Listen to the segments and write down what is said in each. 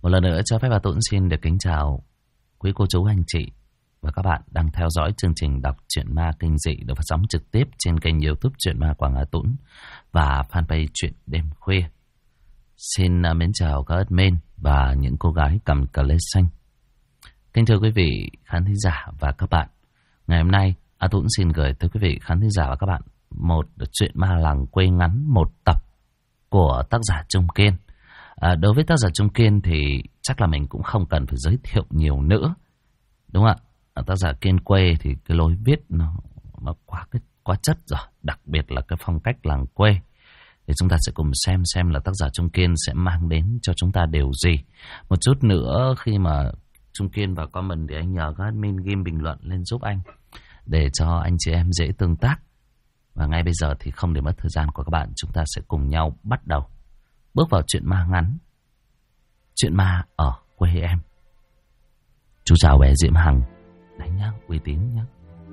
Một lần nữa cho phép bà Tuấn xin được kính chào quý cô chú anh chị và các bạn đang theo dõi chương trình đọc truyện ma kinh dị được phát sóng trực tiếp trên kênh YouTube Truyện Ma Quảng Hà Tuấn và fanpage Truyện Đêm Khuya. Xin mến chào các admin và những cô gái cầm cờ lê xanh. Kính thưa quý vị khán thính giả và các bạn, ngày hôm nay A Tuấn xin gửi tới quý vị khán thính giả và các bạn một truyện ma làng quê ngắn, một tập của tác giả Trung Kiên. Đối với tác giả Trung Kiên thì chắc là mình cũng không cần phải giới thiệu nhiều nữa, đúng không ạ? Tác giả Kiên quê thì cái lối viết nó quá chất rồi, đặc biệt là cái phong cách làng quê. Thì chúng ta sẽ cùng xem là tác giả Trung Kiên sẽ mang đến cho chúng ta điều gì. Một chút nữa khi mà Trung Kiên vào comment thì anh nhờ các admin ghim bình luận lên giúp anh để cho anh chị em dễ tương tác. Và ngay bây giờ thì không để mất thời gian của các bạn, chúng ta sẽ cùng nhau bắt đầu bước vào chuyện ma ngắn, chuyện ma ở quê em. Chú chào bé Diễm Hằng đấy nhá, uy tín nhá.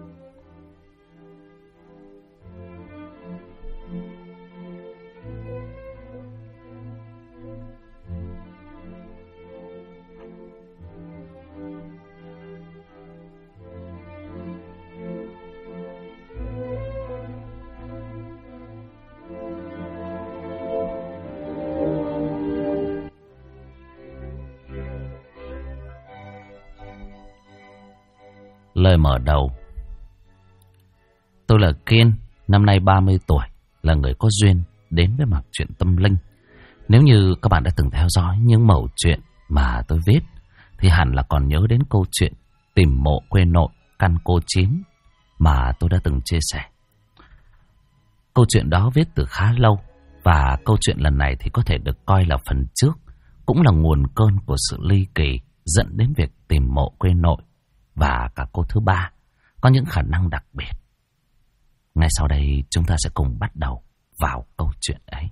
Lời mở đầu. Tôi là Kiên, năm nay 30 tuổi, là người có duyên đến với mặt chuyện tâm linh. Nếu như các bạn đã từng theo dõi những mẩu chuyện mà tôi viết thì hẳn là còn nhớ đến câu chuyện tìm mộ quê nội căn cô 9 mà tôi đã từng chia sẻ. Câu chuyện đó viết từ khá lâu và câu chuyện lần này thì có thể được coi là phần trước, cũng là nguồn cơn của sự ly kỳ dẫn đến việc tìm mộ quê nội. Và cả cô thứ ba có những khả năng đặc biệt. Ngay sau đây chúng ta sẽ cùng bắt đầu vào câu chuyện ấy.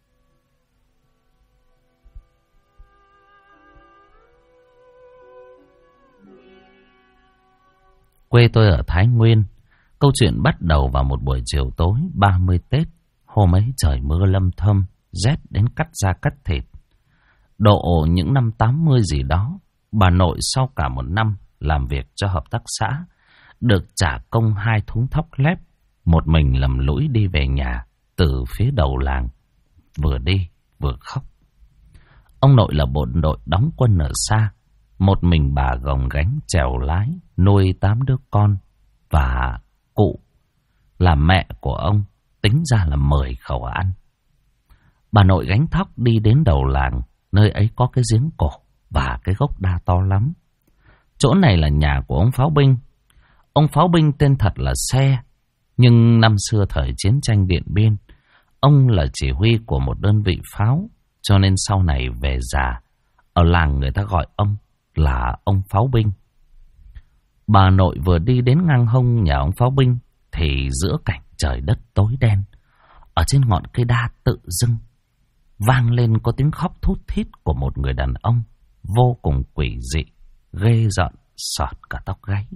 Quê tôi ở Thái Nguyên. Câu chuyện bắt đầu vào một buổi chiều tối 30 Tết. Hôm ấy trời mưa lâm thâm, rét đến cắt da cắt thịt. Độ những năm 80 gì đó, bà nội sau cả một năm làm việc cho hợp tác xã, được trả công 2 thúng thóc lép, một mình lầm lũi đi về nhà từ phía đầu làng, vừa đi vừa khóc. Ông nội là bộ đội đóng quân ở xa, một mình bà gồng gánh chèo lái nuôi 8 đứa con, và cụ là mẹ của ông tính ra là 10 khẩu ăn. Bà nội gánh thóc đi đến đầu làng, nơi ấy có cái giếng cổ và cái gốc đa to lắm. Chỗ này là nhà của ông pháo binh. Ông pháo binh tên thật là Xe, nhưng năm xưa thời chiến tranh Điện Biên, ông là chỉ huy của một đơn vị pháo, cho nên sau này về già, ở làng người ta gọi ông là ông pháo binh. Bà nội vừa đi đến ngang hông nhà ông pháo binh thì giữa cảnh trời đất tối đen, ở trên ngọn cây đa tự dưng vang lên có tiếng khóc thút thít của một người đàn ông vô cùng quỷ dị, ghê rợn, sọt cả tóc gáy.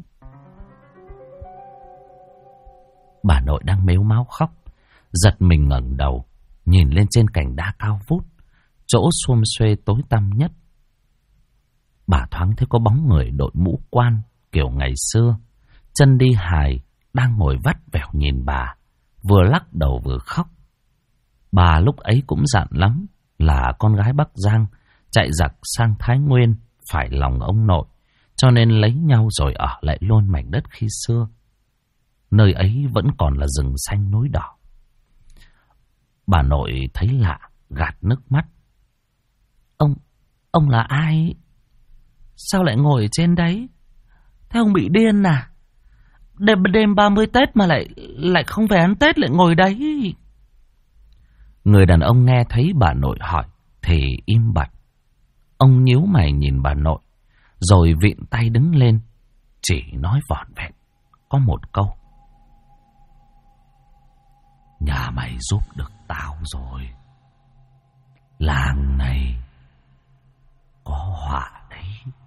Bà nội đang mếu máo khóc, giật mình ngẩng đầu, nhìn lên trên cành đa cao vút, chỗ xum xuê tối tăm nhất. Bà thoáng thấy có bóng người đội mũ quan kiểu ngày xưa, chân đi hài, đang ngồi vắt vẻo nhìn bà, vừa lắc đầu vừa khóc. Bà lúc ấy cũng dạn lắm, là con gái Bắc Giang, chạy giặc sang Thái Nguyên, phải lòng ông nội, cho nên lấy nhau rồi ở lại luôn mảnh đất khi xưa. Nơi ấy vẫn còn là rừng xanh núi đỏ. Bà nội thấy lạ, gạt nước mắt. Ông là ai? Sao lại ngồi trên đấy? Thế ông bị điên à? Đêm 30 Tết mà lại không về ăn Tết, lại ngồi đấy. Người đàn ông nghe thấy bà nội hỏi thì im bặt. Ông nhíu mày nhìn bà nội, rồi vịn tay đứng lên, chỉ nói vỏn vẹn có một câu: nhà mày giúp được tao rồi. Làng này có họa đấy.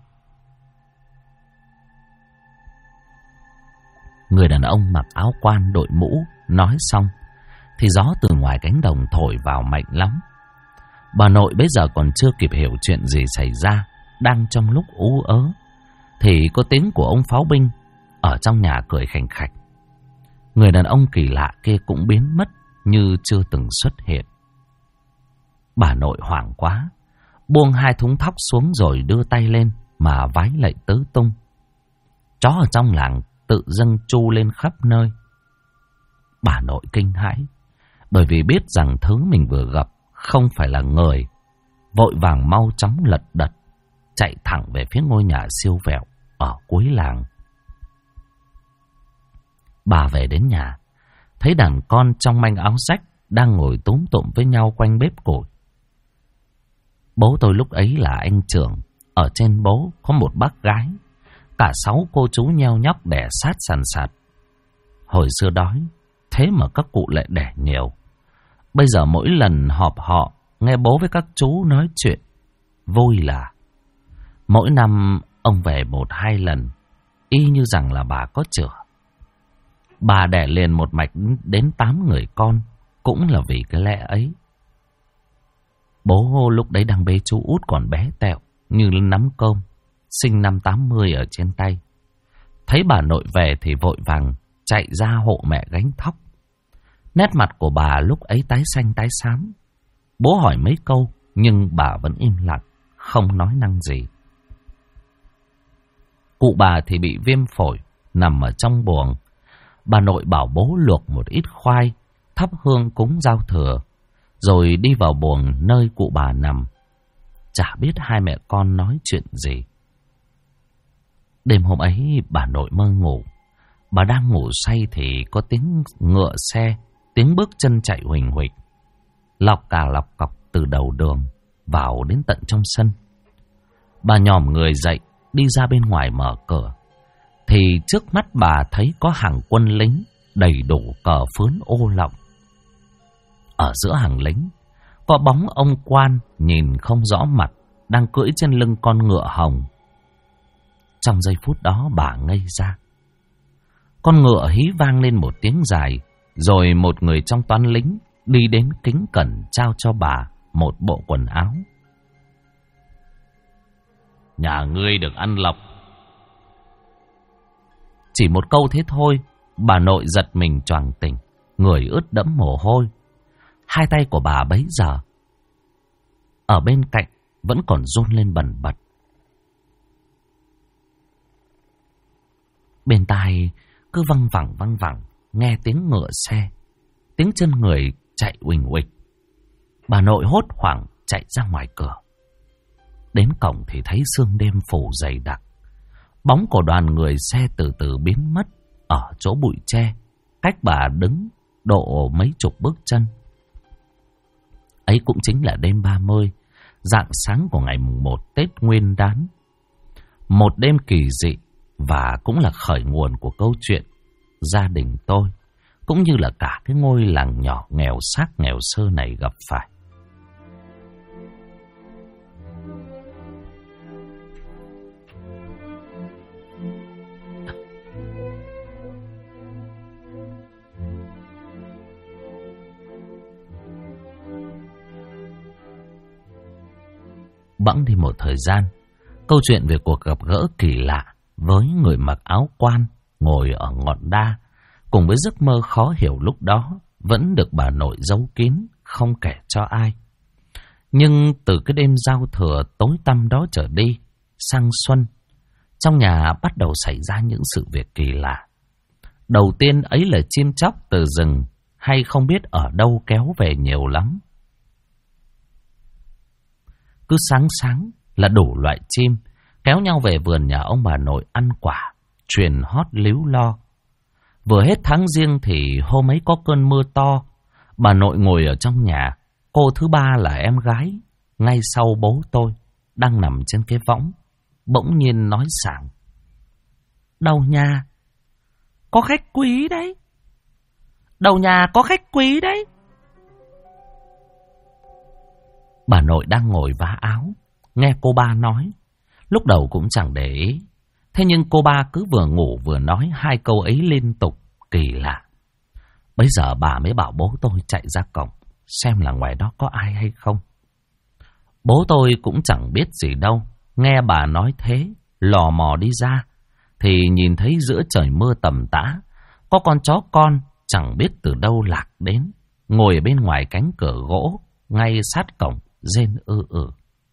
Người đàn ông mặc áo quan đội mũ nói xong thì gió từ ngoài cánh đồng thổi vào mạnh lắm. Bà nội bây giờ còn chưa kịp hiểu chuyện gì xảy ra đang trong lúc ú ớ thì có tiếng của ông pháo binh ở trong nhà cười khành khạch. Người đàn ông kỳ lạ kia cũng biến mất như chưa từng xuất hiện. Bà nội hoảng quá, buông 2 thúng thóc xuống rồi đưa tay lên mà vái lạy tứ tung. Chó ở trong làng tự dâng chu lên khắp nơi. Bà nội kinh hãi, bởi vì biết rằng thứ mình vừa gặp không phải là người, vội vàng mau chóng lật đật chạy thẳng về phía ngôi nhà siêu vẹo ở cuối làng. Bà về đến nhà, thấy đàn con trong manh áo rách đang ngồi túm tụm với nhau quanh bếp củi. Bố tôi lúc ấy là anh trưởng, ở trên bố có một bác gái, cả 6 cô chú nheo nhóc đẻ sát sàn sạt. Hồi xưa đói, thế mà các cụ lại đẻ nhiều. Bây giờ mỗi lần họp họ, nghe bố với các chú nói chuyện, vui là mỗi năm ông về 1-2 lần, y như rằng là bà có chữa. Bà đẻ liền một mạch đến 8 người con, cũng là vì cái lẽ ấy. Bố lúc đấy đang bế chú út còn bé tẹo như nắm cơm, sinh năm 80 ở trên tay. Thấy bà nội về thì vội vàng chạy ra hộ mẹ gánh thóc. Nét mặt của bà lúc ấy tái xanh tái xám. Bố hỏi mấy câu nhưng bà vẫn im lặng, không nói năng gì. Cụ bà thì bị viêm phổi, nằm ở trong buồng. Bà nội bảo bố luộc một ít khoai, thắp hương cúng giao thừa, rồi đi vào buồng nơi cụ bà nằm. Chả biết hai mẹ con nói chuyện gì. Đêm hôm ấy bà nội mơ ngủ. Bà đang ngủ say thì có tiếng ngựa xe, tiếng bước chân chạy huỳnh huỳnh, lọc cà lọc cọc từ đầu đường vào đến tận trong sân. Bà nhòm người dậy, đi ra bên ngoài mở cửa, thì trước mắt bà thấy có hàng quân lính đầy đủ cờ phướn ô lọng. Ở giữa hàng lính có bóng ông quan nhìn không rõ mặt, đang cưỡi trên lưng con ngựa hồng. Trong giây phút đó bà ngây ra. Con ngựa hí vang lên một tiếng dài, rồi một người trong toán lính đi đến kính cẩn trao cho bà một bộ quần áo. Nhà ngươi được ăn lộc. Chỉ một câu thế thôi, bà nội giật mình choàng tỉnh, người ướt đẫm mồ hôi. Hai tay của bà bấy giờ ở bên cạnh vẫn còn run lên bần bật. Bên tai cứ văng vẳng nghe tiếng ngựa xe, tiếng chân người chạy uỳnh uịch. Bà nội hốt hoảng chạy ra ngoài cửa. Đến cổng thì thấy sương đêm phủ dày đặc. Bóng của đoàn người xe từ từ biến mất ở chỗ bụi tre, cách bà đứng độ mấy chục bước chân. Ấy cũng chính là đêm 30, rạng sáng của ngày mùng 1 Tết Nguyên Đán. Một đêm kỳ dị và cũng là khởi nguồn của câu chuyện gia đình tôi, cũng như là cả cái ngôi làng nhỏ nghèo xác nghèo sơ này gặp phải. Bẵng đi một thời gian, câu chuyện về cuộc gặp gỡ kỳ lạ với người mặc áo quan ngồi ở ngọn đa, cùng với giấc mơ khó hiểu lúc đó, vẫn được bà nội giấu kín, không kể cho ai. Nhưng từ cái đêm giao thừa tối tăm đó trở đi, sang xuân, trong nhà bắt đầu xảy ra những sự việc kỳ lạ. Đầu tiên ấy là chim chóc từ rừng hay không biết ở đâu kéo về nhiều lắm. Cứ sáng là đủ loại chim kéo nhau về vườn nhà ông bà nội ăn quả, truyền hót líu lo. Vừa hết tháng Giêng thì hôm ấy có cơn mưa to. Bà nội ngồi ở trong nhà, cô thứ ba là em gái, ngay sau bố tôi, đang nằm trên cái võng, bỗng nhiên nói sảng: "Đầu nhà có khách quý đấy. Đầu nhà có khách quý đấy." Bà nội đang ngồi vá áo, nghe cô ba nói, lúc đầu cũng chẳng để ý. Thế nhưng cô ba cứ vừa ngủ vừa nói hai câu ấy liên tục, kỳ lạ. Bây giờ bà mới bảo bố tôi chạy ra cổng, xem là ngoài đó có ai hay không. Bố tôi cũng chẳng biết gì đâu, nghe bà nói thế, lò mò đi ra, thì nhìn thấy giữa trời mưa tầm tã, có con chó con chẳng biết từ đâu lạc đến, ngồi ở bên ngoài cánh cửa gỗ, ngay sát cổng, rên ư ử.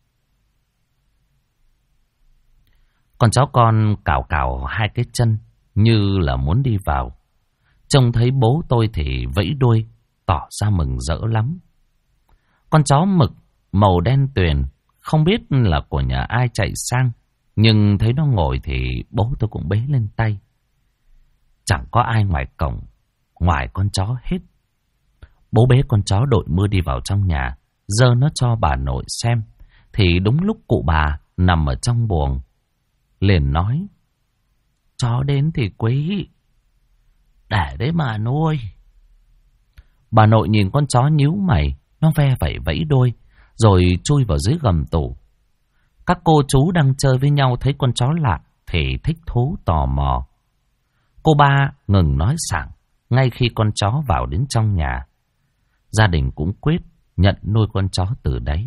Con chó con cào cào hai cái chân, như là muốn đi vào. Trông thấy bố tôi thì vẫy đuôi, tỏ ra mừng rỡ lắm. Con chó mực màu đen tuyền, không biết là của nhà ai chạy sang, nhưng thấy nó ngồi thì bố tôi cũng bế lên tay. Chẳng có ai ngoài cổng, ngoài con chó hết. Bố bế con chó đội mưa đi vào trong nhà, giơ nó cho bà nội xem, thì đúng lúc cụ bà nằm ở trong buồng, liền nói: chó đến thì quý, để đấy mà nuôi. Bà nội nhìn con chó nhíu mày, nó ve vẩy vẫy đuôi, rồi chui vào dưới gầm tủ. Các cô chú đang chơi với nhau thấy con chó lạ thì thích thú tò mò. Cô ba ngừng nói sảng ngay khi con chó vào đến trong nhà. Gia đình cũng quyết nhận nuôi con chó từ đấy.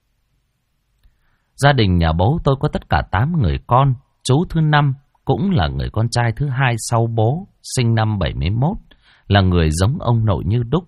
Gia đình nhà bố tôi có tất cả 8 người con. Chú thứ 5 cũng là người con trai thứ 2 sau bố, sinh năm 71, là người giống ông nội như đúc.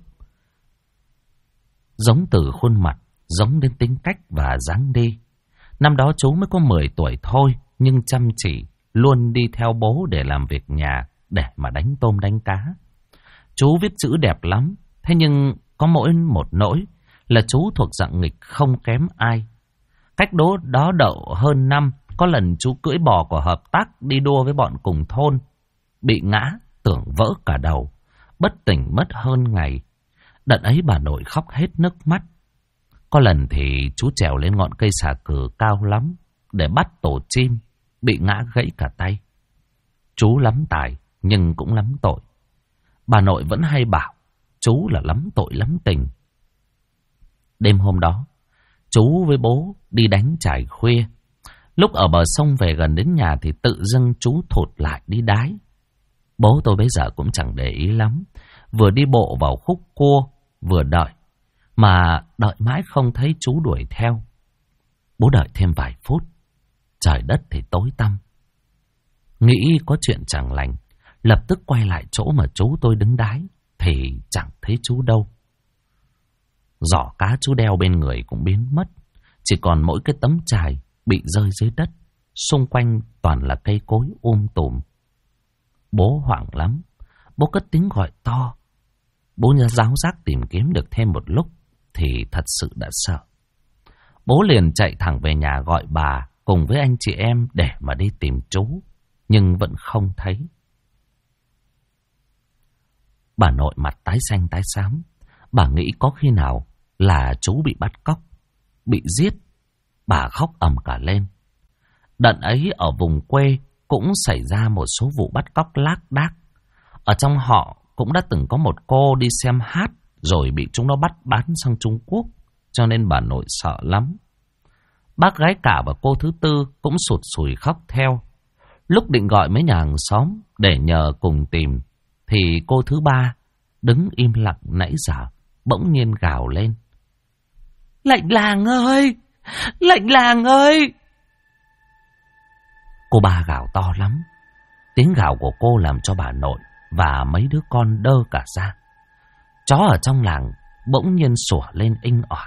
Giống từ khuôn mặt, giống đến tính cách và dáng đi. Năm đó chú mới có 10 tuổi thôi, nhưng chăm chỉ, luôn đi theo bố để làm việc nhà, để mà đánh tôm đánh cá. Chú viết chữ đẹp lắm, thế nhưng có mỗi một nỗi là chú thuộc dạng nghịch không kém ai. Cách đó đậu hơn năm, có lần chú cưỡi bò của hợp tác đi đua với bọn cùng thôn, bị ngã, tưởng vỡ cả đầu, bất tỉnh mất hơn ngày. Đợt ấy bà nội khóc hết nước mắt. Có lần thì chú trèo lên ngọn cây xà cừ cao lắm để bắt tổ chim, bị ngã gãy cả tay. Chú lắm tài nhưng cũng lắm tội. Bà nội vẫn hay bảo chú là lắm tội lắm tình. Đêm hôm đó, chú với bố đi đánh chài khuya. Lúc ở bờ sông về gần đến nhà thì tự dưng chú thụt lại đi đái. Bố tôi bây giờ cũng chẳng để ý lắm, vừa đi bộ vào khúc cua, vừa đợi. Mà đợi mãi không thấy chú đuổi theo. Bố đợi thêm vài phút, trời đất thì tối tăm. Nghĩ có chuyện chẳng lành, lập tức quay lại chỗ mà chú tôi đứng đái, thì chẳng thấy chú đâu. Giỏ cá chú đeo bên người cũng biến mất, chỉ còn mỗi cái tấm chài bị rơi dưới đất, xung quanh toàn là cây cối tùm. Bố hoảng lắm, bố cất tiếng gọi to. Bố ráo rác tìm kiếm được thêm một lúc thì thật sự đã sợ. Bố liền chạy thẳng về nhà gọi bà cùng với anh chị em để mà đi tìm chú, nhưng vẫn không thấy. Bà nội mặt tái xanh tái xám, bà nghĩ có khi nào là chú bị bắt cóc, bị giết. Bà khóc ầm cả lên. Đợt ấy ở vùng quê cũng xảy ra một số vụ bắt cóc lác đác. Ở trong họ cũng đã từng có một cô đi xem hát rồi bị chúng nó bắt bán sang Trung Quốc, cho nên bà nội sợ lắm. Bác gái cả và cô thứ tư cũng sụt sùi khóc theo. Lúc định gọi mấy nhà hàng xóm để nhờ cùng tìm, thì cô thứ ba đứng im lặng nãy giờ bỗng nhiên gào lên: Lệnh làng ơi! Lệnh làng ơi! Cô ba gào to lắm. Tiếng gào của cô làm cho bà nội và mấy đứa con đơ cả ra. Chó ở trong làng bỗng nhiên sủa lên inh ỏi.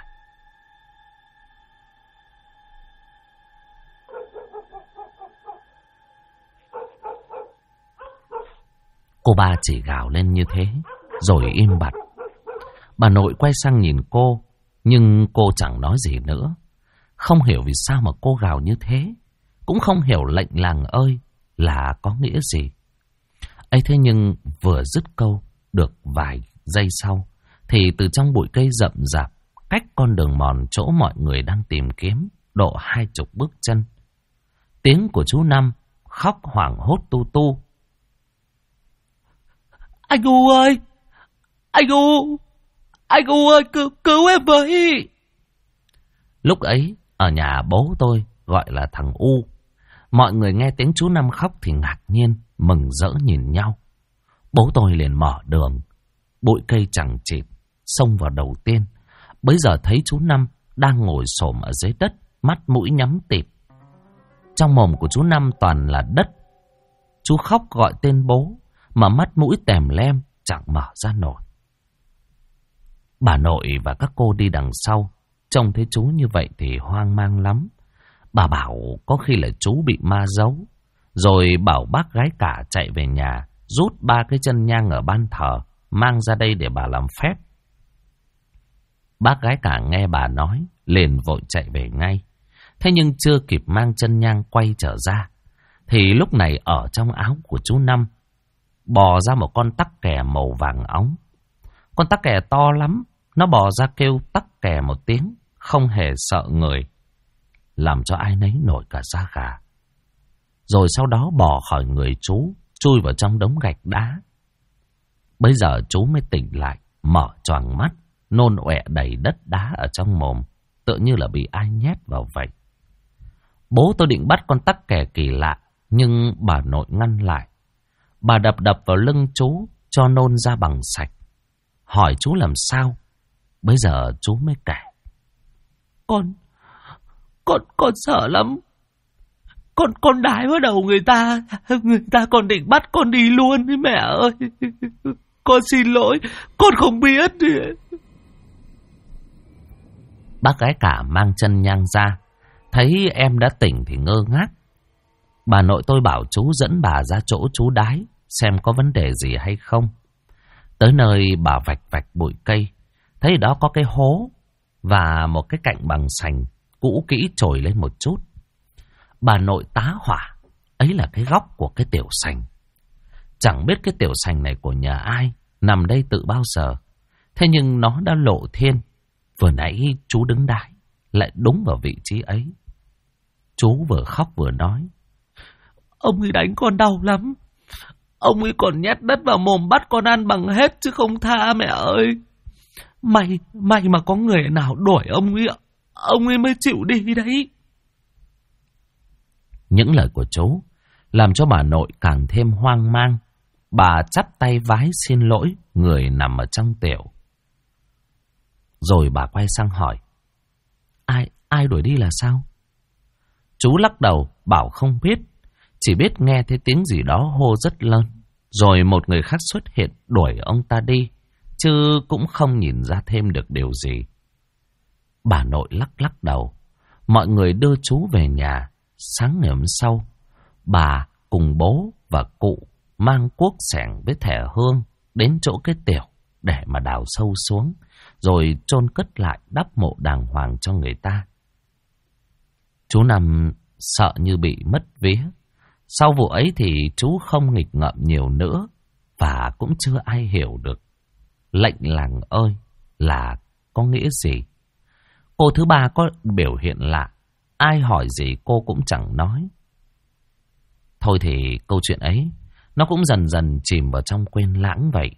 Cô ba chỉ gào lên như thế rồi im bặt. Bà nội quay sang nhìn cô, nhưng cô chẳng nói gì nữa. Không hiểu vì sao mà cô gào như thế, cũng không hiểu lệnh làng ơi là có nghĩa gì. ấy thế nhưng vừa dứt câu được vài giây sau, thì từ trong bụi cây rậm rạp cách con đường mòn chỗ mọi người đang tìm kiếm độ 20 bước chân, tiếng của chú Năm khóc hoảng hốt tu tu: Anh U ơi! Anh U! Anh U ơi! Cứu em với! Lúc ấy ở nhà bố tôi gọi là thằng U. Mọi người nghe tiếng chú Năm khóc thì ngạc nhiên, mừng rỡ nhìn nhau. Bố tôi liền mở đường, bụi cây chẳng chịt, xông vào đầu tiên. Bấy giờ thấy chú Năm đang ngồi xổm ở dưới đất, mắt mũi nhắm tịt. Trong mồm của chú Năm toàn là đất. Chú khóc gọi tên bố, mà mắt mũi tèm lem, chẳng mở ra nổi. Bà nội và các cô đi đằng sau, trông thấy chú như vậy thì hoang mang lắm. Bà bảo có khi là chú bị ma giấu, rồi bảo bác gái cả chạy về nhà, rút 3 cái chân nhang ở ban thờ, mang ra đây để bà làm phép. Bác gái cả nghe bà nói, liền vội chạy về ngay. Thế nhưng chưa kịp mang chân nhang quay trở ra, thì lúc này ở trong áo của chú Năm bò ra một con tắc kè màu vàng óng. Con tắc kè to lắm, nó bò ra kêu tắc kè một tiếng, không hề sợ người, làm cho ai nấy nổi cả da gà. Rồi sau đó bò khỏi người chú, chui vào trong đống gạch đá. Bây giờ chú mới tỉnh lại, mở choàng mắt, nôn ọe đầy đất đá ở trong mồm, tựa như là bị ai nhét vào vậy. Bố tôi định bắt con tắc kè kỳ lạ, nhưng bà nội ngăn lại. Bà đập đập vào lưng chú, cho nôn ra bằng sạch. Hỏi chú làm sao, bây giờ chú mới kể. Con sợ lắm. Con đái vào đầu người ta còn định bắt con đi luôn đấy mẹ ơi. Con xin lỗi, con không biết. Bác gái cả mang chân nhang ra, thấy em đã tỉnh thì ngơ ngác. Bà nội tôi bảo chú dẫn bà ra chỗ chú đái, xem có vấn đề gì hay không. Tới nơi bà vạch vạch bụi cây, thấy đó có cái hố và một cái cạnh bằng sành cũ kỹ trồi lên một chút. Bà nội tá hỏa, ấy là cái góc của cái tiểu sành. Chẳng biết cái tiểu sành này của nhà ai, nằm đây từ bao giờ. Thế nhưng nó đã lộ thiên. Vừa nãy chú đứng đái, lại đúng vào vị trí ấy. Chú vừa khóc vừa nói. Ông ấy đánh con đau lắm. Ông ấy còn nhét đất vào mồm bắt con ăn bằng hết chứ không tha mẹ ơi. May mà có người nào đuổi ông ấy mới chịu đi đấy. Những lời của chú làm cho bà nội càng thêm hoang mang. Bà chắp tay vái xin lỗi người nằm ở trong tiểu. Rồi bà quay sang hỏi. Ai đuổi đi là sao? Chú lắc đầu bảo không biết. Chỉ biết nghe thấy tiếng gì đó hô rất lớn. Rồi một người khác xuất hiện đuổi ông ta đi, chứ cũng không nhìn ra thêm được điều gì. Bà nội lắc đầu. Mọi người đưa chú về nhà. Sáng ngày hôm sau, bà cùng bố và cụ mang cuốc xẻng với thẻ hương đến chỗ cái tiểu để mà đào sâu xuống, rồi chôn cất lại, đắp mộ đàng hoàng cho người ta. Chú Năm sợ như bị mất vía. Sau vụ ấy thì chú không nghịch ngợm nhiều nữa, và cũng chưa ai hiểu được lệnh làng ơi là có nghĩa gì. Cô thứ ba có biểu hiện lạ, ai hỏi gì cô cũng chẳng nói. Thôi thì câu chuyện ấy nó cũng dần dần chìm vào trong quên lãng vậy.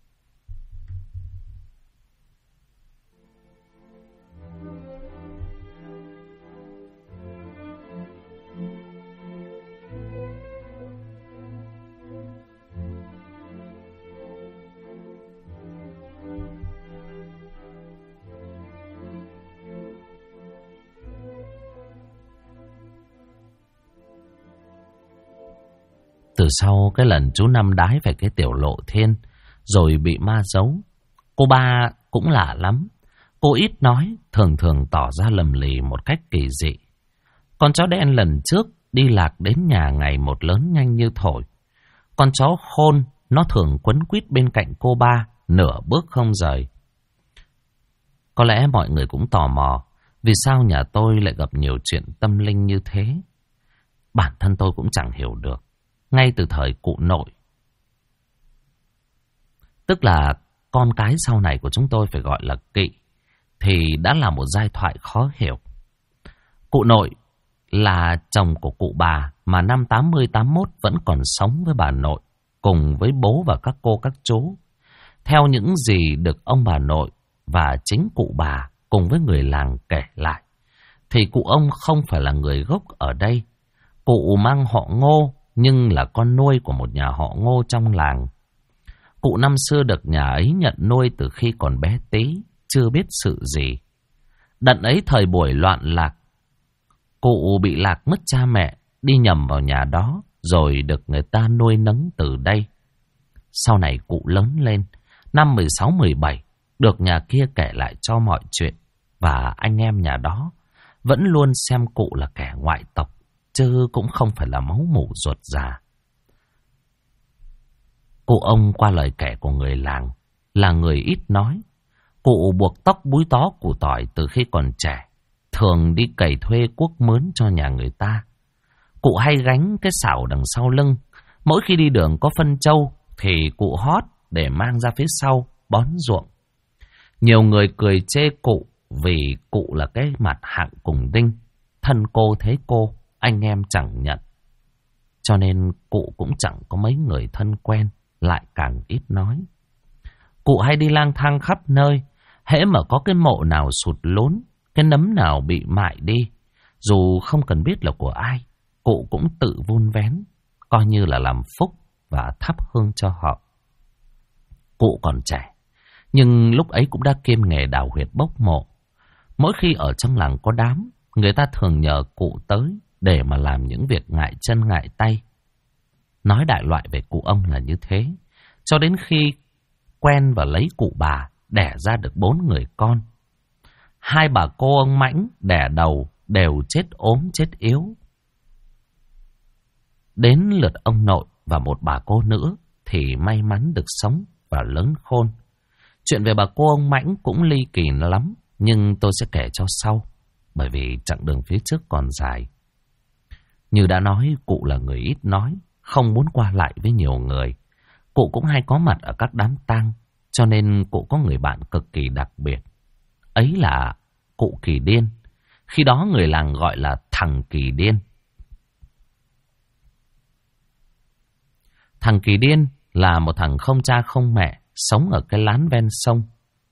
Từ sau cái lần chú Năm đái về cái tiểu lộ thiên rồi bị ma giấu, cô ba cũng lạ lắm. Cô ít nói, thường tỏ ra lầm lì một cách kỳ dị. Con chó đen lần trước đi lạc đến nhà ngày một lớn nhanh như thổi. Con chó khôn nó thường quấn quýt bên cạnh cô ba, nửa bước không rời. Có lẽ mọi người cũng tò mò vì sao nhà tôi lại gặp nhiều chuyện tâm linh như thế. Bản thân tôi cũng chẳng hiểu được. Ngay từ thời cụ nội, tức là con cái sau này của chúng tôi phải gọi là Kỵ, thì đã là một giai thoại khó hiểu. Cụ nội là chồng của cụ bà mà năm 80-81 vẫn còn sống với bà nội, cùng với bố và các cô các chú. Theo những gì được ông bà nội và chính cụ bà cùng với người làng kể lại, thì cụ ông không phải là người gốc ở đây. Cụ mang họ Ngô, nhưng là con nuôi của một nhà họ Ngô trong làng. Cụ năm xưa được nhà ấy nhận nuôi từ khi còn bé tí, chưa biết sự gì. Đận ấy thời buổi loạn lạc, cụ bị lạc mất cha mẹ, đi nhầm vào nhà đó, rồi được người ta nuôi nấng từ đây. Sau này cụ lớn lên, năm 16, 17, được nhà kia kể lại cho mọi chuyện, và anh em nhà đó vẫn luôn xem cụ là kẻ ngoại tộc, chứ cũng không phải là máu mủ ruột già. Cụ ông qua lời kể của người làng là người ít nói. Cụ buộc tóc búi tó củ tỏi từ khi còn trẻ, thường đi cày thuê cuốc mướn cho nhà người ta. Cụ hay gánh cái sào đằng sau lưng. Mỗi khi đi đường có phân trâu thì cụ hót để mang ra phía sau bón ruộng. Nhiều người cười chê cụ vì cụ là cái mặt hạng cùng đinh, thân cô thế cô, anh em chẳng nhận. Cho nên cụ cũng chẳng có mấy người thân quen, lại càng ít nói. Cụ hay đi lang thang khắp nơi, hễ mà có cái mộ nào sụt lún, cái nấm nào bị mại đi, dù không cần biết là của ai, cụ cũng tự vun vén, coi như là làm phúc và thắp hương cho họ. Cụ còn trẻ, nhưng lúc ấy cũng đã kiêm nghề đào huyệt bốc mộ. Mỗi khi ở trong làng có đám, người ta thường nhờ cụ tới để mà làm những việc ngại chân ngại tay. Nói đại loại về cụ ông là như thế, cho đến khi quen và lấy cụ bà, đẻ ra được 4 người con. 2 bà cô ông Mãnh đẻ đầu đều chết ốm chết yếu. Đến lượt ông nội và một bà cô nữa thì may mắn được sống và lớn khôn. Chuyện về bà cô ông Mãnh cũng ly kỳ lắm, nhưng tôi sẽ kể cho sau, bởi vì chặng đường phía trước còn dài. Như đã nói, cụ là người ít nói, không muốn qua lại với nhiều người. Cụ cũng hay có mặt ở các đám tang, cho nên cụ có người bạn cực kỳ đặc biệt. Ấy là cụ Kỳ Điên. Khi đó người làng gọi là thằng Kỳ Điên. Thằng Kỳ Điên là một thằng không cha không mẹ, sống ở cái lán ven sông.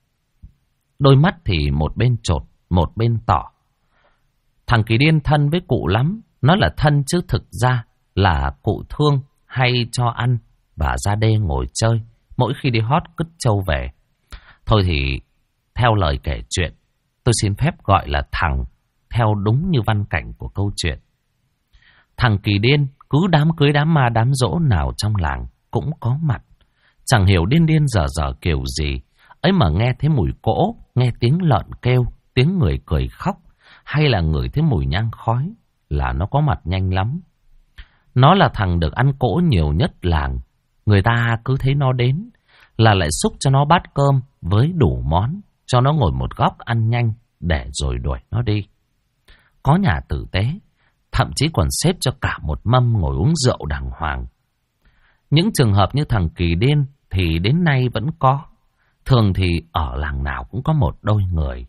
Đôi mắt thì một bên trột, một bên tỏ. Thằng Kỳ Điên thân với cụ lắm. Nó là thân chứ thực ra là cụ thương hay cho ăn và ra đê ngồi chơi mỗi khi đi hót cứt trâu về. Thôi thì theo lời kể chuyện, tôi xin phép gọi là thằng theo đúng như văn cảnh của câu chuyện. Thằng Kỳ Điên cứ đám cưới đám ma đám dỗ nào trong làng cũng có mặt. Chẳng hiểu điên điên dở dở kiểu gì, ấy mà nghe thấy mùi cỗ, nghe tiếng lợn kêu, tiếng người cười khóc, hay là ngửi thấy mùi nhang khói là nó có mặt nhanh lắm. Nó là thằng được ăn cỗ nhiều nhất làng. Người ta cứ thấy nó đến là lại xúc cho nó bát cơm với đủ món, cho nó ngồi một góc ăn nhanh để rồi đuổi nó đi. Có nhà tử tế, thậm chí còn xếp cho cả một mâm ngồi uống rượu đàng hoàng. Những trường hợp như thằng Kỳ Điên thì đến nay vẫn có. Thường thì ở làng nào cũng có một đôi người.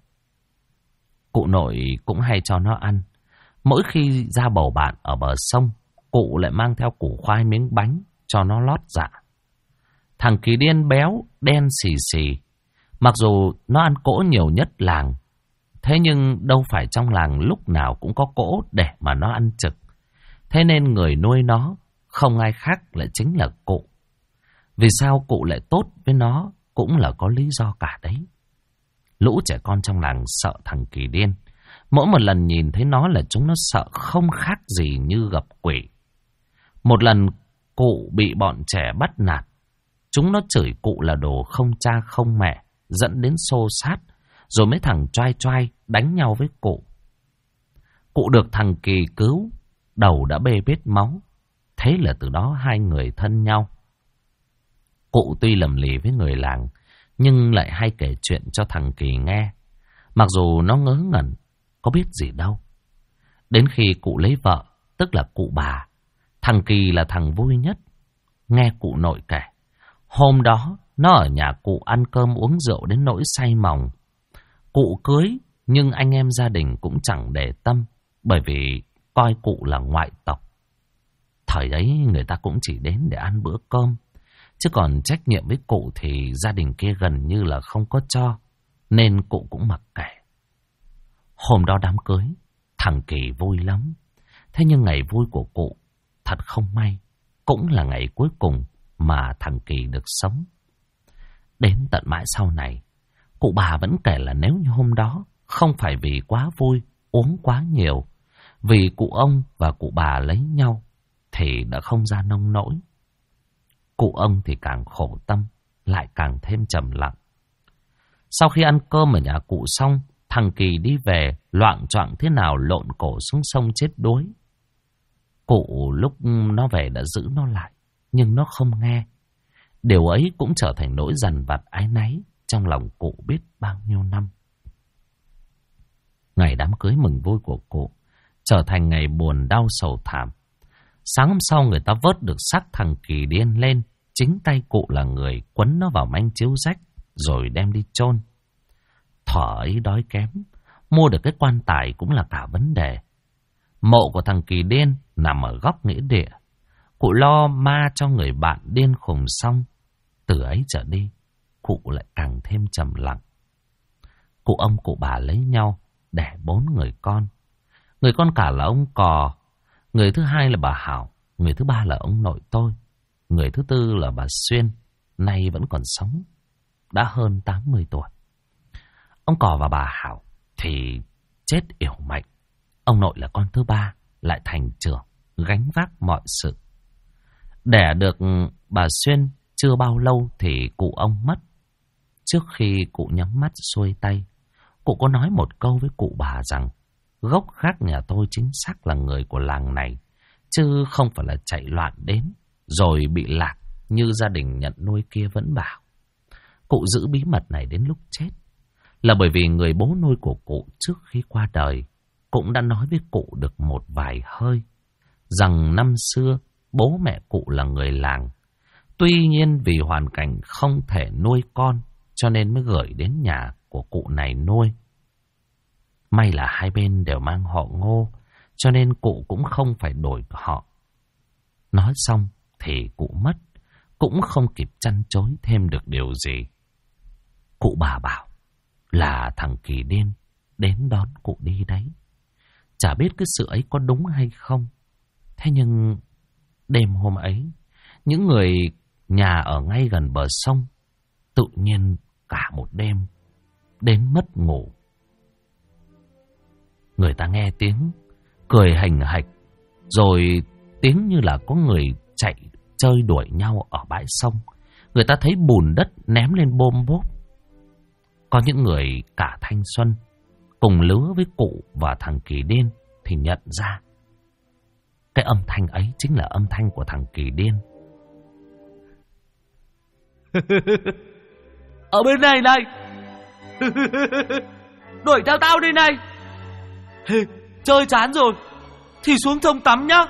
Cụ nội cũng hay cho nó ăn. Mỗi khi ra bầu bạn ở bờ sông, cụ lại mang theo củ khoai miếng bánh cho nó lót dạ. Thằng Kỳ Điên béo, đen xì xì. Mặc dù nó ăn cỗ nhiều nhất làng, thế nhưng đâu phải trong làng lúc nào cũng có cỗ để mà nó ăn trực. Thế nên người nuôi nó không ai khác lại chính là cụ. Vì sao cụ lại tốt với nó cũng là có lý do cả đấy. Lũ trẻ con trong làng sợ thằng Kỳ Điên. Mỗi một lần nhìn thấy nó là chúng nó sợ không khác gì như gặp quỷ. Một lần cụ bị bọn trẻ bắt nạt. Chúng nó chửi cụ là đồ không cha không mẹ, dẫn đến xô xát. Rồi mấy thằng choai choai đánh nhau với cụ. Cụ được thằng Kỳ cứu, đầu đã bê bết máu. Thế là từ đó hai người thân nhau. Cụ tuy lầm lì với người làng, nhưng lại hay kể chuyện cho thằng Kỳ nghe. Mặc dù nó ngớ ngẩn, có biết gì đâu. Đến khi cụ lấy vợ, tức là cụ bà, thằng Kỳ là thằng vui nhất. Nghe cụ nội kể, hôm đó nó ở nhà cụ ăn cơm uống rượu đến nỗi say mòng. Cụ cưới, nhưng anh em gia đình cũng chẳng để tâm, bởi vì coi cụ là ngoại tộc. Thời ấy người ta cũng chỉ đến để ăn bữa cơm, chứ còn trách nhiệm với cụ thì gia đình kia gần như là không có cho, nên cụ cũng mặc kệ. Hôm đó đám cưới, thằng Kỳ vui lắm. Thế nhưng ngày vui của cụ, thật không may, cũng là ngày cuối cùng mà thằng Kỳ được sống. Đến tận mãi sau này, cụ bà vẫn kể là nếu như hôm đó không phải vì quá vui, uống quá nhiều, Vì cụ ông và cụ bà lấy nhau thì đã không ra nông nỗi. Cụ ông thì càng khổ tâm, lại càng thêm trầm lặng. Sau khi ăn cơm ở nhà cụ xong, thằng Kỳ đi về, loạng choạng thế nào lộn cổ xuống sông chết đuối. Cụ lúc nó về đã giữ nó lại, nhưng nó không nghe. Điều ấy cũng trở thành nỗi dằn vặt áy náy trong lòng cụ biết bao nhiêu năm. Ngày đám cưới mừng vui của cụ trở thành ngày buồn đau sầu thảm. Sáng hôm sau người ta vớt được xác thằng Kỳ điên lên. Chính tay cụ là người quấn nó vào manh chiếu rách rồi đem đi chôn. Thuở ấy đói kém, mua được cái quan tài cũng là cả vấn đề. Mộ của thằng Kỳ điên nằm ở góc nghĩa địa. Cụ lo ma cho người bạn điên khùng xong. Từ ấy trở đi, cụ lại càng thêm trầm lặng. Cụ ông cụ bà lấy nhau, đẻ 4 người con. Người con cả là ông Cò, người thứ hai là bà Hảo, người thứ ba là ông nội tôi, người thứ tư là bà Xuyên, nay vẫn còn sống, đã hơn 80 tuổi. Ông Cò và bà Hảo thì chết yểu mạnh. Ông nội là con thứ ba, lại thành trưởng, gánh vác mọi sự. Đẻ được bà Xuyên chưa bao lâu thì cụ ông mất. Trước khi cụ nhắm mắt xuôi tay, cụ có nói một câu với cụ bà rằng gốc gác nhà tôi chính xác là người của làng này, chứ không phải là chạy loạn đến rồi bị lạc như gia đình nhận nuôi kia vẫn bảo. Cụ giữ bí mật này đến lúc chết là bởi vì người bố nuôi của cụ trước khi qua đời cũng đã nói với cụ được một vài hơi rằng năm xưa bố mẹ cụ là người làng. Tuy nhiên vì hoàn cảnh không thể nuôi con cho nên mới gửi đến nhà của cụ này nuôi. May là hai bên đều mang họ Ngô, cho nên cụ cũng không phải đổi họ. Nói xong thì cụ mất, cũng không kịp chăn chối thêm được điều gì. Cụ bà bảo là thằng Kỳ điên đến đón cụ đi đấy. Chả biết cái sự ấy có đúng hay không. Thế nhưng đêm hôm ấy, những người nhà ở ngay gần bờ sông tự nhiên cả một đêm đến mất ngủ. Người ta nghe tiếng cười hành hạch, rồi tiếng như là có người chạy chơi đuổi nhau ở bãi sông. Người ta thấy bùn đất ném lên bôm bốp. Có những người cả thanh xuân cùng lứa với cụ và thằng Kỳ điên thì nhận ra cái âm thanh ấy chính là âm thanh của thằng Kỳ điên. Ở bên này này. Đuổi theo tao đi này. Chơi chán rồi thì xuống sông tắm nhá.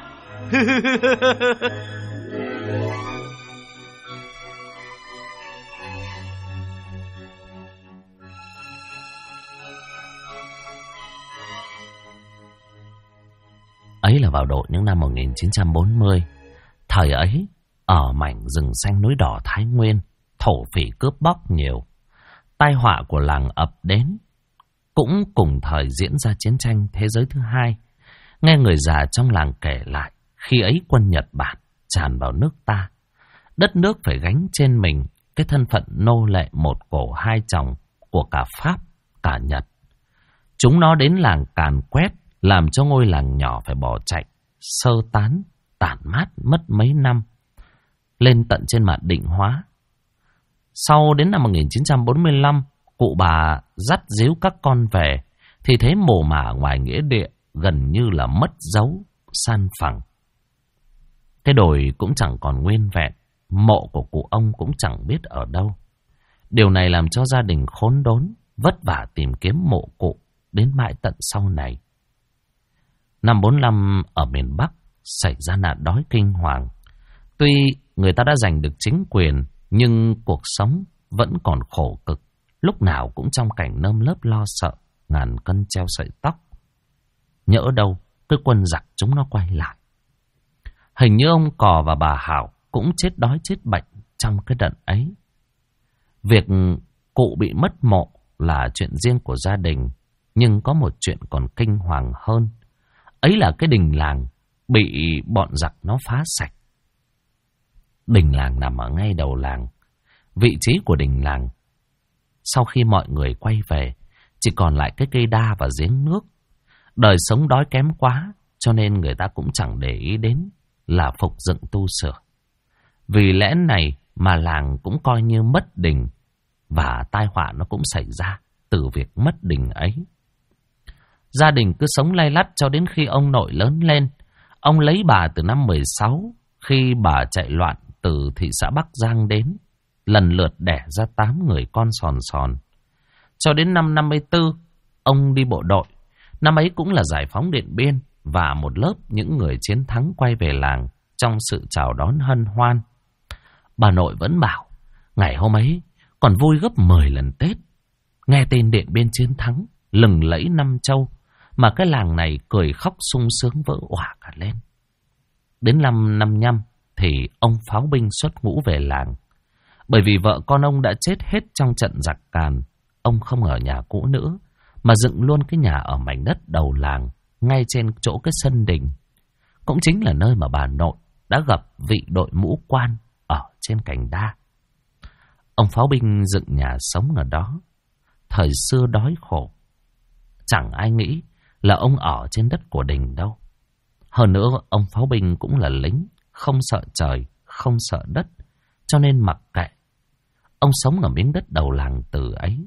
Ấy là vào độ những năm 1940. Thời ấy, ở mảnh rừng xanh núi đỏ Thái Nguyên, thổ phỉ cướp bóc nhiều. Tai họa của làng ập đến. Cũng cùng thời diễn ra chiến tranh thế giới thứ hai. Nghe người già trong làng kể lại, khi ấy quân Nhật Bản tràn vào nước ta. Đất nước phải gánh trên mình cái thân phận nô lệ một cổ hai chồng của cả Pháp, cả Nhật. Chúng nó đến làng càn quét, làm cho ngôi làng nhỏ phải bỏ chạy, sơ tán, tản mát mất mấy năm, lên tận trên mặt Định Hóa. Sau đến năm 1945, cụ bà dắt díu các con về, thì thấy mồ mả ngoài nghĩa địa gần như là mất dấu, san phẳng. Cái đồi cũng chẳng còn nguyên vẹn, mộ của cụ ông cũng chẳng biết ở đâu. Điều này làm cho gia đình khốn đốn, vất vả tìm kiếm mộ cụ đến mãi tận sau này. Năm 45 ở miền Bắc xảy ra nạn đói kinh hoàng. Tuy người ta đã giành được chính quyền, nhưng cuộc sống vẫn còn khổ cực, lúc nào cũng trong cảnh nơm nớp lo sợ, ngàn cân treo sợi tóc. Nhỡ đâu cái quân giặc chúng nó quay lại. Hình như ông Cò và bà Hảo cũng chết đói chết bệnh trong cái đợt ấy. Việc cụ bị mất mộ là chuyện riêng của gia đình, nhưng có một chuyện còn kinh hoàng hơn. Ấy là cái đình làng bị bọn giặc nó phá sạch. Đình làng nằm ở ngay đầu làng. Vị trí của đình làng, sau khi mọi người quay về, chỉ còn lại cái cây đa và giếng nước. Đời sống đói kém quá, cho nên người ta cũng chẳng để ý đến là phục dựng tu sửa. Vì lẽ này mà làng cũng coi như mất đình, và tai họa nó cũng xảy ra từ việc mất đình ấy. Gia đình cứ sống lay lắt cho đến khi ông nội lớn lên. Ông lấy bà từ năm 16, khi bà chạy loạn từ thị xã Bắc Giang đến, lần lượt đẻ ra 8 người con sòn sòn. Cho đến năm 54, ông đi bộ đội. Năm ấy cũng là giải phóng Điện Biên, và một lớp những người chiến thắng quay về làng trong sự chào đón hân hoan. Bà nội vẫn bảo, ngày hôm ấy còn vui gấp 10 lần Tết. Nghe tên Điện Biên chiến thắng, lừng lẫy năm châu, mà cái làng này cười khóc sung sướng vỡ òa cả lên. Đến năm 55 thì ông pháo binh xuất ngũ về làng. Bởi vì vợ con ông đã chết hết trong trận giặc Càn, ông không ở nhà cũ nữa, mà dựng luôn cái nhà ở mảnh đất đầu làng, ngay trên chỗ cái sân đình. Cũng chính là nơi mà bà nội đã gặp vị đội mũ quan ở trên cành đa. Ông pháo binh dựng nhà sống ở đó. Thời xưa đói khổ, chẳng ai nghĩ là ông ở trên đất của đình đâu. Hơn nữa ông pháo binh cũng là lính, không sợ trời, không sợ đất, cho nên mặc kệ. Ông sống ở miếng đất đầu làng từ ấy.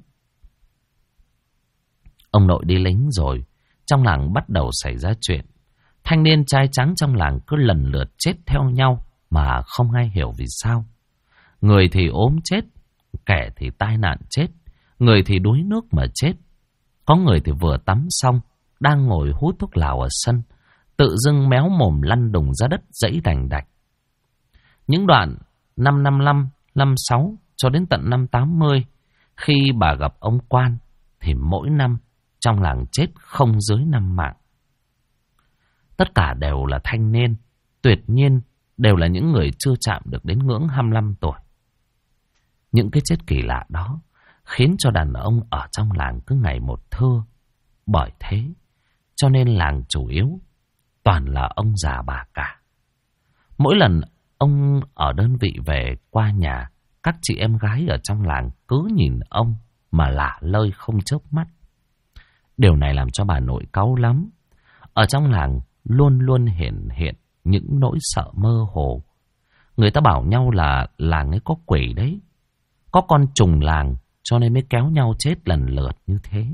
Ông nội đi lính rồi, trong làng bắt đầu xảy ra chuyện. Thanh niên trai trắng trong làng cứ lần lượt chết theo nhau mà không ai hiểu vì sao. Người thì ốm chết, kẻ thì tai nạn chết, người thì đuối nước mà chết. Có người thì vừa tắm xong, đang ngồi hút thuốc lào ở sân, tự dưng méo mồm lăn đùng ra đất dẫy đành đạch. Những đoạn năm 55, 56 cho đến tận năm 80, khi bà gặp ông quan, thì mỗi năm trong làng chết không dưới 5 mạng. Tất cả đều là thanh niên, tuyệt nhiên đều là những người chưa chạm được đến ngưỡng 25 tuổi. Những cái chết kỳ lạ đó khiến cho đàn ông ở trong làng cứ ngày một thưa. Bởi thế cho nên làng chủ yếu toàn là ông già bà cả. Mỗi lần ông ở đơn vị về qua nhà, các chị em gái ở trong làng cứ nhìn ông mà lả lơi không chớp mắt. Điều này làm cho bà nội cáu lắm. Ở trong làng luôn luôn hiện những nỗi sợ mơ hồ. Người ta bảo nhau là làng ấy có quỷ đấy, có con trùng làng, cho nên mới kéo nhau chết lần lượt như thế.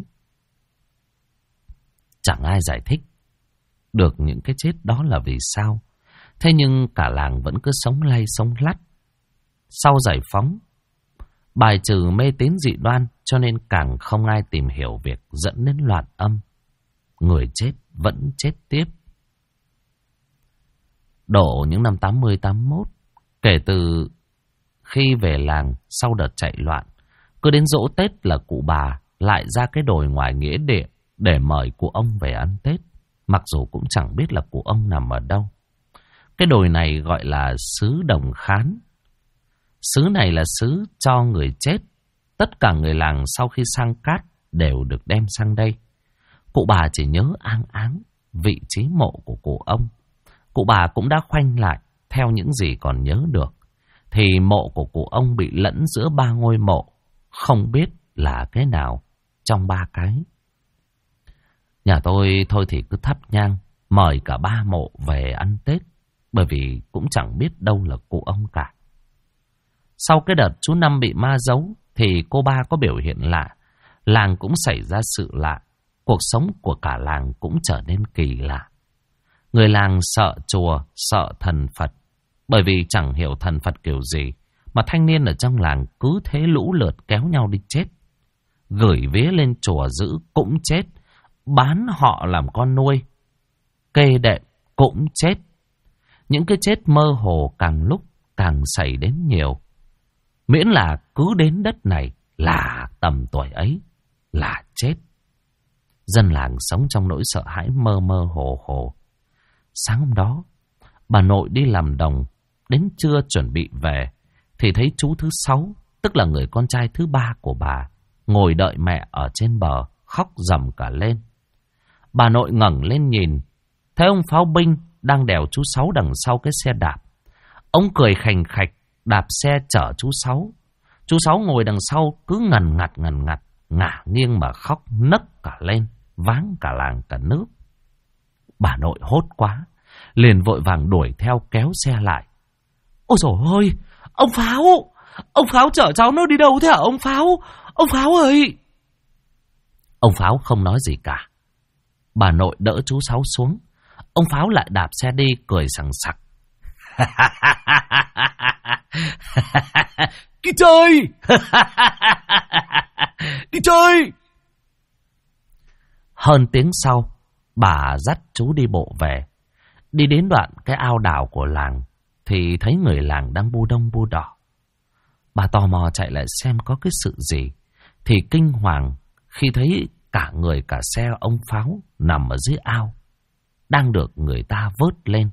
Chẳng ai giải thích được những cái chết đó là vì sao. Thế nhưng cả làng vẫn cứ sống lay sống lắt. Sau giải phóng, bài trừ mê tín dị đoan, cho nên càng không ai tìm hiểu việc dẫn đến loạn âm. Người chết vẫn chết tiếp. Độ những năm 80-81, kể từ khi về làng sau đợt chạy loạn, cứ đến giỗ Tết là cụ bà lại ra cái đồi ngoài nghĩa địa để mời cụ ông về ăn Tết, mặc dù cũng chẳng biết là cụ ông nằm ở đâu. Cái đồi này gọi là xứ Đồng Khán. Xứ này là xứ cho người chết. Tất cả người làng sau khi sang cát đều được đem sang đây. Cụ bà chỉ nhớ áng áng vị trí mộ của cụ ông. Cụ bà cũng đã khoanh lại theo những gì còn nhớ được. Thì mộ của cụ ông bị lẫn giữa 3 ngôi mộ, không biết là cái nào trong 3 cái. Nhà tôi thôi thì cứ thắp nhang mời cả 3 mộ về ăn Tết, bởi vì cũng chẳng biết đâu là cụ ông cả. Sau cái đợt chú Năm bị ma giấu thì cô ba có biểu hiện lạ. Làng cũng xảy ra sự lạ. Cuộc sống của cả làng cũng trở nên kỳ lạ. Người làng sợ chùa, sợ thần Phật. Bởi vì chẳng hiểu thần Phật kiểu gì mà thanh niên ở trong làng cứ thế lũ lượt kéo nhau đi chết. Gửi vía lên chùa giữ cũng chết. Bán họ làm con nuôi, kê đệm cũng chết. Những cái chết mơ hồ càng lúc càng xảy đến nhiều. Miễn là cứ đến đất này là tầm tuổi ấy là chết. Dân làng sống trong nỗi sợ hãi mơ mơ hồ hồ. Sáng hôm đó, bà nội đi làm đồng, đến trưa chuẩn bị về thì thấy chú thứ 6, tức là người con trai thứ 3 của bà, ngồi đợi mẹ ở trên bờ, khóc rầm cả lên. Bà nội ngẩng lên nhìn, thấy ông pháo binh đang đèo chú 6 đằng sau cái xe đạp. Ông cười khành khạch đạp xe chở chú 6. Chú 6 ngồi đằng sau cứ ngần ngặt, ngả nghiêng mà khóc nấc cả lên, váng cả làng cả nước. Bà nội hốt quá, liền vội vàng đuổi theo kéo xe lại. Ôi dồi ôi, ông Pháo! Ông Pháo chở cháu nó đi đâu thế hả ông Pháo? Ông Pháo ơi! Ông Pháo không nói gì cả. Bà nội đỡ chú Sáu xuống. Ông Pháo lại đạp xe đi cười sằng sặc. Đi chơi! Đi chơi! Hơn tiếng sau, bà dắt chú đi bộ về. Đi đến đoạn cái ao đào của làng thì thấy người làng đang bu đông bu đỏ. Bà tò mò chạy lại xem có cái sự gì thì kinh hoàng khi thấy cả người cả xe ông Pháo nằm ở dưới ao, đang được người ta vớt lên.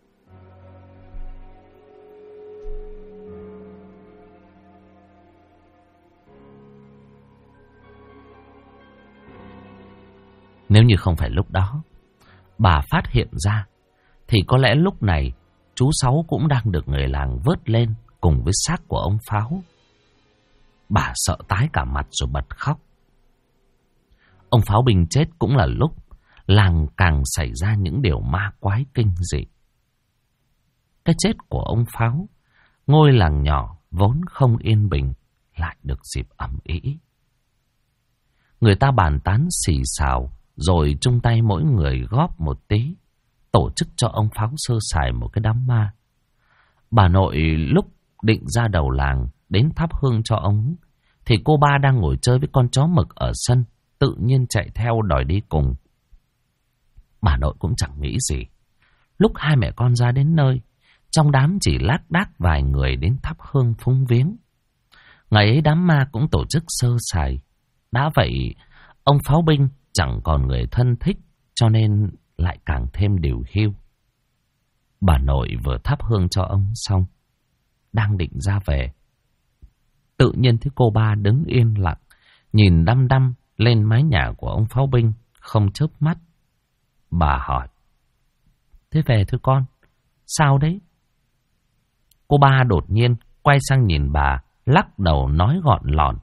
Nếu như không phải lúc đó bà phát hiện ra thì có lẽ lúc này chú Sáu cũng đang được người làng vớt lên cùng với xác của ông Pháo. Bà sợ tái cả mặt rồi bật khóc. Ông Pháo Binh chết cũng là lúc làng càng xảy ra những điều ma quái kinh dị. Cái chết của ông Pháo, ngôi làng nhỏ vốn không yên bình lại được dịp ầm ĩ. Người ta bàn tán xì xào rồi chung tay mỗi người góp một tí, tổ chức cho ông Pháo sơ sài một cái đám ma. Bà nội lúc định ra đầu làng đến thắp hương cho ông thì cô ba đang ngồi chơi với con chó mực ở sân, tự nhiên chạy theo đòi đi cùng. Bà nội cũng chẳng nghĩ gì. Lúc hai mẹ con ra đến nơi, trong đám chỉ lác đác vài người đến thắp hương phúng viếng. Ngày ấy đám ma cũng tổ chức sơ sài. Đã vậy, ông Pháo Binh chẳng còn người thân thích, cho nên lại càng thêm điều hiu. Bà nội vừa thắp hương cho ông xong, đang định ra về, tự nhiên thấy cô ba đứng yên lặng, nhìn đăm đăm lên mái nhà của ông Pháo Binh, không chớp mắt. Bà hỏi: "Thế về thưa con, sao đấy?" Cô ba đột nhiên quay sang nhìn bà, lắc đầu nói gọn lọn: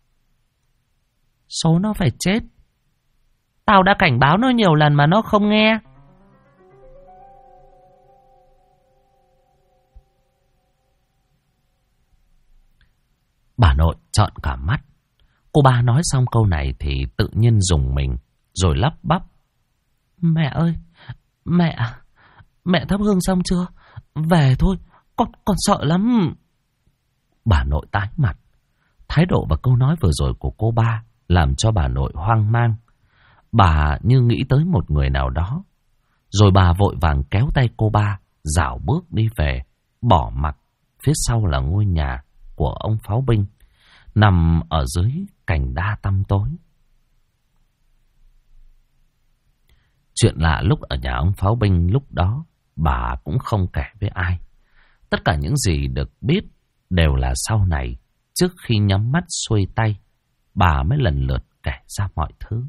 "Số nó phải chết. Tao đã cảnh báo nó nhiều lần mà nó không nghe." Bà nội trợn cả mắt. Cô ba nói xong câu này thì tự nhiên rùng mình, rồi lắp bắp: "Mẹ ơi, mẹ thắp hương xong chưa? Về thôi, con sợ lắm." Bà nội tái mặt. Thái độ và câu nói vừa rồi của cô ba làm cho bà nội hoang mang. Bà như nghĩ tới một người nào đó. Rồi bà vội vàng kéo tay cô ba, rảo bước đi về, bỏ mặc phía sau là ngôi nhà của ông Pháo Binh, nằm ở dưới cành đa tăm tối. Chuyện lạ lúc ở nhà ông Pháo Binh lúc đó, bà cũng không kể với ai. Tất cả những gì được biết đều là sau này, trước khi nhắm mắt xuôi tay, bà mới lần lượt kể ra mọi thứ.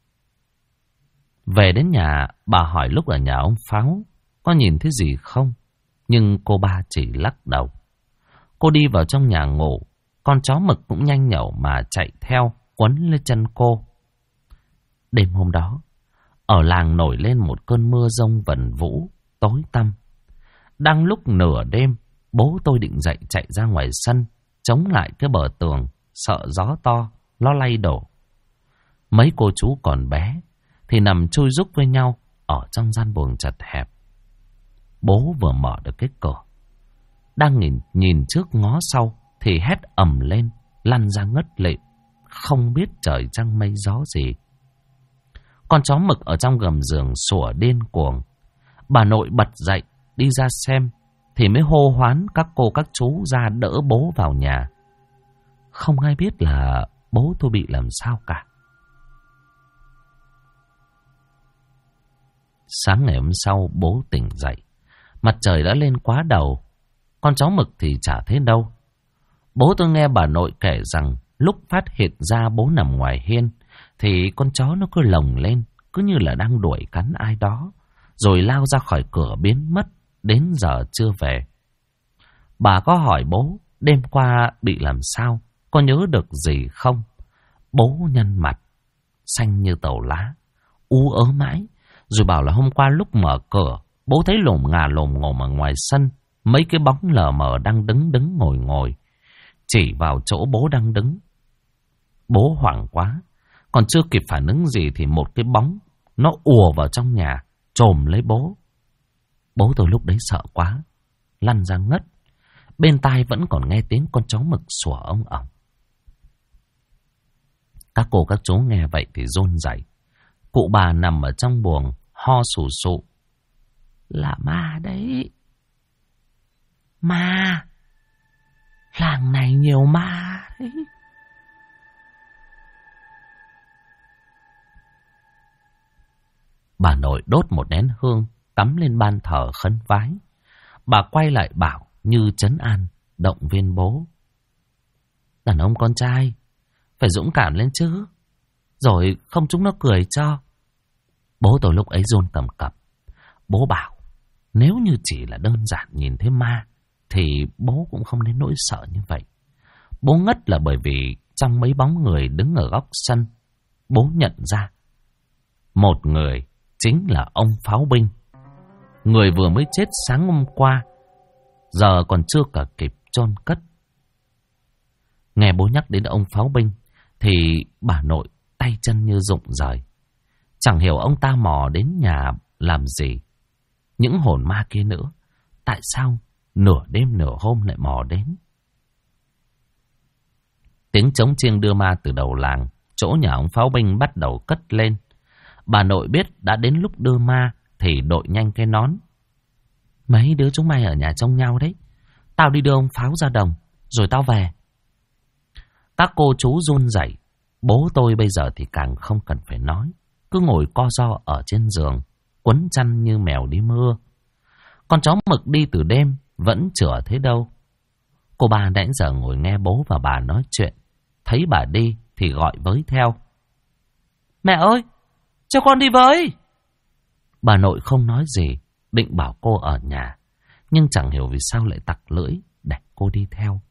Về đến nhà, bà hỏi lúc ở nhà ông Pháo có nhìn thấy gì không, nhưng cô ba chỉ lắc đầu. Cô đi vào trong nhà ngủ, con chó mực cũng nhanh nhẩu mà chạy theo quấn lên chân cô. Đêm hôm đó, ở làng nổi lên một cơn mưa giông vần vũ, tối tăm. Đang lúc nửa đêm, bố tôi định dậy chạy ra ngoài sân, chống lại cái bờ tường, sợ gió to, nó lay đổ. Mấy cô chú còn bé thì nằm chui rúc với nhau ở trong gian buồng chật hẹp. Bố vừa mở được cái cửa, đang nhìn trước ngó sau thì hét ầm lên, lăn ra ngất lịm, không biết trời trăng mây gió gì. Con chó mực ở trong gầm giường sủa điên cuồng. Bà nội bật dậy đi ra xem thì mới hô hoán các cô các chú ra đỡ bố vào nhà. Không ai biết là bố tôi bị làm sao cả. Sáng ngày hôm sau bố tỉnh dậy, mặt trời đã lên quá đầu. Con chó mực thì chả thấy đâu. Bố tôi nghe bà nội kể rằng lúc phát hiện ra bố nằm ngoài hiên thì con chó nó cứ lồng lên, cứ như là đang đuổi cắn ai đó, rồi lao ra khỏi cửa biến mất, đến giờ chưa về. Bà có hỏi bố đêm qua bị làm sao, có nhớ được gì không? Bố nhăn mặt, xanh như tàu lá, ú ớ mãi, Rồi bảo là hôm qua lúc mở cửa, bố thấy lồm ngà lồm ngồm ở ngoài sân, mấy cái bóng lờ mờ đang đứng ngồi. Chỉ vào chỗ bố đang đứng. Bố hoảng quá, còn chưa kịp phản ứng gì thì một cái bóng nó ùa vào trong nhà, chồm lấy bố. Bố tôi lúc đấy sợ quá, lăn ra ngất. Bên tai vẫn còn nghe tiếng con chó mực sủa ông ổng. Các cô các chú nghe vậy thì run rẩy. Cụ bà nằm ở trong buồng ho sù sụ. Là ma đấy. Ma. Làng này nhiều ma đấy. Bà nội đốt một nén hương, cắm lên ban thờ khấn vái. Bà quay lại bảo như trấn an, động viên bố. Đàn ông con trai, phải dũng cảm lên chứ. Rồi không chúng nó cười cho. Bố tôi lúc ấy run cầm cập. Bố bảo, nếu như chỉ là đơn giản nhìn thấy ma, thì bố cũng không đến nỗi sợ như vậy. Bố ngất là bởi vì trong mấy bóng người đứng ở góc sân, bố nhận ra một người chính là ông pháo binh. Người vừa mới chết sáng hôm qua, giờ còn chưa cả kịp chôn cất. Nghe bố nhắc đến ông pháo binh thì bà nội tay chân như rụng rời. Chẳng hiểu ông ta mò đến nhà làm gì. Những hồn ma kia nữa, tại sao nửa đêm nửa hôm lại mò đến? Tiếng trống chiêng đưa ma từ đầu làng, chỗ nhà ông pháo binh bắt đầu cất lên. Bà nội biết đã đến lúc đưa ma thì đội nhanh cái nón. Mấy đứa chúng mày ở nhà trông nhau đấy. Tao đi đưa ông pháo ra đồng, rồi tao về. Các cô chú run rẩy. Bố tôi bây giờ thì càng không cần phải nói. Cứ ngồi co ro ở trên giường, quấn chăn như mèo đi mưa. Con chó mực đi từ đêm vẫn chửa thế đâu. Cô bà nãy giờ ngồi nghe bố và bà nói chuyện. Thấy bà đi thì gọi với theo. Mẹ ơi, cho con đi với. Bà nội không nói gì, định bảo cô ở nhà. Nhưng chẳng hiểu vì sao lại tặc lưỡi để cô đi theo.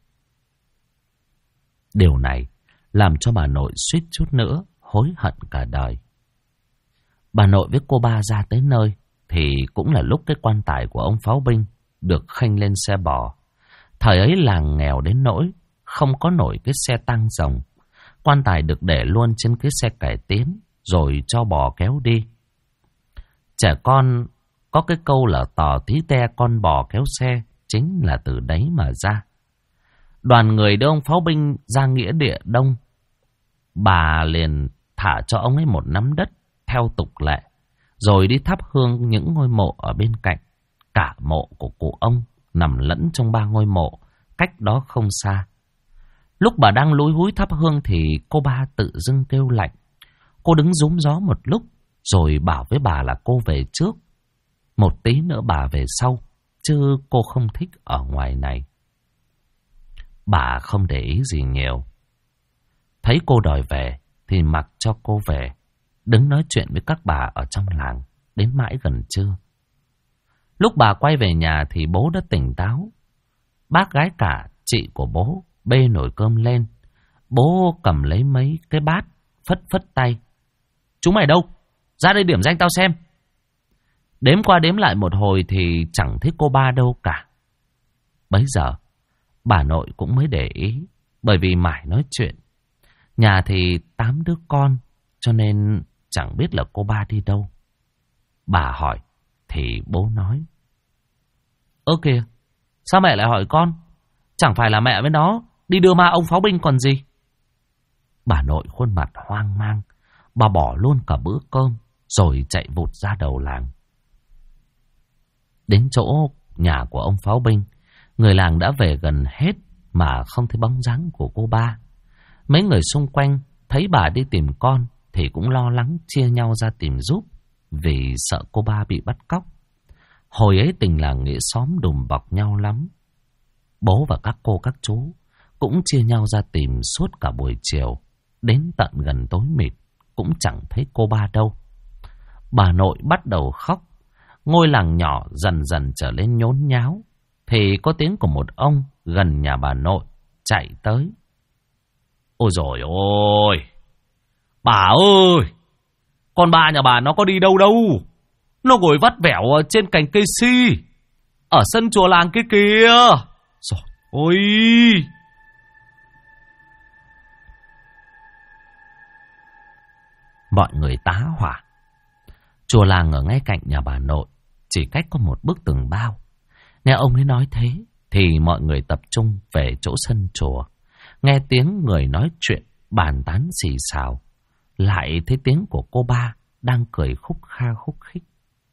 Điều này làm cho bà nội suýt chút nữa hối hận cả đời. Bà nội với cô ba ra tới nơi thì cũng là lúc cái quan tài của ông pháo binh được khênh lên xe bò. Thời ấy làng nghèo đến nỗi không có nổi cái xe tăng rồng. Quan tài được để luôn trên cái xe cải tiến rồi cho bò kéo đi. Trẻ con có cái câu là tò tí te con bò kéo xe, chính là từ đấy mà ra. Đoàn người đưa ông pháo binh ra nghĩa địa đông. Bà liền thả cho ông ấy một nắm đất theo tục lệ, rồi đi thắp hương những ngôi mộ ở bên cạnh. Cả mộ của cụ ông nằm lẫn trong 3 ngôi mộ, cách đó không xa. Lúc bà đang lúi húi thắp hương thì cô ba tự dưng kêu lạnh. Cô đứng rúm gió một lúc, rồi bảo với bà là cô về trước. Một tí nữa bà về sau, chứ cô không thích ở ngoài này. Bà không để ý gì nhiều. Thấy cô đòi về thì mặc cho cô về, đứng nói chuyện với các bà ở trong làng đến mãi gần trưa. Lúc bà quay về nhà thì bố đã tỉnh táo. Bác gái cả chị của bố bê nồi cơm lên. Bố cầm lấy mấy cái bát, phất phất tay. Chúng mày đâu? Ra đây điểm danh tao xem. Đếm qua đếm lại một hồi thì chẳng thấy cô ba đâu cả. Bấy giờ bà nội cũng mới để ý, bởi vì mải nói chuyện. Nhà thì 8 đứa con, cho nên chẳng biết là cô ba đi đâu. Bà hỏi thì bố nói. Ơ kìa, sao mẹ lại hỏi con? Chẳng phải là mẹ với nó đi đưa ma ông pháo binh còn gì? Bà nội khuôn mặt hoang mang. Bà bỏ luôn cả bữa cơm, rồi chạy vụt ra đầu làng. Đến chỗ nhà của ông pháo binh, người làng đã về gần hết mà không thấy bóng dáng của cô ba. Mấy người xung quanh thấy bà đi tìm con thì cũng lo lắng chia nhau ra tìm giúp, vì sợ cô ba bị bắt cóc. Hồi ấy tình làng nghĩa xóm đùm bọc nhau lắm. Bố và các cô các chú cũng chia nhau ra tìm suốt cả buổi chiều. Đến tận gần tối mịt cũng chẳng thấy cô ba đâu. Bà nội bắt đầu khóc. Ngôi làng nhỏ dần dần trở lên nhốn nháo. Thì có tiếng của một ông gần nhà bà nội chạy tới. Ôi dồi ôi! Bà ơi! Con ba nhà bà nó có đi đâu đâu? Nó ngồi vắt vẻo trên cành cây si ở sân chùa làng kia kìa. Rồi ôi. Mọi người tá hỏa. Chùa làng ở ngay cạnh nhà bà nội, chỉ cách có một bức tường bao. Nghe ông ấy nói thế thì mọi người tập trung về chỗ sân chùa. Nghe tiếng người nói chuyện bàn tán xì xào, lại thấy tiếng của cô ba đang cười khúc kha khúc khích.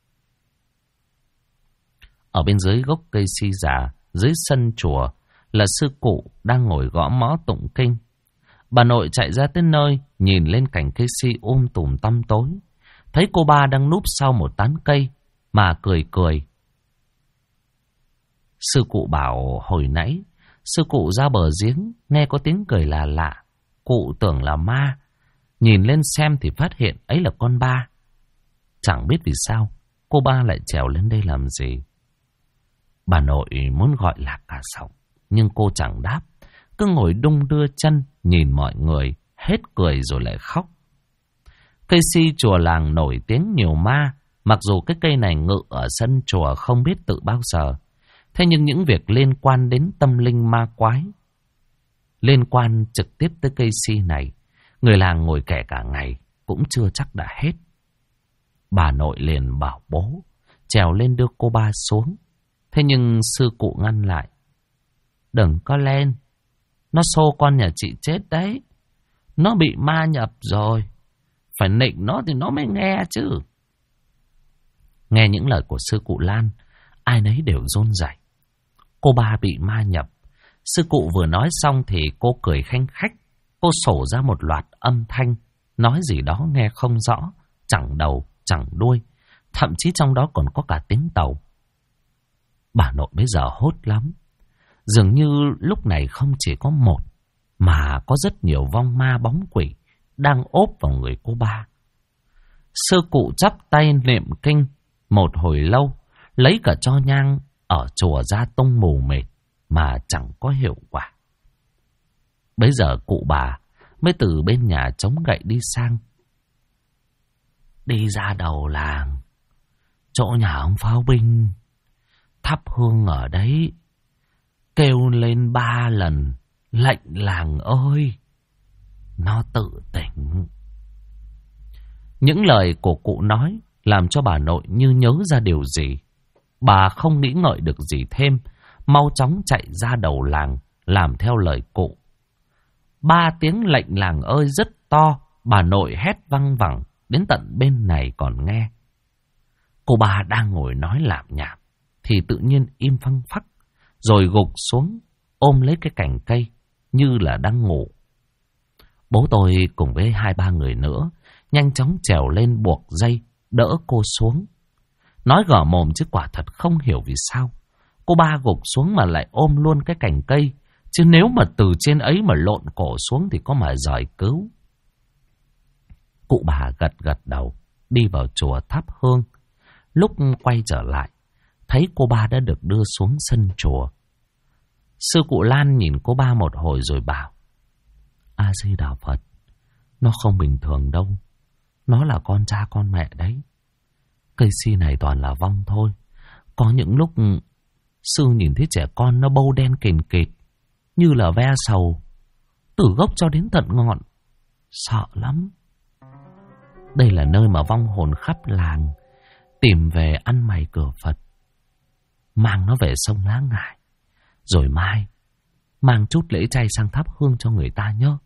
Ở bên dưới gốc cây si già, dưới sân chùa là sư cụ đang ngồi gõ mõ tụng kinh. Bà nội chạy ra tới nơi, nhìn lên cành cây si tùm tăm tối, thấy cô ba đang núp sau một tán cây mà cười cười. Sư cụ bảo hồi nãy sư cụ ra bờ giếng nghe có tiếng cười lạ lạ, cụ tưởng là ma, nhìn lên xem thì phát hiện ấy là con ba. Chẳng biết vì sao cô ba lại trèo lên đây làm gì. Bà nội muốn gọi lạc cả sọng, nhưng cô chẳng đáp, cứ ngồi đung đưa chân nhìn mọi người, hết cười rồi lại khóc. Cây si chùa làng nổi tiếng nhiều ma, mặc dù cái cây này ngự ở sân chùa không biết tự bao giờ. Thế nhưng những việc liên quan đến tâm linh ma quái, liên quan trực tiếp tới cây si này, người làng ngồi kể cả ngày cũng chưa chắc đã hết. Bà nội liền bảo bố trèo lên đưa cô ba xuống. Thế nhưng sư cụ ngăn lại. Đừng có lên, nó xô con nhà chị chết đấy. Nó bị ma nhập rồi, phải nịnh nó thì nó mới nghe chứ. Nghe những lời của sư cụ Lan, ai nấy đều run rẩy. Cô ba bị ma nhập. Sư cụ vừa nói xong thì cô cười khanh khách. Cô sổ ra một loạt âm thanh, nói gì đó nghe không rõ, chẳng đầu chẳng đuôi, thậm chí trong đó còn có cả tiếng tàu. Bà nội bây giờ hốt lắm. Dường như lúc này không chỉ có một, mà có rất nhiều vong ma bóng quỷ đang ốp vào người cô ba. Sư cụ chắp tay niệm kinh một hồi lâu, lấy cả tro nhang ở chùa ra tung mù mịt mà chẳng có hiệu quả. Bây giờ cụ bà mới từ bên nhà chống gậy đi sang. Đi ra đầu làng, chỗ nhà ông pháo binh, thắp hương ở đấy, kêu lên 3 lần, lệnh làng ơi, nó tự tỉnh. Những lời của cụ nói làm cho bà nội như nhớ ra điều gì. Bà không nghĩ ngợi được gì thêm, mau chóng chạy ra đầu làng, làm theo lời cụ. 3 tiếng lệnh làng ơi rất to, bà nội hét văng vẳng, đến tận bên này còn nghe. Cô ba đang ngồi nói lảm nhảm, thì tự nhiên im phăng phắc, rồi gục xuống, ôm lấy cái cành cây, như là đang ngủ. Bố tôi cùng với 2-3 người nữa, nhanh chóng trèo lên buộc dây, đỡ cô xuống. Nói gở mồm chứ quả thật không hiểu vì sao cô ba gục xuống mà lại ôm luôn cái cành cây. Chứ nếu mà từ trên ấy mà lộn cổ xuống thì có mà giỏi cứu. Cụ bà gật gật đầu, đi vào chùa thắp hương. Lúc quay trở lại, thấy cô ba đã được đưa xuống sân chùa. Sư cụ Lan nhìn cô ba một hồi rồi bảo: A Di Đà Phật, nó không bình thường đâu. Nó là con cha con mẹ đấy. Cây si này toàn là vong thôi. Có những lúc sư nhìn thấy trẻ con nó bâu đen kền kịt, như là ve sầu, từ gốc cho đến tận ngọn. Sợ lắm. Đây là nơi mà vong hồn khắp làng tìm về ăn mày cửa Phật. Mang nó về sông Lá Ngải, rồi mai mang chút lễ chay sang thắp hương cho người ta nhớ.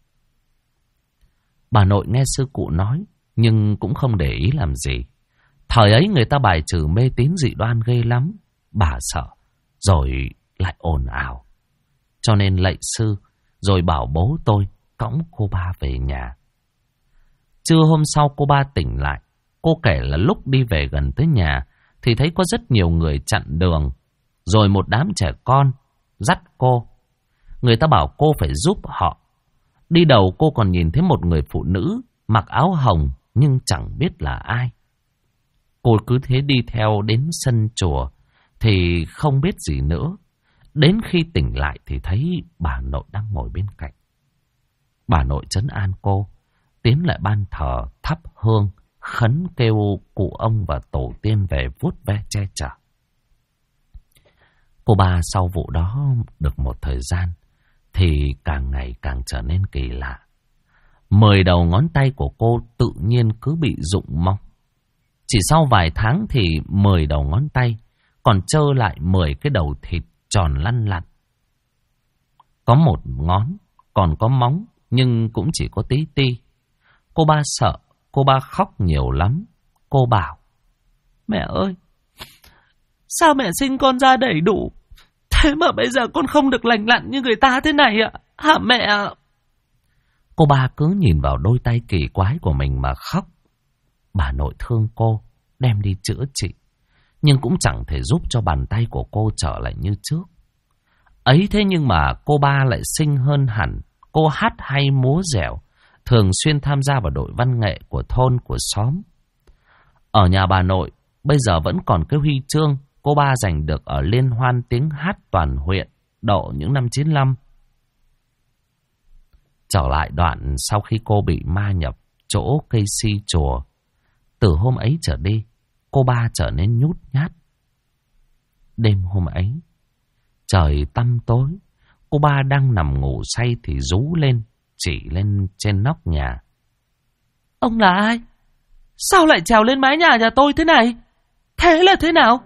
Bà nội nghe sư cụ nói, nhưng cũng không để ý làm gì. Thời ấy người ta bài trừ mê tín dị đoan ghê lắm. Bà sợ, rồi lại ồn ào. Cho nên lạy sư, rồi bảo bố tôi cõng cô ba về nhà. Trưa hôm sau cô ba tỉnh lại. Cô kể là lúc đi về gần tới nhà thì thấy có rất nhiều người chặn đường, rồi một đám trẻ con dắt cô. Người ta bảo cô phải giúp họ. Đi đầu cô còn nhìn thấy một người phụ nữ mặc áo hồng nhưng chẳng biết là ai. Cô cứ thế đi theo đến sân chùa thì không biết gì nữa. Đến khi tỉnh lại thì thấy bà nội đang ngồi bên cạnh. Bà nội trấn an cô, tiến lại ban thờ thắp hương, khấn kêu cụ ông và tổ tiên về vuốt ve che chở. Cô ba sau vụ đó được một thời gian thì càng ngày càng trở nên kỳ lạ. 10 đầu ngón tay của cô tự nhiên cứ bị rụng móng. Chỉ sau vài tháng thì 10 đầu ngón tay còn trơ lại 10 cái đầu thịt tròn lăn lặn. Có một ngón còn có móng nhưng cũng chỉ có tí ti. Cô ba sợ, cô ba khóc nhiều lắm. Cô bảo: Mẹ ơi, sao mẹ sinh con ra đầy đủ, thế mà bây giờ con không được lành lặn như người ta thế này ạ? Hả mẹ ạ? Cô ba cứ nhìn vào đôi tay kỳ quái của mình mà khóc. Bà nội thương cô, đem đi chữa trị, nhưng cũng chẳng thể giúp cho bàn tay của cô trở lại như trước. Ấy thế nhưng mà cô ba lại xinh hơn hẳn. Cô hát hay múa dẻo, thường xuyên tham gia vào đội văn nghệ của thôn, của xóm. Ở nhà bà nội, bây giờ vẫn còn cái huy chương cô ba giành được ở liên hoan tiếng hát toàn huyện độ những năm 95. Trở lại đoạn sau khi cô bị ma nhập chỗ cây si chùa, từ hôm ấy trở đi, cô ba trở nên nhút nhát. Đêm hôm ấy, trời tăm tối, cô ba đang nằm ngủ say thì rú lên, chỉ lên trên nóc nhà. Ông là ai? Sao lại trèo lên mái nhà tôi thế này? Thế là thế nào?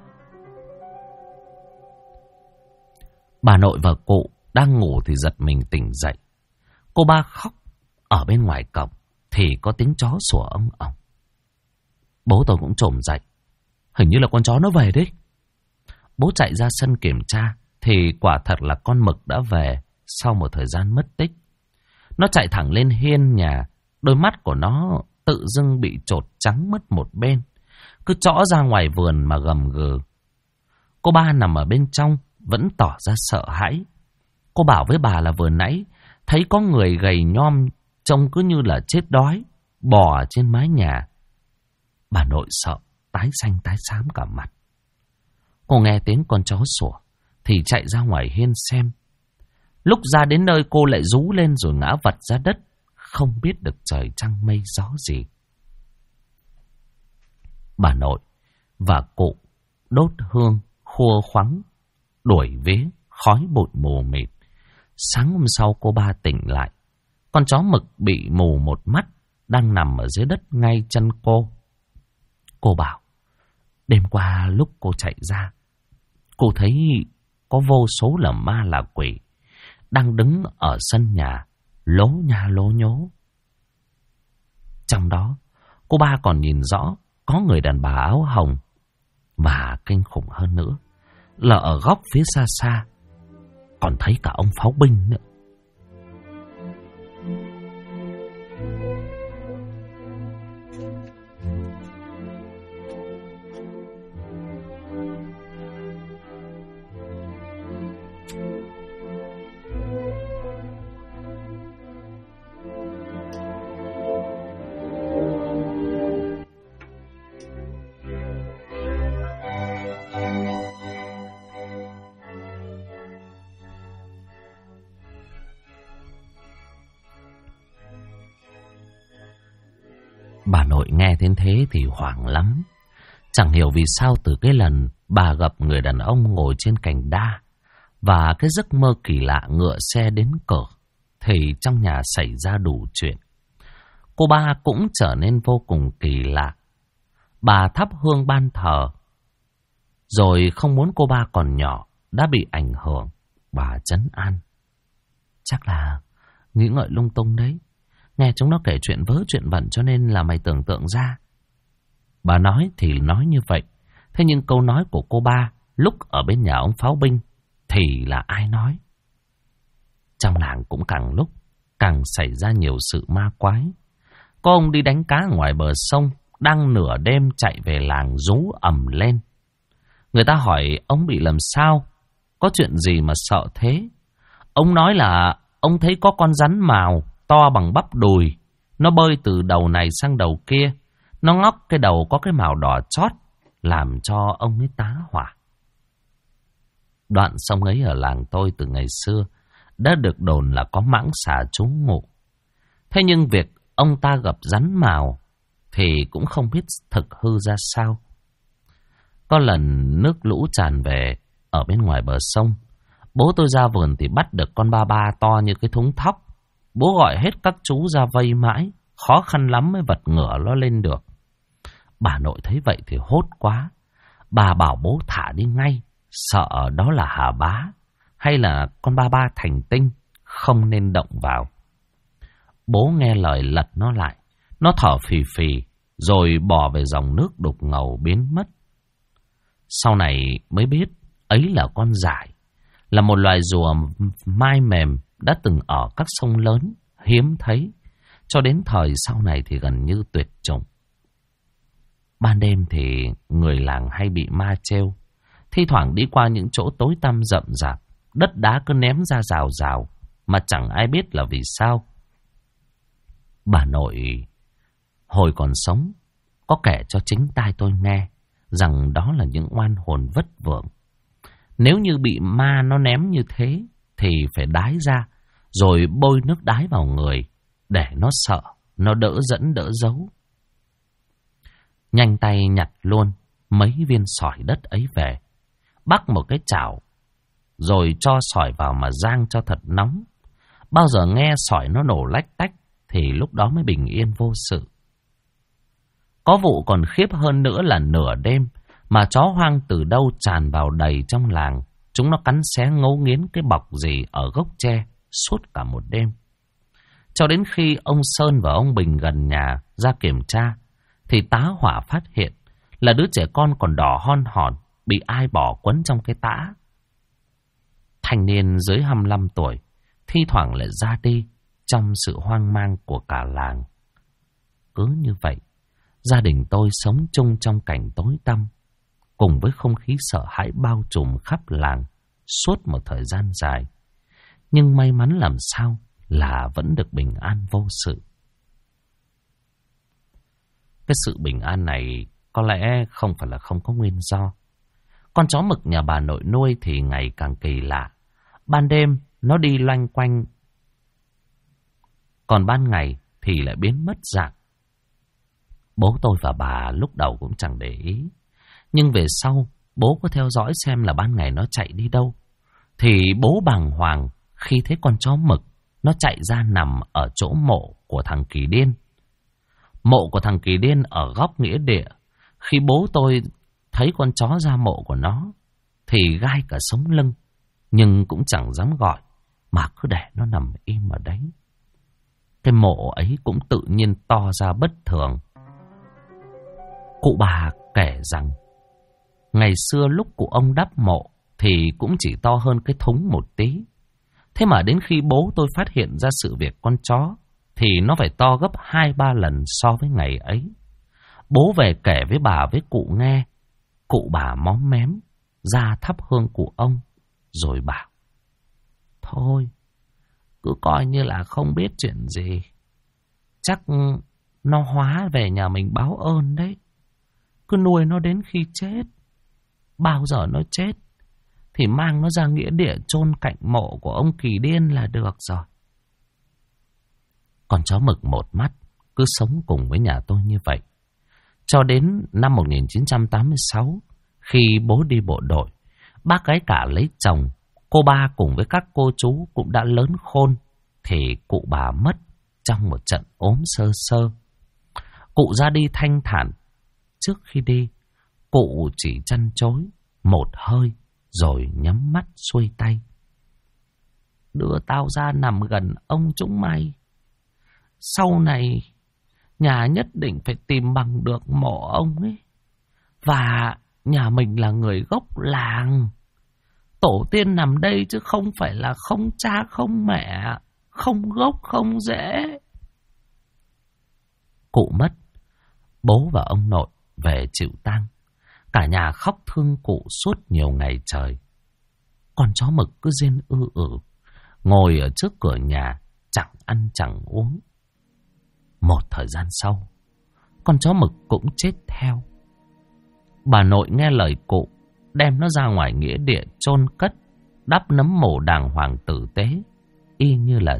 Bà nội và cụ đang ngủ thì giật mình tỉnh dậy. Cô ba khóc. Ở bên ngoài cổng thì có tiếng chó sủa ong ong. Bố tôi cũng trồm dậy. Hình như là con chó nó về đấy. Bố chạy ra sân kiểm tra thì quả thật là con mực đã về sau một thời gian mất tích. Nó chạy thẳng lên hiên nhà. Đôi mắt của nó tự dưng bị chột trắng mất một bên, cứ trõ ra ngoài vườn mà gầm gừ. Cô ba nằm ở bên trong vẫn tỏ ra sợ hãi. Cô bảo với bà là vừa nãy thấy có người gầy nhom, trông cứ như là chết đói, bò trên mái nhà. Bà nội sợ tái xanh tái xám cả mặt. Cô nghe tiếng con chó sủa thì chạy ra ngoài hiên xem. Lúc ra đến nơi cô lại rú lên rồi ngã vật ra đất, không biết được trời trăng mây gió gì. Bà nội và cụ đốt hương, khua khoắng, đuổi vía, khói bụi mù mịt. Sáng hôm sau cô ba tỉnh lại. Con chó mực bị mù một mắt đang nằm ở dưới đất ngay chân cô. Cô bảo, đêm qua lúc cô chạy ra, cô thấy có vô số là ma là quỷ đang đứng ở sân nhà, lố nha lố nhố. Trong đó, cô ba còn nhìn rõ có người đàn bà áo hồng. Và kinh khủng hơn nữa là ở góc phía xa xa còn thấy cả ông pháo binh nữa. Bà nội nghe đến thế thì hoảng lắm. Chẳng hiểu vì sao từ cái lần bà gặp người đàn ông ngồi trên cành đa và cái giấc mơ kỳ lạ ngựa xe đến cửa thì trong nhà xảy ra đủ chuyện. Cô ba cũng trở nên vô cùng kỳ lạ. Bà thắp hương ban thờ, rồi không muốn cô ba còn nhỏ đã bị ảnh hưởng. Bà trấn an. Chắc là nghĩ ngợi lung tung đấy. Nghe chúng nó kể chuyện vớ chuyện vẩn cho nên là mày tưởng tượng ra. Bà nói thì nói như vậy. Thế nhưng câu nói của cô ba lúc ở bên nhà ông pháo binh thì là ai nói? Trong làng cũng càng lúc càng xảy ra nhiều sự ma quái. Có ông đi đánh cá ngoài bờ sông, đang nửa đêm chạy về làng rú ầm lên. Người ta hỏi ông bị làm sao, có chuyện gì mà sợ thế? Ông nói là ông thấy có con rắn mào to bằng bắp đùi, nó bơi từ đầu này sang đầu kia, nó ngóc cái đầu có cái mào đỏ chót, làm cho ông ấy tá hỏa. Đoạn sông ấy ở làng tôi từ ngày xưa đã được đồn là có mãng xà trú ngụ. Thế nhưng việc ông ta gặp rắn mào thì cũng không biết thực hư ra sao. Có lần nước lũ tràn về ở bên ngoài bờ sông, bố tôi ra vườn thì bắt được con ba ba to như cái thúng thóc. Bố gọi hết các chú ra vây mãi, khó khăn lắm mới vật ngửa nó lên được. Bà nội thấy vậy thì hốt quá. Bà bảo bố thả đi ngay, sợ đó là hà bá hay là con ba ba thành tinh, không nên động vào. Bố nghe lời lật nó lại. Nó thở phì phì rồi bò về dòng nước đục ngầu biến mất. Sau này mới biết ấy là con dải, là một loài rùa mai mềm đã từng ở các sông lớn, hiếm thấy. Cho đến thời sau này thì gần như tuyệt chủng. Ban đêm thì người làng hay bị ma trêu. Thi thoảng đi qua những chỗ tối tăm rậm rạp, đất đá cứ ném ra rào rào, mà chẳng ai biết là vì sao. Bà nội hồi còn sống có kể cho chính tai tôi nghe rằng đó là những oan hồn vất vưởng. Nếu như bị ma nó ném như thế thì phải đái ra, rồi bôi nước đái vào người để nó sợ, nó đỡ dẫn đỡ giấu. Nhanh tay nhặt luôn mấy viên sỏi đất ấy về, bắc một cái chảo rồi cho sỏi vào mà rang cho thật nóng. Bao giờ nghe sỏi nó nổ lách tách thì lúc đó mới bình yên vô sự. Có vụ còn khiếp hơn nữa là nửa đêm mà chó hoang từ đâu tràn vào đầy trong làng. Chúng nó cắn xé ngấu nghiến cái bọc gì ở gốc tre suốt cả một đêm. Cho đến khi ông Sơn và ông Bình gần nhà ra kiểm tra thì tá hỏa phát hiện là đứa trẻ con còn đỏ hon hòn bị ai bỏ quấn trong cái tã. Thanh niên dưới 25 tuổi thi thoảng lại ra đi trong sự hoang mang của cả làng. Cứ như vậy, gia đình tôi sống chung trong cảnh tối tăm, cùng với không khí sợ hãi bao trùm khắp làng suốt một thời gian dài. Nhưng may mắn làm sao là vẫn được bình an vô sự. Cái sự bình an này có lẽ không phải là không có nguyên do. Con chó mực nhà bà nội nuôi thì ngày càng kỳ lạ. Ban đêm nó đi loanh quanh, còn ban ngày thì lại biến mất dạng. Bố tôi và bà lúc đầu cũng chẳng để ý. Nhưng về sau, bố có theo dõi xem là ban ngày nó chạy đi đâu. Thì bố bàng hoàng khi thấy con chó mực nó chạy ra nằm ở chỗ mộ của thằng Kỳ Điên. Mộ của thằng Kỳ Điên ở góc nghĩa địa. Khi bố tôi thấy con chó ra mộ của nó thì gai cả sống lưng, nhưng cũng chẳng dám gọi, mà cứ để nó nằm im ở đấy. Cái mộ ấy cũng tự nhiên to ra bất thường. Cụ bà kể rằng ngày xưa lúc cụ ông đắp mộ thì cũng chỉ to hơn cái thúng một tí. Thế mà đến khi bố tôi phát hiện ra sự việc con chó thì nó phải to gấp 2-3 lần so với ngày ấy. Bố về kể với bà với cụ nghe. Cụ bà móm mém ra thắp hương cụ ông rồi bảo: thôi, cứ coi như là không biết chuyện gì. Chắc nó hóa về nhà mình báo ơn đấy. Cứ nuôi nó đến khi chết. Bao giờ nó chết thì mang nó ra nghĩa địa chôn cạnh mộ của ông Kỳ Điên là được rồi. Con chó mực một mắt cứ sống cùng với nhà tôi như vậy cho đến năm 1986, khi bố đi bộ đội, bác gái cả lấy chồng, cô ba cùng với các cô chú cũng đã lớn khôn, thì cụ bà mất trong một trận ốm sơ sơ. Cụ ra đi thanh thản. Trước khi đi, cụ chỉ chăn chối một hơi rồi nhắm mắt xuôi tay: đưa tao ra nằm gần ông chúng mày. Sau này nhà nhất định phải tìm bằng được mộ ông ấy. Và nhà mình là người gốc làng. Tổ tiên nằm đây chứ không phải là không cha không mẹ, không gốc không rễ. Cụ mất, bố và ông nội về chịu tang. Cả nhà khóc thương cụ suốt nhiều ngày trời. Con chó mực cứ rên ngồi ở trước cửa nhà, chẳng ăn chẳng uống. Một thời gian sau, con chó mực cũng chết theo. Bà nội nghe lời cụ, đem nó ra ngoài nghĩa địa chôn cất, đắp nấm mồ đàng hoàng tử tế, y như là cho người vậy. Thế nhưng tai họa của làng lại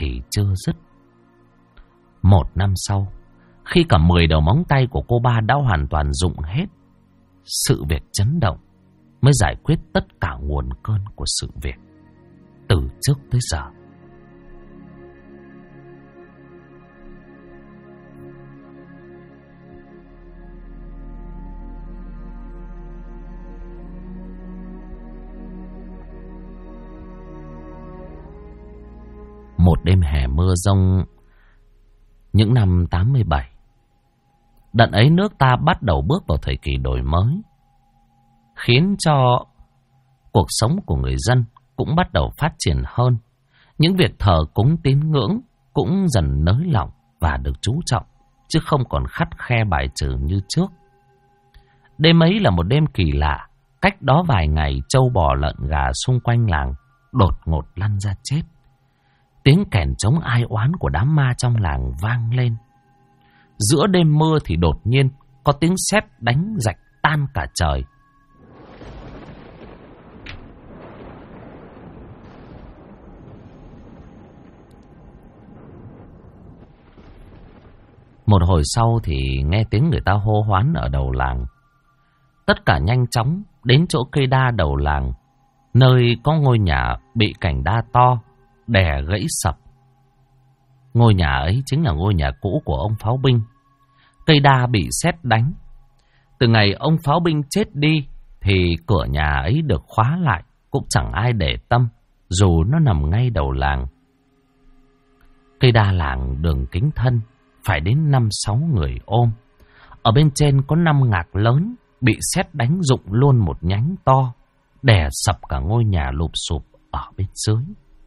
thì chưa dứt. 1 năm sau, khi cả 10 đầu móng tay của cô ba đã hoàn toàn rụng hết, sự việc chấn động mới giải quyết tất cả nguồn cơn của sự việc từ trước tới giờ. Một đêm hè mưa giông những năm 87, đợt ấy nước ta bắt đầu bước vào thời kỳ đổi mới, khiến cho cuộc sống của người dân cũng bắt đầu phát triển hơn. Những việc thờ cúng tín ngưỡng cũng dần nới lỏng và được chú trọng, chứ không còn khắt khe bài trừ như trước. Đêm ấy là một đêm kỳ lạ. Cách đó vài ngày, trâu bò lợn gà xung quanh làng đột ngột lăn ra chết. Tiếng kèn trống ai oán của đám ma trong làng vang lên. Giữa đêm mưa thì đột nhiên có tiếng sét đánh rạch tan cả trời. Một hồi sau thì nghe tiếng người ta hô hoán ở đầu làng. Tất cả nhanh chóng đến chỗ cây đa đầu làng, nơi có ngôi nhà bị cành đa to đè gãy sập. Ngôi nhà ấy chính là ngôi nhà cũ của ông pháo binh. Cây đa bị sét đánh. Từ ngày ông pháo binh chết đi thì cửa nhà ấy được khóa lại, cũng chẳng ai để tâm, dù nó nằm ngay đầu làng. Cây đa làng đường kính thân, phải đến 5-6 người ôm. Ở bên trên có 5 ngạc lớn bị sét đánh rụng luôn một nhánh to, đè sập cả ngôi nhà lụp xụp ở bên dưới.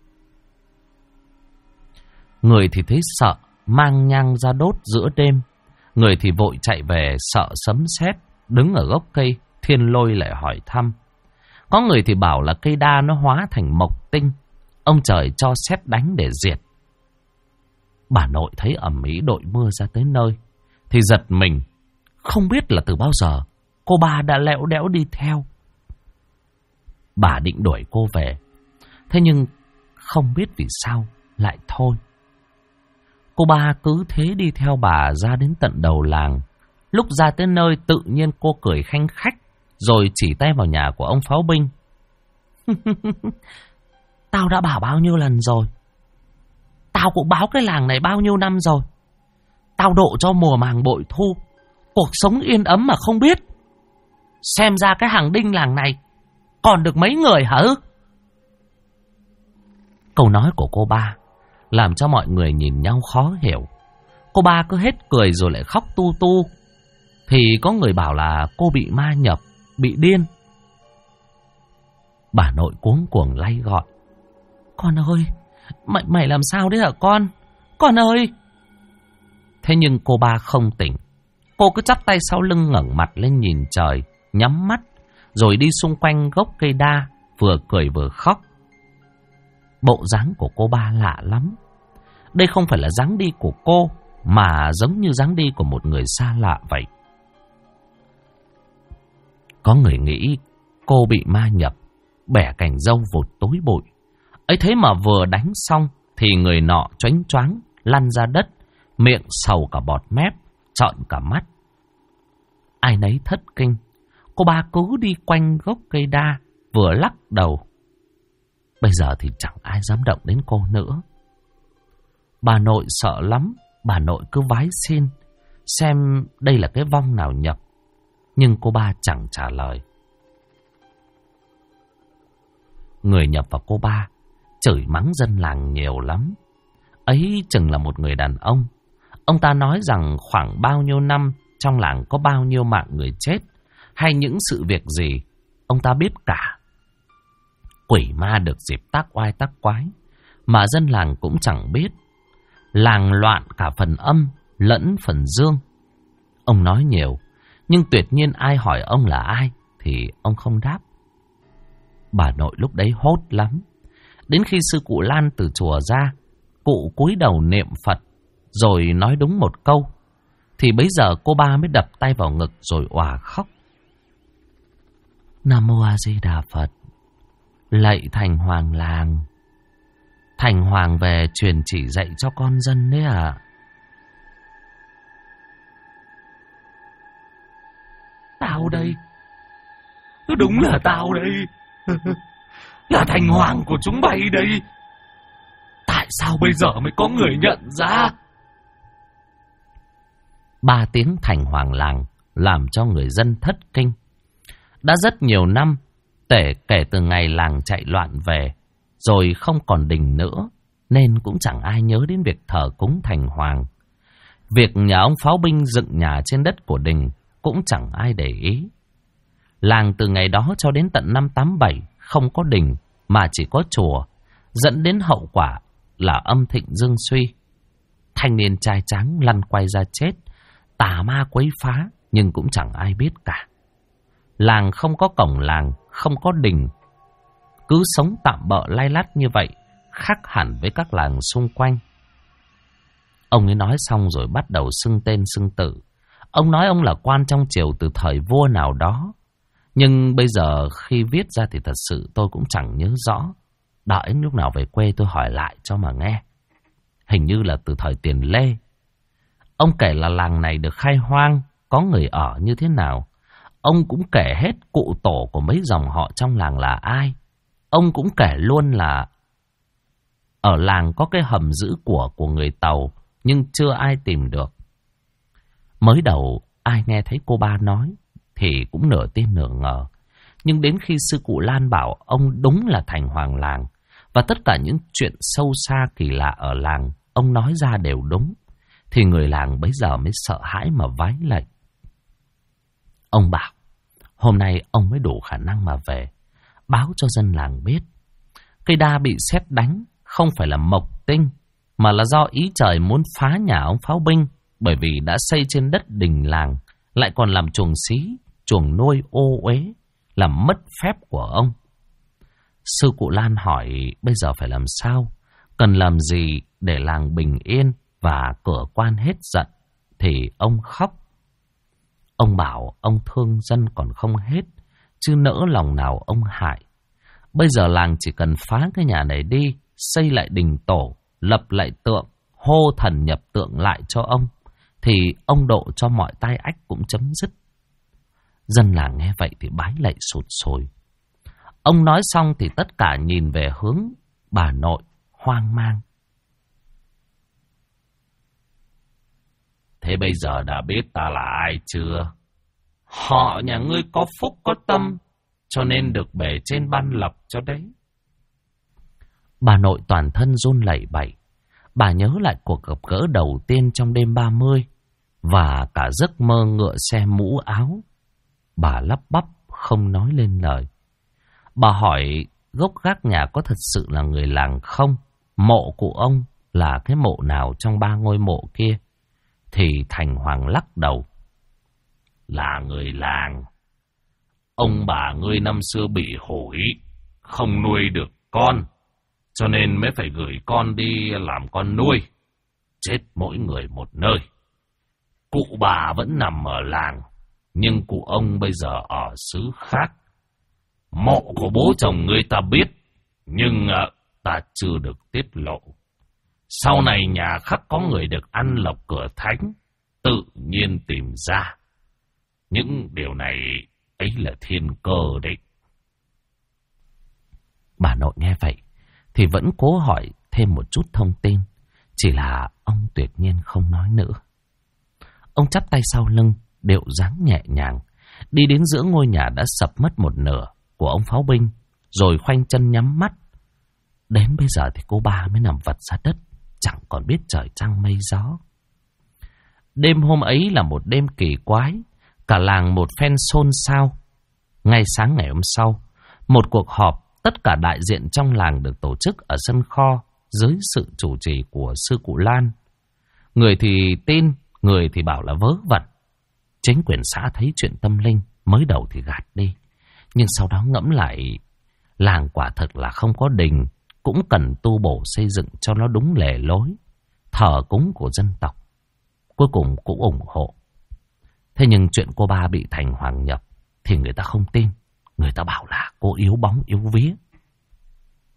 Người thì thấy sợ, mang nhang ra đốt giữa đêm. Người thì vội chạy về sợ sấm sét, đứng ở gốc cây, Thiên Lôi lại hỏi thăm. Có người thì bảo là cây đa nó hóa thành mộc tinh, ông trời cho sét đánh để diệt. Bà nội thấy ầm ĩ đội mưa ra tới nơi thì giật mình, không biết là từ bao giờ cô ba đã lẽo đẽo đi theo. Bà định đuổi cô về, thế nhưng không biết vì sao lại thôi. Cô ba cứ thế đi theo bà ra đến tận đầu làng. Lúc ra tới nơi tự nhiên cô cười khanh khách, rồi chỉ tay vào nhà của ông pháo binh. Tao đã bảo bao nhiêu lần rồi, tao cũng báo cái làng này bao nhiêu năm rồi. Tao độ cho mùa màng bội thu, cuộc sống yên ấm mà không biết. Xem ra cái hàng đinh làng này còn được mấy người hả? Câu nói của cô ba làm cho mọi người nhìn nhau khó hiểu. Cô ba cứ hết cười rồi lại khóc tu tu. Thì có người bảo là cô bị ma nhập, bị điên. Bà nội cuống cuồng lay gọi. Con ơi, mày làm sao đấy hả con? Con ơi! Thế nhưng cô ba không tỉnh. Cô cứ chắp tay sau lưng ngẩng mặt lên nhìn trời, nhắm mắt, rồi đi xung quanh gốc cây đa, vừa cười vừa khóc. Bộ dáng của cô ba lạ lắm. Đây không phải là dáng đi của cô, mà giống như dáng đi của một người xa lạ vậy. Có người nghĩ cô bị ma nhập, bẻ cành dâu vụt tối bụi. Ấy thế mà vừa đánh xong thì người nọ choáng choáng lăn ra đất, miệng sầu cả bọt mép, trợn cả mắt. Ai nấy thất kinh. Cô ba cứ đi quanh gốc cây đa, vừa lắc đầu. Bây giờ thì chẳng ai dám động đến cô nữa. Bà nội sợ lắm. Bà nội cứ vái xin xem đây là cái vong nào nhập. Nhưng cô ba chẳng trả lời. Người nhập vào cô ba chửi mắng dân làng nhiều lắm. Ấy chừng là một người đàn ông. Ông ta nói rằng khoảng bao nhiêu năm trong làng có bao nhiêu mạng người chết, hay những sự việc gì ông ta biết cả. Quỷ ma được dịp tác oai tác quái mà dân làng cũng chẳng biết. Làng loạn cả phần âm lẫn phần dương. Ông nói nhiều, nhưng tuyệt nhiên ai hỏi ông là ai thì ông không đáp. Bà nội lúc đấy hốt lắm. Đến khi sư cụ Lan từ chùa ra, cụ cúi đầu niệm Phật rồi nói đúng một câu, thì bấy giờ cô ba mới đập tay vào ngực rồi òa khóc. Nam Mô A Di Đà Phật, lạy thành hoàng làng, Thành Hoàng về truyền chỉ dạy cho con dân đấy à? Tao đây. Đúng là tao đây. Là Thành Hoàng của chúng bay đây. Tại sao bây giờ mới có người nhận ra? 3 tiếng Thành Hoàng làng làm cho người dân thất kinh. Đã rất nhiều năm kể từ ngày làng chạy loạn về, rồi không còn đình nữa, nên cũng chẳng ai nhớ đến việc thờ cúng Thành Hoàng. Việc nhà ông pháo binh dựng nhà trên đất của đình cũng chẳng ai để ý. Làng từ ngày đó cho đến tận năm 87 không có đình mà chỉ có chùa, dẫn đến hậu quả là âm thịnh dương suy. Thanh niên trai tráng lăn quay ra chết, tà ma quấy phá nhưng cũng chẳng ai biết cả. Làng không có cổng làng, không có đình, cứ sống tạm bợ lay lắt như vậy, khác hẳn với các làng xung quanh. Ông ấy nói xong rồi bắt đầu xưng tên xưng tự. Ông nói ông là quan trong triều từ thời vua nào đó. Nhưng bây giờ khi viết ra thì thật sự tôi cũng chẳng nhớ rõ. Đợi lúc nào về quê tôi hỏi lại cho mà nghe. Hình như là từ thời Tiền Lê. Ông kể là làng này được khai hoang, có người ở như thế nào. Ông cũng kể hết cụ tổ của mấy dòng họ trong làng là ai. Ông cũng kể luôn là ở làng có cái hầm giữ của người Tàu, nhưng chưa ai tìm được. Mới đầu ai nghe thấy cô ba nói thì cũng nửa tin nửa ngờ. Nhưng đến khi sư cụ Lan bảo ông đúng là Thành Hoàng làng, và tất cả những chuyện sâu xa kỳ lạ ở làng ông nói ra đều đúng, thì người làng bấy giờ mới sợ hãi mà vái lạy. Ông bảo hôm nay ông mới đủ khả năng mà về, báo cho dân làng biết cây đa bị sét đánh không phải là mộc tinh, mà là do ý trời muốn phá nhà ông pháo binh, bởi vì đã xây trên đất đình làng, lại còn làm chuồng xí, chuồng nuôi ô uế, làm mất phép của ông. Sư cụ Lan hỏi bây giờ phải làm sao, cần làm gì để làng bình yên và cửa quan hết giận, thì ông khóc. Ông bảo ông thương dân còn không hết, chứ nỡ lòng nào ông hại. Bây giờ làng chỉ cần phá cái nhà này đi, xây lại đình tổ, lập lại tượng, hô thần nhập tượng lại cho ông, thì ông độ cho mọi tai ách cũng chấm dứt. Dân làng nghe vậy thì bái lạy sụt sùi. Ông nói xong thì tất cả nhìn về hướng bà nội hoang mang. Thế bây giờ đã biết ta là ai chưa? Họ nhà ngươi có phúc có tâm, cho nên được bề trên ban lập cho đấy. Bà nội toàn thân run lẩy bẩy. Bà nhớ lại cuộc gặp gỡ đầu tiên trong đêm 30 và cả giấc mơ ngựa xe mũ áo. Bà lắp bắp không nói lên lời. Bà hỏi gốc gác nhà có thật sự là người làng không? Mộ của ông là cái mộ nào trong 3 ngôi mộ kia? Thì Thành Hoàng lắc đầu. Là người làng. Ông bà ngươi năm xưa bị hủi, không nuôi được con, cho nên mới phải gửi con đi làm con nuôi. Chết mỗi người một nơi. Cụ bà vẫn nằm ở làng, nhưng cụ ông bây giờ ở xứ khác. Mộ của bố chồng ngươi ta biết, nhưng ta chưa được tiết lộ. Sau này nhà khắc có người được ăn lộc cửa thánh, tự nhiên tìm ra. Những điều này ấy là thiên cơ đấy. Bà nội nghe vậy thì vẫn cố hỏi thêm một chút thông tin, chỉ là ông tuyệt nhiên không nói nữa. Ông chắp tay sau lưng, điệu dáng nhẹ nhàng, đi đến giữa ngôi nhà đã sập mất một nửa của ông pháo binh, rồi khoanh chân nhắm mắt. Đến bây giờ thì cô ba mới nằm vật ra đất, chẳng còn biết trời trăng mây gió. Đêm hôm ấy là một đêm kỳ quái, cả làng một phen xôn xao. Ngay sáng ngày hôm sau, một cuộc họp tất cả đại diện trong làng được tổ chức ở sân kho dưới sự chủ trì của sư cụ Lan. Người thì tin, người thì bảo là vớ vẩn. Chính quyền xã thấy chuyện tâm linh, mới đầu thì gạt đi, nhưng sau đó ngẫm lại, làng quả thực là không có đình, cũng cần tu bổ xây dựng cho nó đúng lề lối, thờ cúng của dân tộc. Cuối cùng cũng ủng hộ. Thế nhưng chuyện cô ba bị Thành Hoàng nhập thì người ta không tin. Người ta bảo là cô yếu bóng yếu vía.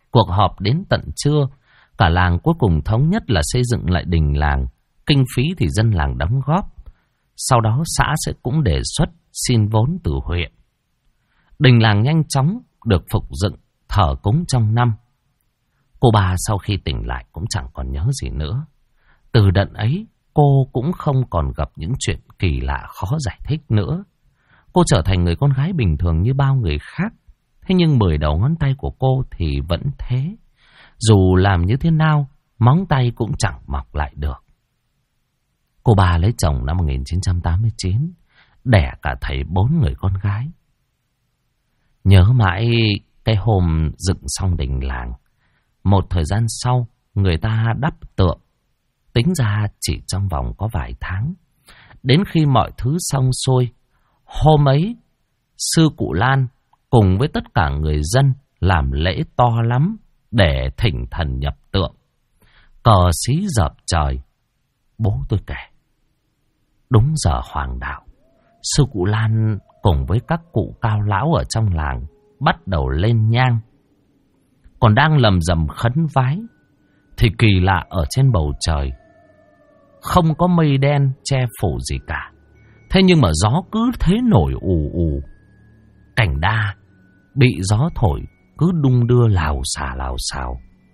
Cuộc họp đến tận trưa, cả làng cuối cùng thống nhất là xây dựng lại đình làng. Kinh phí thì dân làng đóng góp. Sau đó xã sẽ cũng đề xuất xin vốn từ huyện. Đình làng nhanh chóng được phục dựng, thờ cúng trong năm. Cô ba sau khi tỉnh lại cũng chẳng còn nhớ gì nữa. Từ đợt ấy, cô cũng không còn gặp những chuyện kỳ lạ khó giải thích nữa. Cô trở thành người con gái bình thường như bao người khác. Thế nhưng 10 đầu ngón tay của cô thì vẫn thế. Dù làm như thế nào, móng tay cũng chẳng mọc lại được. Cô ba lấy chồng năm 1989, đẻ cả thầy 4 người con gái. Nhớ mãi cái hôm dựng xong đình làng. Một thời gian sau, người ta đắp tượng. Tính ra chỉ trong vòng có vài tháng. Đến khi mọi thứ xong xuôi, hôm ấy, sư cụ Lan cùng với tất cả người dân làm lễ to lắm để thỉnh thần nhập tượng. Cờ xí dợp trời. Bố tôi kể, đúng giờ hoàng đạo, sư cụ Lan cùng với các cụ cao lão ở trong làng bắt đầu lên nhang. Còn đang lầm rầm khấn vái thì kỳ lạ ở trên bầu trời không có mây đen che phủ gì cả. Thế nhưng mà gió cứ thế nổi ù ù. Cành đa bị gió thổi cứ đung đưa lào xào.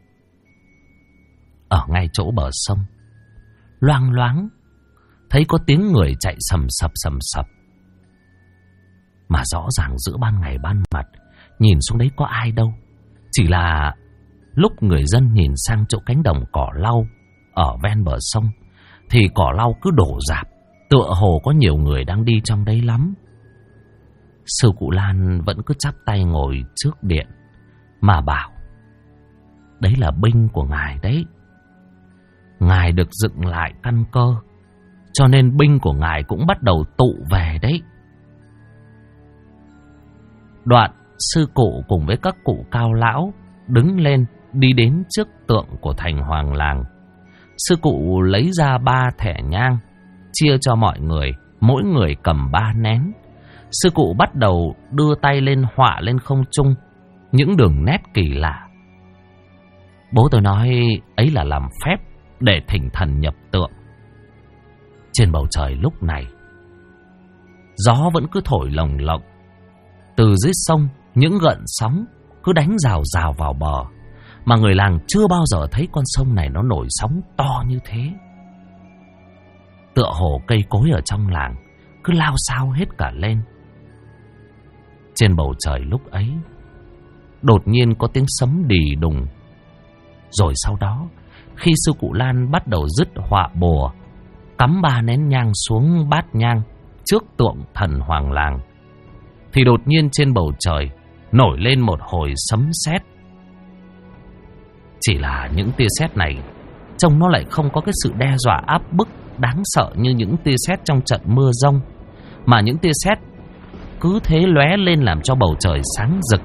Ở ngay chỗ bờ sông, loang loáng thấy có tiếng người chạy sầm sập. Mà rõ ràng giữa ban ngày ban mặt, nhìn xuống đấy có ai đâu. Chỉ là lúc người dân nhìn sang chỗ cánh đồng cỏ lau ở ven bờ sông thì cỏ lau cứ đổ rạp, tựa hồ có nhiều người đang đi trong đấy lắm. Sư cụ Lan vẫn cứ chắp tay ngồi trước điện mà bảo, đấy là binh của ngài đấy. Ngài được dựng lại căn cơ, cho nên binh của ngài cũng bắt đầu tụ về đấy. Đoạn sư cụ cùng với các cụ cao lão đứng lên đi đến trước tượng của thành hoàng làng. Sư cụ lấy ra 3 thẻ nhang, chia cho mọi người, mỗi người cầm 3 nén. Sư cụ bắt đầu đưa tay lên họa lên không trung những đường nét kỳ lạ. Bố tôi nói ấy là làm phép để thỉnh thần nhập tượng. Trên bầu trời lúc này, gió vẫn cứ thổi lồng lộng. Từ dưới sông, những gợn sóng cứ đánh rào vào bờ. Mà người làng chưa bao giờ thấy con sông này nó nổi sóng to như thế. Tựa hồ cây cối ở trong làng cứ lao xao hết cả lên. Trên bầu trời lúc ấy, đột nhiên có tiếng sấm đì đùng. Rồi sau đó, khi sư cụ Lan bắt đầu dứt họa bùa, cắm 3 nén nhang xuống bát nhang trước tượng thần hoàng làng, thì đột nhiên trên bầu trời nổi lên một hồi sấm sét. Chỉ là những tia sét này trông nó lại không có cái sự đe dọa áp bức đáng sợ như những tia sét trong trận mưa giông, mà những tia sét cứ thế lóe lên làm cho bầu trời sáng rực.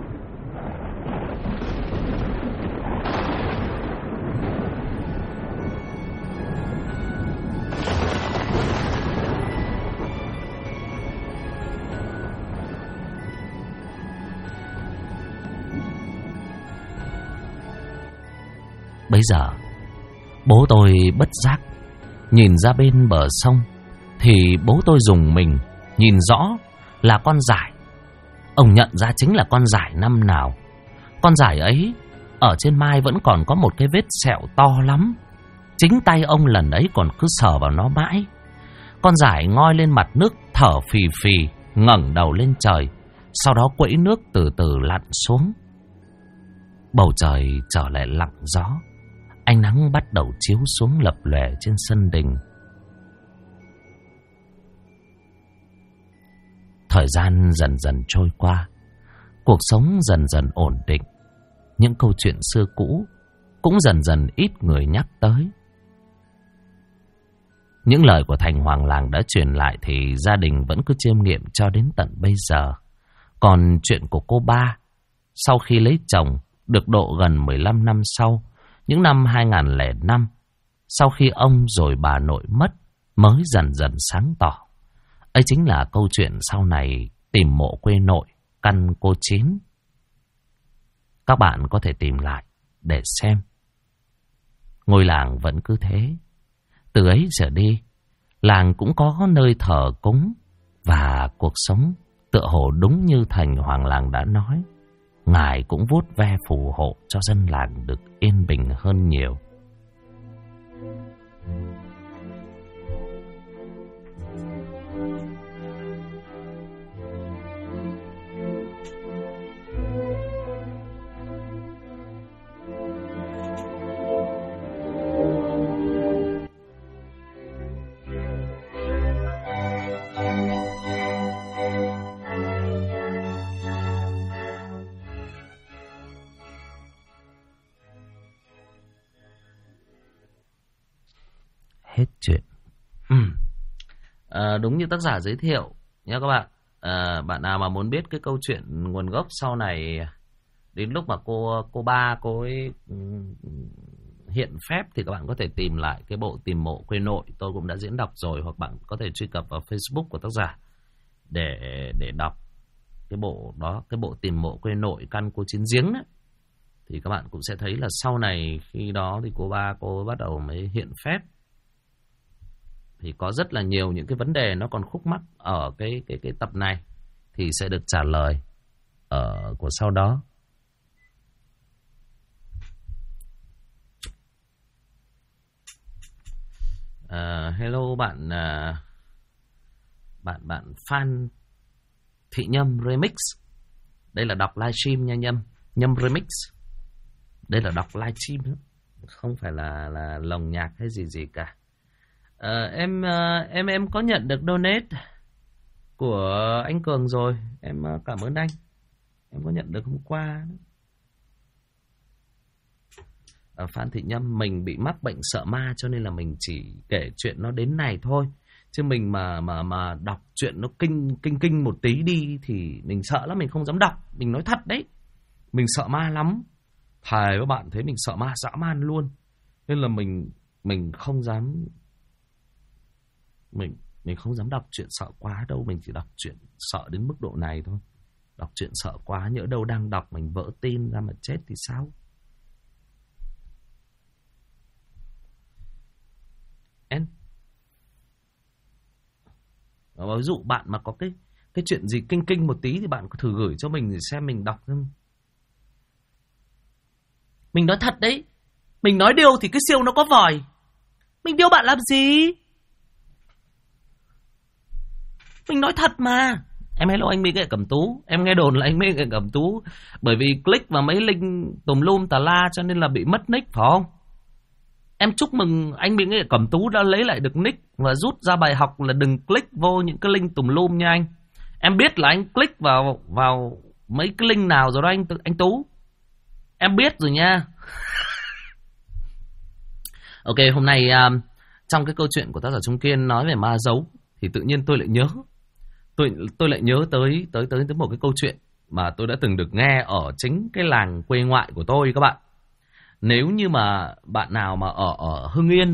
Bây giờ bố tôi bất giác nhìn ra bên bờ sông, thì bố tôi rùng mình nhìn rõ là con dải. Ông nhận ra chính là con dải năm nào. Con dải ấy ở trên mai vẫn còn có một cái vết sẹo to lắm. Chính tay ông lần ấy còn cứ sờ vào nó mãi. Con dải ngoi lên mặt nước thở phì phì, ngẩng đầu lên trời, sau đó quẫy nước từ từ lặn xuống. Bầu trời trở lại lặng gió. Ánh nắng bắt đầu chiếu xuống lập lòe trên sân đình. Thời gian dần dần trôi qua, cuộc sống dần dần ổn định. Những câu chuyện xưa cũ cũng dần dần ít người nhắc tới. Những lời của thành hoàng làng đã truyền lại thì gia đình vẫn cứ chiêm nghiệm cho đến tận bây giờ. Còn chuyện của cô ba, sau khi lấy chồng được độ gần 15 năm sau, những năm 2005, sau khi ông rồi bà nội mất, mới dần dần sáng tỏ. Ấy chính là câu chuyện sau này tìm mộ quê nội, căn cô Chín. Các bạn có thể tìm lại để xem. Ngôi làng vẫn cứ thế. Từ ấy trở đi, làng cũng có nơi thờ cúng và cuộc sống tựa hồ đúng như thành hoàng làng đã nói. Ngài cũng vuốt ve phù hộ cho dân làng được yên bình hơn nhiều. Hết chuyện. Đúng như tác giả giới thiệu nha các bạn. Bạn nào mà muốn biết cái câu chuyện nguồn gốc sau này, đến lúc mà cô ba cô ấy hiện phép, thì các bạn có thể tìm lại cái bộ Tìm Mộ Quê Nội. Tôi cũng đã diễn đọc rồi, hoặc bạn có thể truy cập vào Facebook của tác giả để đọc cái bộ đó, cái bộ Tìm Mộ Quê Nội Căn Cô Chiến Giếng ấy. Thì các bạn cũng sẽ thấy là sau này khi đó thì cô ba cô bắt đầu mới hiện phép. Thì có rất là nhiều những cái vấn đề nó còn khúc mắc ở cái tập này thì sẽ được trả lời ở của sau đó. Hello bạn bạn Phan Thị Nhâm Remix. Đây là đọc livestream nha Nhâm Remix. Đây là đọc livestream nữa, không phải là lồng nhạc hay gì cả. Em có nhận được donate của anh Cường rồi. Em cảm ơn anh. Em có nhận được hôm qua. Phan Thị Nhâm, mình bị mắc bệnh sợ ma cho nên là mình chỉ kể chuyện nó đến này thôi. Chứ mình mà đọc chuyện nó kinh một tí đi thì mình sợ lắm, mình không dám đọc. Mình nói thật đấy. Mình sợ ma lắm. Thầy các bạn thấy mình sợ ma dã man luôn. Nên là mình không dám. Mình không dám đọc chuyện sợ quá đâu. Mình chỉ đọc chuyện sợ đến mức độ này thôi. Đọc chuyện sợ quá, nhỡ đâu đang đọc mình vỡ tin ra mà chết thì sao? Ví dụ bạn mà có cái chuyện gì kinh một tí thì bạn có thử gửi cho mình để xem mình đọc xem. Mình nói thật đấy. Mình nói điều thì cái siêu nó có vòi. Mình điêu bạn làm gì? Mình nói thật mà. Em hello anh Mỹ Nghệ Cẩm Tú. Em nghe đồn là anh Mỹ Nghệ Cẩm Tú bởi vì click vào mấy link tùm lum tà la cho nên là bị mất nick phải không? Em chúc mừng anh Mỹ Nghệ Cẩm Tú đã lấy lại được nick và rút ra bài học là đừng click vô những cái link tùm lum nha anh. Em biết là anh click vào mấy cái link nào rồi đó anh Tú. Em biết rồi nha. Ok, hôm nay trong cái câu chuyện của tác giả Trung Kiên nói về ma giấu thì tự nhiên tôi lại nhớ. Tôi lại nhớ tới một cái câu chuyện mà tôi đã từng được nghe ở chính cái làng quê ngoại của tôi các bạn. Nếu như mà bạn nào mà ở Hưng Yên,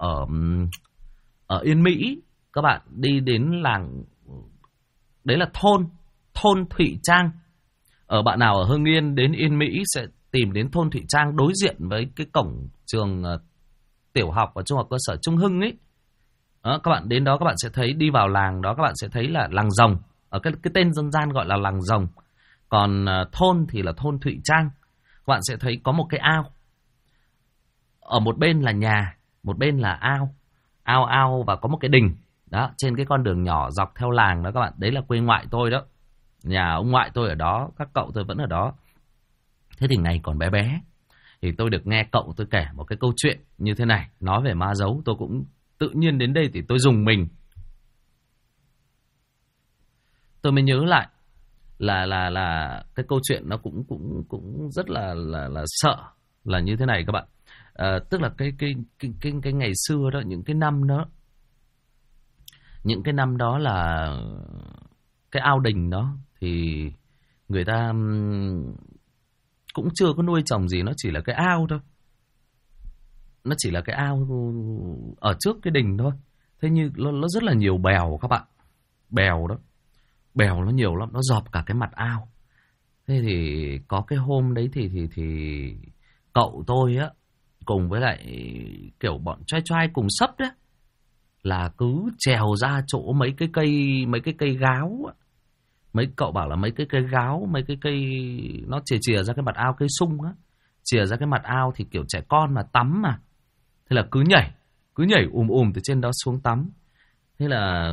ở Yên Mỹ, các bạn đi đến làng, đấy là thôn Thụy Trang. Bạn nào ở Hưng Yên đến Yên Mỹ sẽ tìm đến thôn Thụy Trang đối diện với cái cổng trường tiểu học và trung học cơ sở Trung Hưng ấy. Đó, các bạn đến đó các bạn sẽ thấy, đi vào làng đó các bạn sẽ thấy là làng Rồng. Ở cái tên dân gian gọi là làng Rồng. Còn thôn thì là thôn Thụy Trang. Các bạn sẽ thấy có một cái ao. Ở một bên là nhà, một bên là ao và có một cái đình. Đó, trên cái con đường nhỏ dọc theo làng đó các bạn, đấy là quê ngoại tôi đó. Nhà ông ngoại tôi ở đó, các cậu tôi vẫn ở đó. Thế thì ngày còn bé bé thì tôi được nghe cậu tôi kể một cái câu chuyện như thế này, nói về ma giấu. Tôi cũng tự nhiên đến đây thì tôi rùng mình. Tôi mới nhớ lại là cái câu chuyện nó cũng rất là sợ là như thế này các bạn. Tức là cái ngày xưa đó, những cái năm đó là cái ao đình đó thì người ta cũng chưa có nuôi trồng gì, nó chỉ là cái ao thôi. Nó chỉ là cái ao ở trước cái đình thôi. Thế nhưng nó rất là nhiều bèo các bạn. Bèo đó. Bèo nó nhiều lắm, nó dọp cả cái mặt ao. Thế thì có cái hôm đấy thì cậu tôi á cùng với lại kiểu bọn trai trai cùng sấp đấy là cứ trèo ra chỗ mấy cái cây gáo á. Mấy cậu bảo là mấy cái cây gáo, mấy cái cây nó chìa ra cái mặt ao, cây sung á, chìa ra cái mặt ao thì kiểu trẻ con mà tắm mà. Thế là cứ nhảy từ trên đó xuống tắm. Thế là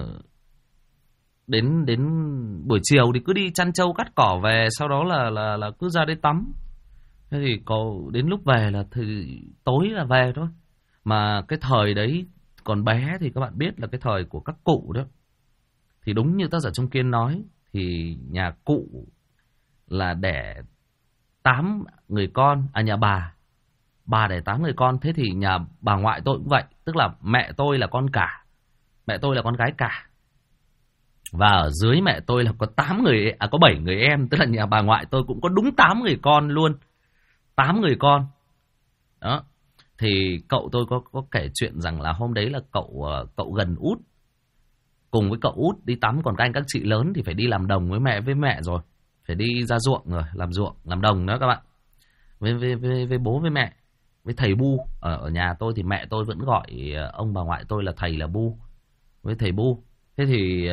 đến buổi chiều thì cứ đi chăn trâu cắt cỏ về, sau đó là cứ ra đây tắm. Thế thì cậu đến lúc về là thì tối là về thôi. Mà cái thời đấy còn bé thì các bạn biết là cái thời của các cụ đó. Thì đúng như tác giả Trung Kiên nói, thì nhà cụ là đẻ 8 người con, nhà bà đẻ 8 người con. Thế thì nhà bà ngoại tôi cũng vậy, tức là mẹ tôi là con cả, mẹ tôi là con gái cả. Và ở dưới mẹ tôi là có 7 người em, tức là nhà bà ngoại tôi cũng có đúng 8 người con luôn. 8 người con. Đó. Thì cậu tôi có kể chuyện rằng là hôm đấy là cậu gần út cùng với cậu út đi tắm, còn các anh các chị lớn thì phải đi làm đồng với mẹ rồi, phải đi ra ruộng rồi, làm ruộng, làm đồng đó các bạn. Với bố với mẹ, với thầy Bu. Ở nhà tôi thì mẹ tôi vẫn gọi ông bà ngoại tôi là thầy, là Bu, với thầy Bu. Thế thì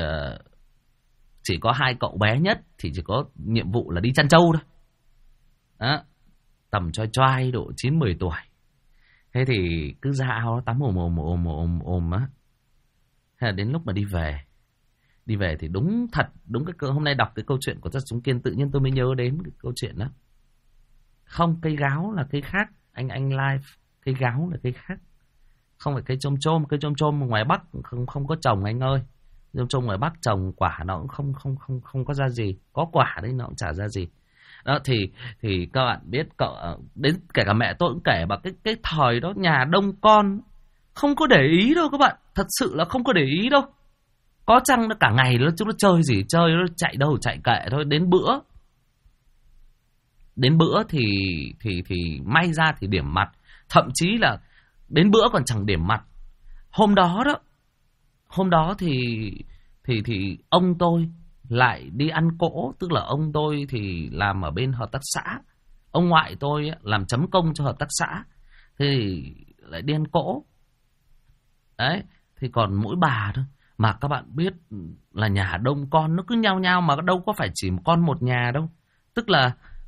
chỉ có 2 cậu bé nhất thì chỉ có nhiệm vụ là đi chăn trâu thôi. Đó. Tầm choai độ 9-10 tuổi. Thế thì cứ ra ao tắm ồm á. Thế là đến lúc mà đi về thì đúng cái hôm nay đọc cái câu chuyện của tác giả Trung Kiên, tự nhiên tôi mới nhớ đến cái câu chuyện đó. Không, cây gáo là cây khác, anh live, cây gáo là cây khác, không phải cây chôm chôm ngoài Bắc không có trồng anh ơi. Chôm ngoài Bắc trồng quả nó cũng không có ra gì, có quả đấy nó cũng chả ra gì. Đó thì các bạn biết, đến kể cả mẹ tôi cũng kể bảo cái thời đó nhà đông con không có để ý đâu các bạn, thật sự là không có để ý đâu. Có chăng nó cả ngày chúng nó chơi gì chơi, nó chạy đâu chạy kệ thôi. Đến bữa thì may ra thì điểm mặt, thậm chí là đến bữa còn chẳng điểm mặt. Hôm đó thì ông tôi lại đi ăn cỗ, tức là ông tôi thì làm ở bên hợp tác xã, ông ngoại tôi làm chấm công cho hợp tác xã, thì lại đi ăn cỗ. Đấy, thì còn mỗi bà thôi. Mà các bạn biết là nhà đông con nó cứ nhao nhao, mà đâu có phải chỉ con một nhà đâu. Tức là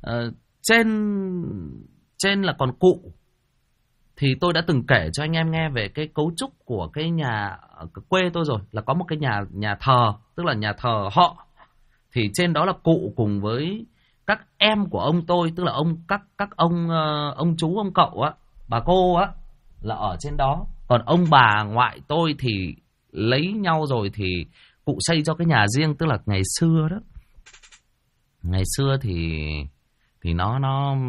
trên là còn cụ. Thì tôi đã từng kể cho anh em nghe về cái cấu trúc của cái nhà quê tôi rồi, là có một cái nhà thờ, tức là nhà thờ họ. Thì trên đó là cụ cùng với các em của ông tôi, tức là các ông chú, ông cậu á, bà cô á, là ở trên đó. Còn ông bà ngoại tôi thì lấy nhau rồi thì cụ xây cho cái nhà riêng, tức là ngày xưa đó. Ngày xưa thì nó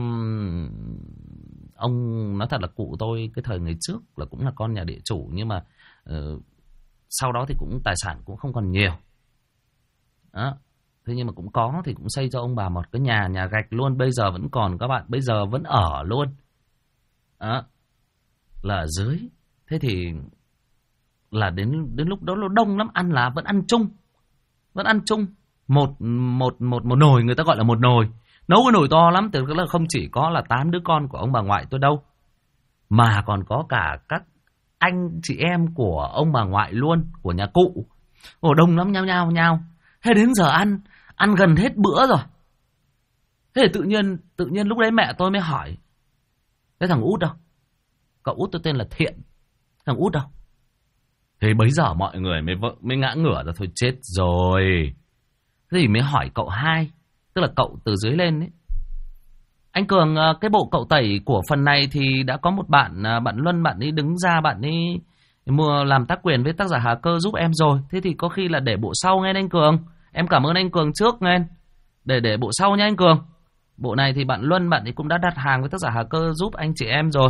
ông nói thật là cụ tôi cái thời ngày trước là cũng là con nhà địa chủ, nhưng mà sau đó thì cũng tài sản cũng không còn nhiều. Đó. Thế nhưng mà cũng có, thì cũng xây cho ông bà một cái nhà gạch luôn, bây giờ vẫn còn các bạn, bây giờ vẫn ở luôn. Đó. Là ở dưới. Thế thì là đến lúc đó nó đông lắm, ăn là vẫn ăn chung. Một nồi, người ta gọi là một nồi. Nấu cái nồi to lắm, tức là không chỉ có là 8 đứa con của ông bà ngoại tôi đâu, mà còn có cả các anh chị em của ông bà ngoại luôn, của nhà cụ. Ồ, đông lắm, nhau. Thế đến giờ ăn gần hết bữa rồi. Thế thì tự nhiên lúc đấy mẹ tôi mới hỏi: cái thằng Út đâu? Cậu Út tôi tên là Thiện. Thằng Út đâu? Thế bấy giờ mọi người mới ngã ngửa ra, thôi chết rồi. Thế thì mới hỏi cậu hai, tức là cậu từ dưới lên ấy. Anh Cường, cái bộ cậu tẩy của phần này thì đã có một bạn Luân, bạn ấy đứng ra, bạn ấy làm tác quyền với tác giả Hà Cơ giúp em rồi. Thế thì có khi là để bộ sau nghe anh Cường. Em cảm ơn anh Cường trước nghe. Để bộ sau nha anh Cường. Bộ này thì bạn Luân, bạn ấy cũng đã đặt hàng với tác giả Hà Cơ giúp anh chị em rồi.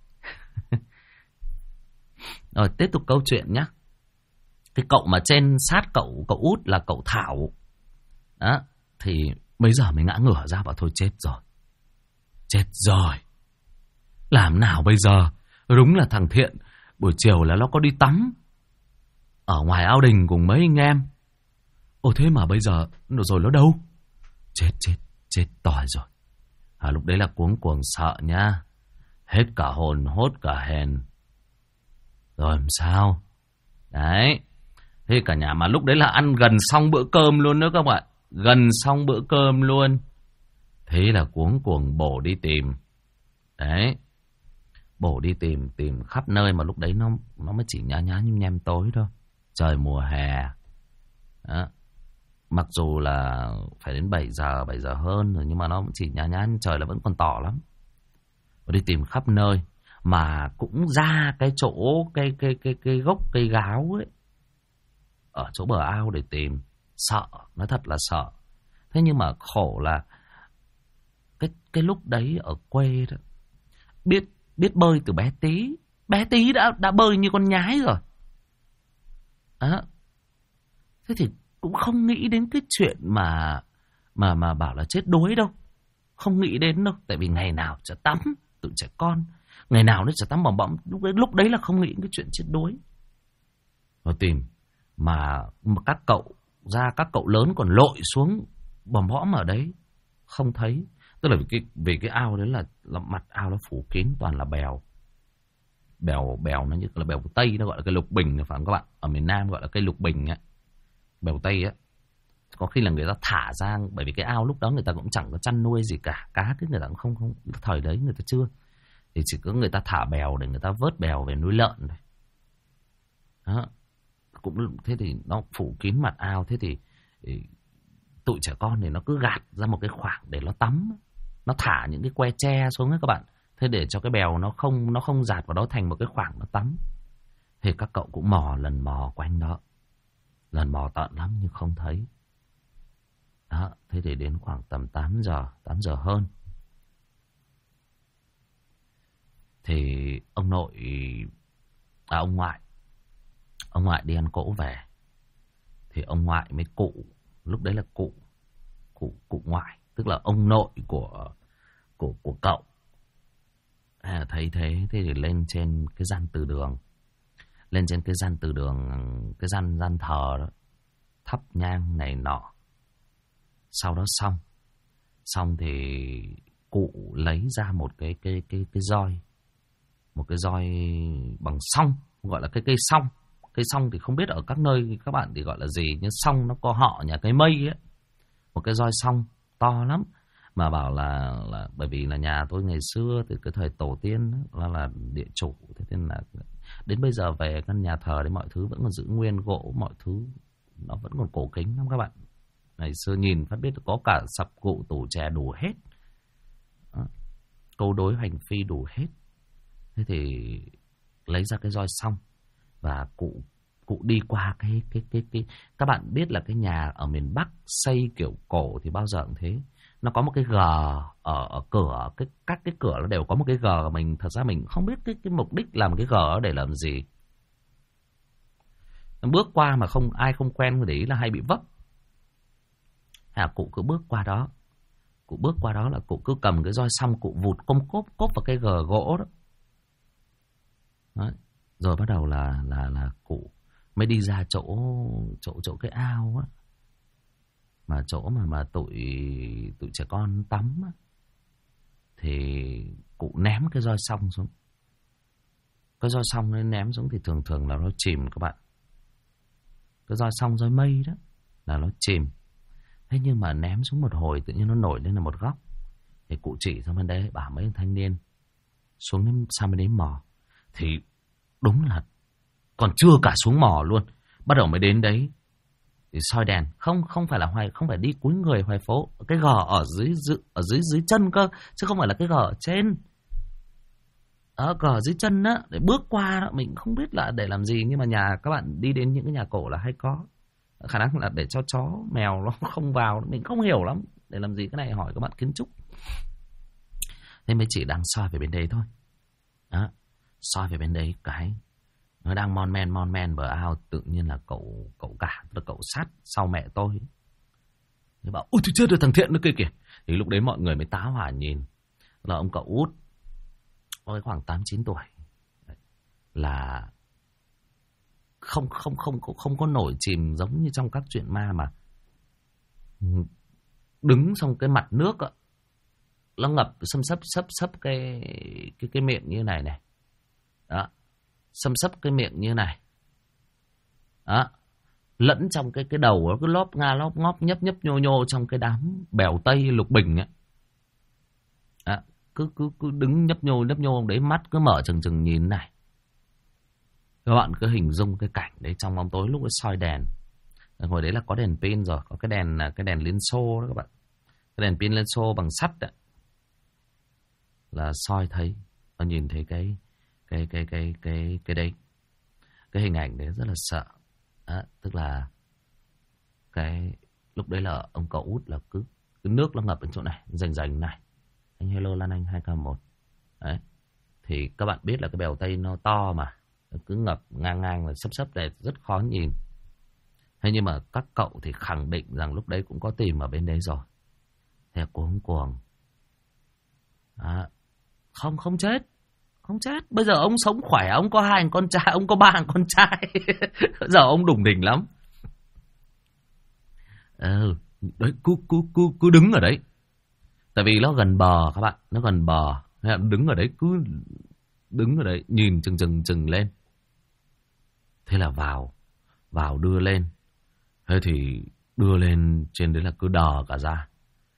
Rồi tiếp tục câu chuyện nhé. Cái cậu mà trên sát cậu Út là cậu Thảo. Đó. Thì bây giờ mình ngã ngửa ra bảo thôi chết rồi. Làm nào bây giờ? Đúng là thằng Thiện buổi chiều là nó có đi tắm ở ngoài ao đình cùng mấy anh em. Ồ thế mà bây giờ rồi nó đâu? chết tỏi rồi. Lúc đấy là cuống cuồng sợ nhá. Hết cả hồn, hốt cả hèn. Rồi làm sao? Đấy. Thế cả nhà mà lúc đấy là ăn gần xong bữa cơm luôn nữa các bạn. Gần xong bữa cơm luôn. Thế là cuống cuồng bổ đi tìm. Đấy. Bổ đi tìm, tìm khắp nơi mà lúc đấy nó mới chỉ nhá nhá nhem nhem tối thôi. Trời mùa hè. Đó. Mặc dù là phải đến 7 giờ hơn rồi, nhưng mà nó chỉ nhá nhá, trời là vẫn còn tỏ lắm. Và đi tìm khắp nơi mà cũng ra cái chỗ cái gốc cây gáo ấy, ở chỗ bờ ao để tìm. Sợ, nói thật là sợ. Thế nhưng mà khổ là cái lúc đấy ở quê đó, biết bơi từ bé tí. Bé tí đã bơi như con nhái rồi. Đó. Thế thì cũng không nghĩ đến cái chuyện mà bảo là chết đuối đâu. Không nghĩ đến đâu. Tại vì ngày nào chả tắm, tụi trẻ con. Ngày nào nó chả tắm bỏng bỏng. Lúc đấy là không nghĩ đến cái chuyện chết đuối. Nó tìm. Mà các cậu lớn còn lội xuống bòm bõm ở đấy. Không thấy. Tức là vì cái ao đấy là mặt ao nó phủ kín toàn là bèo. Bèo nó như là bèo Tây, nó gọi là cây lục bình phải không các bạn? Ở miền Nam gọi là cây lục bình á. Bèo Tây á. Có khi là người ta thả ra, bởi vì cái ao lúc đó người ta cũng chẳng có chăn nuôi gì cả. Cá cái người ta cũng không thời đấy người ta chưa. Thì chỉ có người ta thả bèo để người ta vớt bèo về nuôi lợn thôi. Đó. Cũng thế thì nó phủ kín mặt ao. Thế thì tụi trẻ con thì nó cứ gạt ra một cái khoảng để nó tắm. Nó thả những cái que tre xuống ấy các bạn. Thế để cho cái bèo nó không dạt vào đó thành một cái khoảng nó tắm. Thì các cậu cũng lần mò quanh đó. Lần mò tận lắm nhưng không thấy. Đó, thế thì đến khoảng tầm 8 giờ hơn. Thì ông ngoại đi ăn cỗ về. Thì ông ngoại mới lúc đấy là cụ ngoại, tức là ông nội của cậu. Thấy thế thì lên trên cái gian từ đường. Lên trên cái gian từ đường, cái gian thờ đó, thắp nhang này nọ. Sau đó xong thì cụ lấy ra một cái roi. Một cái roi bằng song, gọi là cái cây song. Cây song thì không biết ở các nơi các bạn thì gọi là gì, nhưng song nó có họ nhà cái mây ấy. Một cái roi song to lắm. Mà bảo là bởi vì là nhà tôi ngày xưa từ cái thời tổ tiên là địa chủ, thế nên là đến bây giờ về căn nhà thờ đấy mọi thứ vẫn còn giữ nguyên, gỗ mọi thứ nó vẫn còn cổ kính lắm các bạn. Ngày xưa nhìn phát biết có cả sập cụ tủ chè đủ hết. Đó. Câu đối hành phi đủ hết. Thế thì lấy ra cái roi xong và cụ đi qua cái các bạn biết là cái nhà ở miền Bắc xây kiểu cổ thì bao giờ cũng thế. Nó có một cái gờ ở cửa, các cái cửa nó đều có một cái gờ. Thật ra mình không biết cái mục đích làm cái gờ để làm gì. Bước qua mà ai không quen để ý là hay bị vấp. Cụ cứ bước qua đó. Cụ bước qua đó là cụ cứ cầm cái roi xong cụ vụt cốp vào cái gờ gỗ đó. Đấy. Rồi bắt đầu là cụ mới đi ra chỗ cái ao á. Mà chỗ mà tụi trẻ con tắm á. Thì cụ ném cái roi xong xuống. Cái roi xong nó ném xuống thì thường là nó chìm các bạn. Cái roi xong roi mây đó là nó chìm. Thế nhưng mà ném xuống một hồi tự nhiên nó nổi lên là một góc. Thì cụ chỉ sang bên đấy bảo mấy thanh niên xuống đến sang bên đấy mò. Thì đúng là còn chưa cả xuống mò luôn. Bắt đầu mới đến đấy thì soi đèn. Không phải là không phải đi cúi người hoài phố. Cái gờ ở dưới chân cơ, chứ không phải là cái gờ ở trên. Ở gờ dưới chân á, để bước qua đó, mình không biết là để làm gì. Nhưng mà nhà các bạn đi đến những cái nhà cổ là hay có. Khả năng là để cho chó, mèo nó không vào. Mình không hiểu lắm. Để làm gì cái này hỏi các bạn kiến trúc. Thế mới chỉ đang soi về bên đấy thôi. Đó, soi về bên đấy cái nó đang mon men bờ ao. Tự nhiên là cậu cả, tức là cậu sát sau mẹ tôi. Nó bảo ôi tôi chết rồi, thằng Thiện nó kia kìa. Thì lúc đấy mọi người mới tá hỏa nhìn. Là ông cậu út có khoảng 8-9 tuổi. Là không có nổi chìm giống như trong các chuyện ma, mà đứng xong cái mặt nước á, nó ngập xâm sấp cái miệng như này này. Đó, xâm sấp cái miệng như này. Đó, lẫn trong cái đầu nó cứ lóp nga lóp ngóp nhấp nhấp nhô nhô trong cái đám bèo tây lục bình ấy. Đó, cứ đứng nhấp nhô đấy, mắt cứ mở trừng trừng nhìn này. Các bạn cứ hình dung cái cảnh đấy trong bóng tối lúc ấy soi đèn. Hồi đấy là có đèn pin rồi, có cái đèn Liên Xô đó các bạn. Cái đèn pin Liên Xô bằng sắt đấy. Là soi thấy và nhìn thấy cái đấy. Cái hình ảnh đấy rất là sợ. Đó, tức là cái lúc đấy là ông cậu út là cứ nước nó ngập ở chỗ này, rành này. Anh hello Lan Anh 2K1. Đấy. Thì các bạn biết là cái bèo Tây nó to mà, nó cứ ngập ngang là sấp này, rất khó nhìn. Thế nhưng mà các cậu thì khẳng định rằng lúc đấy cũng có tìm ở bên đấy rồi. Thế cuồng. Không chết. Bây giờ ông sống khỏe, ông có 2 con trai, ông có 3 con trai. Giờ ông đủng đỉnh lắm. Đấy, cứ đứng ở đấy. Tại vì nó gần bờ các bạn, nó gần bờ. Đứng ở đấy, cứ đứng ở đấy, nhìn chừng lên. Thế là vào đưa lên. Thế thì đưa lên trên đấy là cứ đờ cả ra.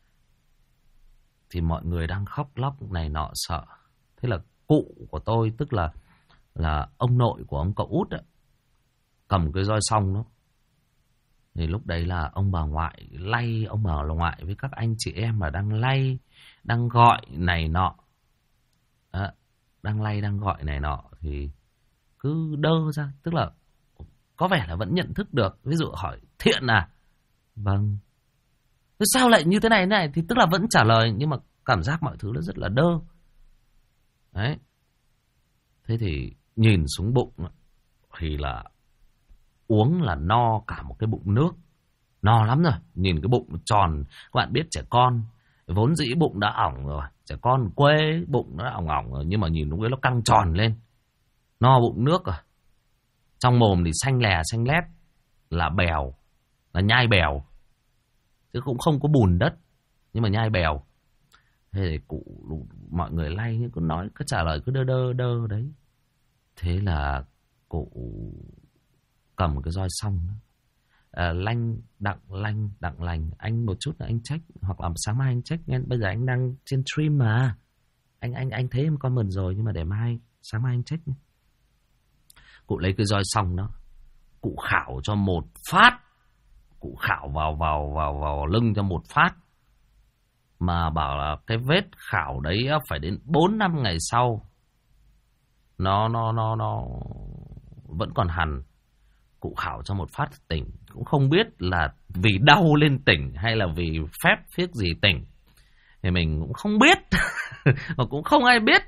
Thì mọi người đang khóc lóc này nọ sợ. Thế là cụ của tôi, tức là ông nội của ông cậu út ấy, cầm cái roi song đó. Thì lúc đấy là ông bà ngoại lay, ông bà ngoại với các anh chị em mà đang lay, đang gọi này nọ. Đó, đang lay, đang gọi này nọ thì cứ đơ ra, tức là có vẻ là vẫn nhận thức được. Ví dụ hỏi Thiện à? Vâng. Sao lại như thế này thì tức là vẫn trả lời, nhưng mà cảm giác mọi thứ nó rất là đơ. Đấy. Thế thì nhìn xuống bụng thì là uống là no cả một cái bụng nước. No lắm rồi. Nhìn cái bụng tròn. Các bạn biết trẻ con vốn dĩ bụng đã ỏng rồi. Trẻ con quê bụng nó đã ỏng rồi. Nhưng mà nhìn lúc ấy nó căng tròn lên. No bụng nước rồi. Trong mồm thì xanh lè xanh lét. Là bèo. Là nhai bèo. Chứ cũng không có bùn đất. Nhưng mà nhai bèo. Thế thì cụ mọi người lay cứ nói, cứ trả lời cứ đơ đấy. Thế là cụ cầm cái roi xong lanh đặng lành, anh một chút là anh check, hoặc là sáng mai anh check nha. Bây giờ anh đang trên stream mà. Anh thấy em comment rồi, nhưng mà để sáng mai anh check nha. Cụ lấy cái roi xong đó, cụ khảo cho một phát. Cụ khảo vào lưng cho một phát. Mà bảo là cái vết khảo đấy phải đến 4-5 ngày sau nó vẫn còn hằn. Cụ khảo cho một phát tỉnh. Cũng không biết là vì đau lên tỉnh hay là vì phép phiếc gì tỉnh, thì mình cũng không biết. Mà cũng không ai biết.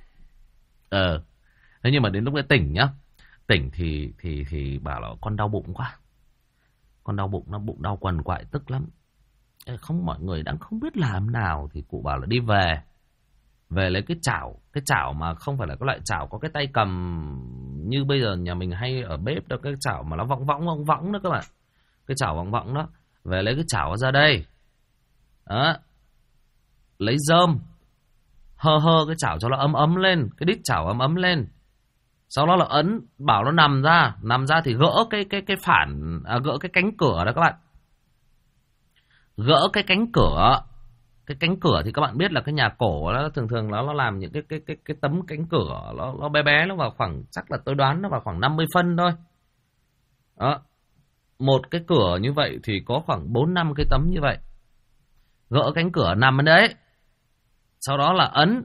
Thế nhưng mà đến lúc đấy tỉnh nhá. Tỉnh thì bảo là con đau bụng quá. Con đau bụng, nó bụng đau quằn quại tức lắm. Không, mọi người đang không biết làm nào. Thì cụ bảo là đi về lấy cái chảo mà không phải là cái loại chảo có cái tay cầm như bây giờ nhà mình hay ở bếp đó, cái chảo mà nó võng đó các bạn. Cái chảo võng đó. Về lấy cái chảo ra đây đó, lấy rơm hơ cái chảo cho nó ấm lên, cái đít chảo ấm lên. Sau đó là ấn, bảo nó nằm ra thì gỡ cái phản gỡ cái cánh cửa đó các bạn. Gỡ cái cánh cửa. Cái cánh cửa thì các bạn biết là cái nhà cổ nó thường nó làm những cái tấm cánh cửa nó bé, nó vào khoảng, chắc là tôi đoán nó vào khoảng 50 phân thôi. Đó. Một cái cửa như vậy thì có khoảng 4-5 cái tấm như vậy. Gỡ cánh cửa nằm ở đấy. Sau đó là ấn.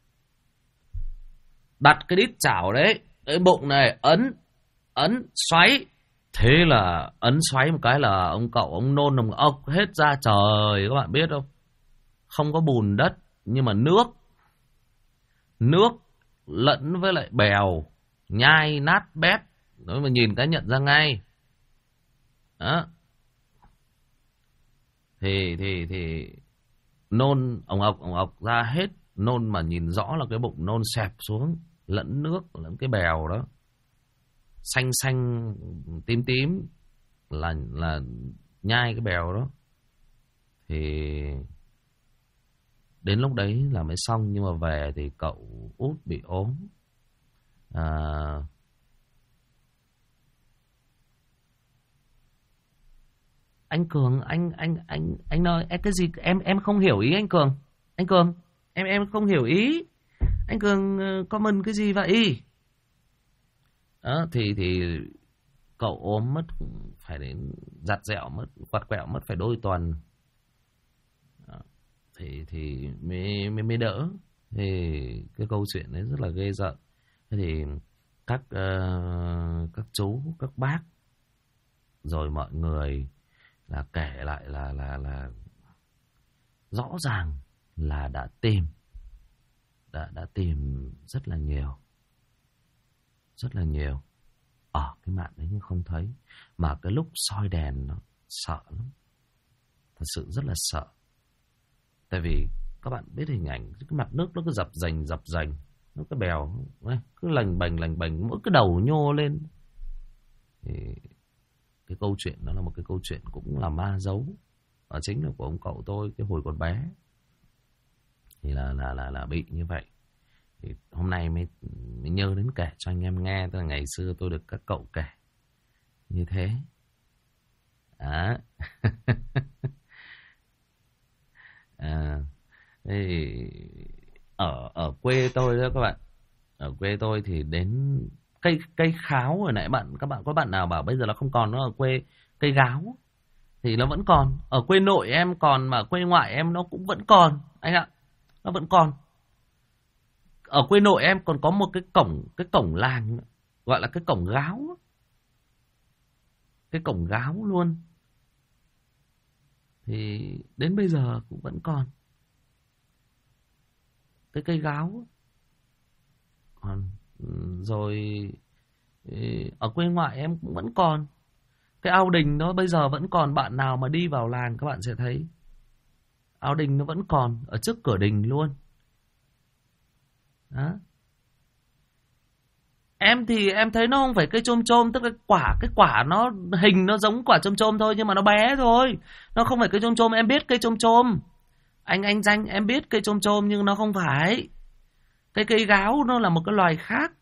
Đặt cái đít chảo đấy, cái bụng này ấn xoáy. Thế là ấn xoáy một cái là ông cậu ông nôn ông ốc hết ra trời, các bạn biết không? Không có bùn đất, nhưng mà nước lẫn với lại bèo, nhai nát bét. Đó mà nhìn cái nhận ra ngay. Đó. Thì nôn ổng ọc ra hết. Nôn mà nhìn rõ là cái bụng nôn xẹp xuống, lẫn nước lẫn cái bèo đó, xanh tím là nhai cái bèo đó. Thì Đến lúc đấy là mới xong. Nhưng mà về thì cậu út bị ốm. Anh Cường, anh nói cái gì? Em không hiểu ý anh Cường. Anh Cường, em không hiểu ý. Anh Cường comment cái gì vậy? Đó, thì cậu ốm mất phải đến giặt dẹo mất, quạt quẹo mất phải đôi tuần. Đó, thì mới đỡ. Thì cái câu chuyện đấy rất là ghê rợn. Thế thì các chú, các bác rồi mọi người là kể lại là rõ ràng là đã tìm rất là nhiều ở cái mạng đấy nhưng không thấy. Mà cái lúc soi đèn nó sợ lắm, thật sự rất là sợ. Tại vì các bạn biết hình ảnh cái mặt nước nó cứ dập dành, nó cái bèo cứ lành bành, mỗi cái đầu nhô lên. Thì cái câu chuyện đó là một cái câu chuyện cũng là ma dấu, và chính là của ông cậu tôi cái hồi còn bé. Thì là bị như vậy. Thì hôm nay mới nhớ đến kể cho anh em nghe. Tức là ngày xưa tôi được các cậu kể như thế. Đó. Thì ở quê tôi đó các bạn. Ở quê tôi thì đến cây kháo hồi nãy có bạn nào bảo bây giờ nó không còn, nó ở quê cây gáo thì nó vẫn còn. Ở quê nội em còn, mà quê ngoại em nó cũng vẫn còn anh ạ. Nó vẫn còn. Ở quê nội em còn có một cái cổng làng gọi là cái cổng gáo. Cái cổng gáo luôn. Thì đến bây giờ cũng vẫn còn. Cái cây gáo. Còn rồi ở quê ngoại em cũng vẫn còn. Cái ao đình đó bây giờ vẫn còn. Bạn nào mà đi vào làng các bạn sẽ thấy ao đình nó vẫn còn ở trước cửa đình luôn. Đó. Em thì em thấy nó không phải cây chôm chôm, tức là cái quả nó hình nó giống quả chôm chôm thôi nhưng mà nó bé thôi. Nó không phải cây chôm chôm, em biết cây chôm chôm. Anh Danh em biết cây chôm chôm nhưng nó không phải. Cái cây gáo nó là một cái loài khác.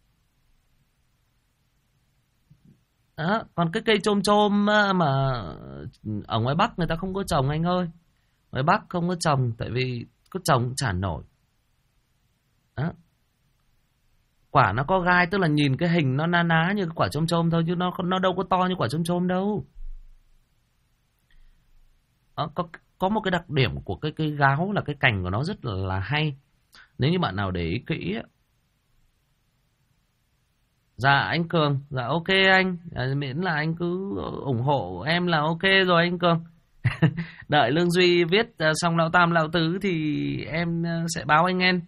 Đó, còn cái cây chôm chôm mà ở ngoài Bắc người ta không có trồng anh ơi. Ngoài Bắc không có trồng tại vì có trồng cũng chả nổi. Đó. Quả nó có gai, tức là nhìn cái hình nó ná như quả chôm chôm thôi chứ nó đâu có to như quả chôm chôm đâu. Đó, có một cái đặc điểm của cái cây gáo là cái cành của nó rất là hay. Nếu như bạn nào để ý kỹ. Dạ anh Cường, dạ ok anh, miễn là anh cứ ủng hộ em là ok rồi anh Cường. Đợi Lương Duy viết xong lão tam lão tứ thì em sẽ báo anh em.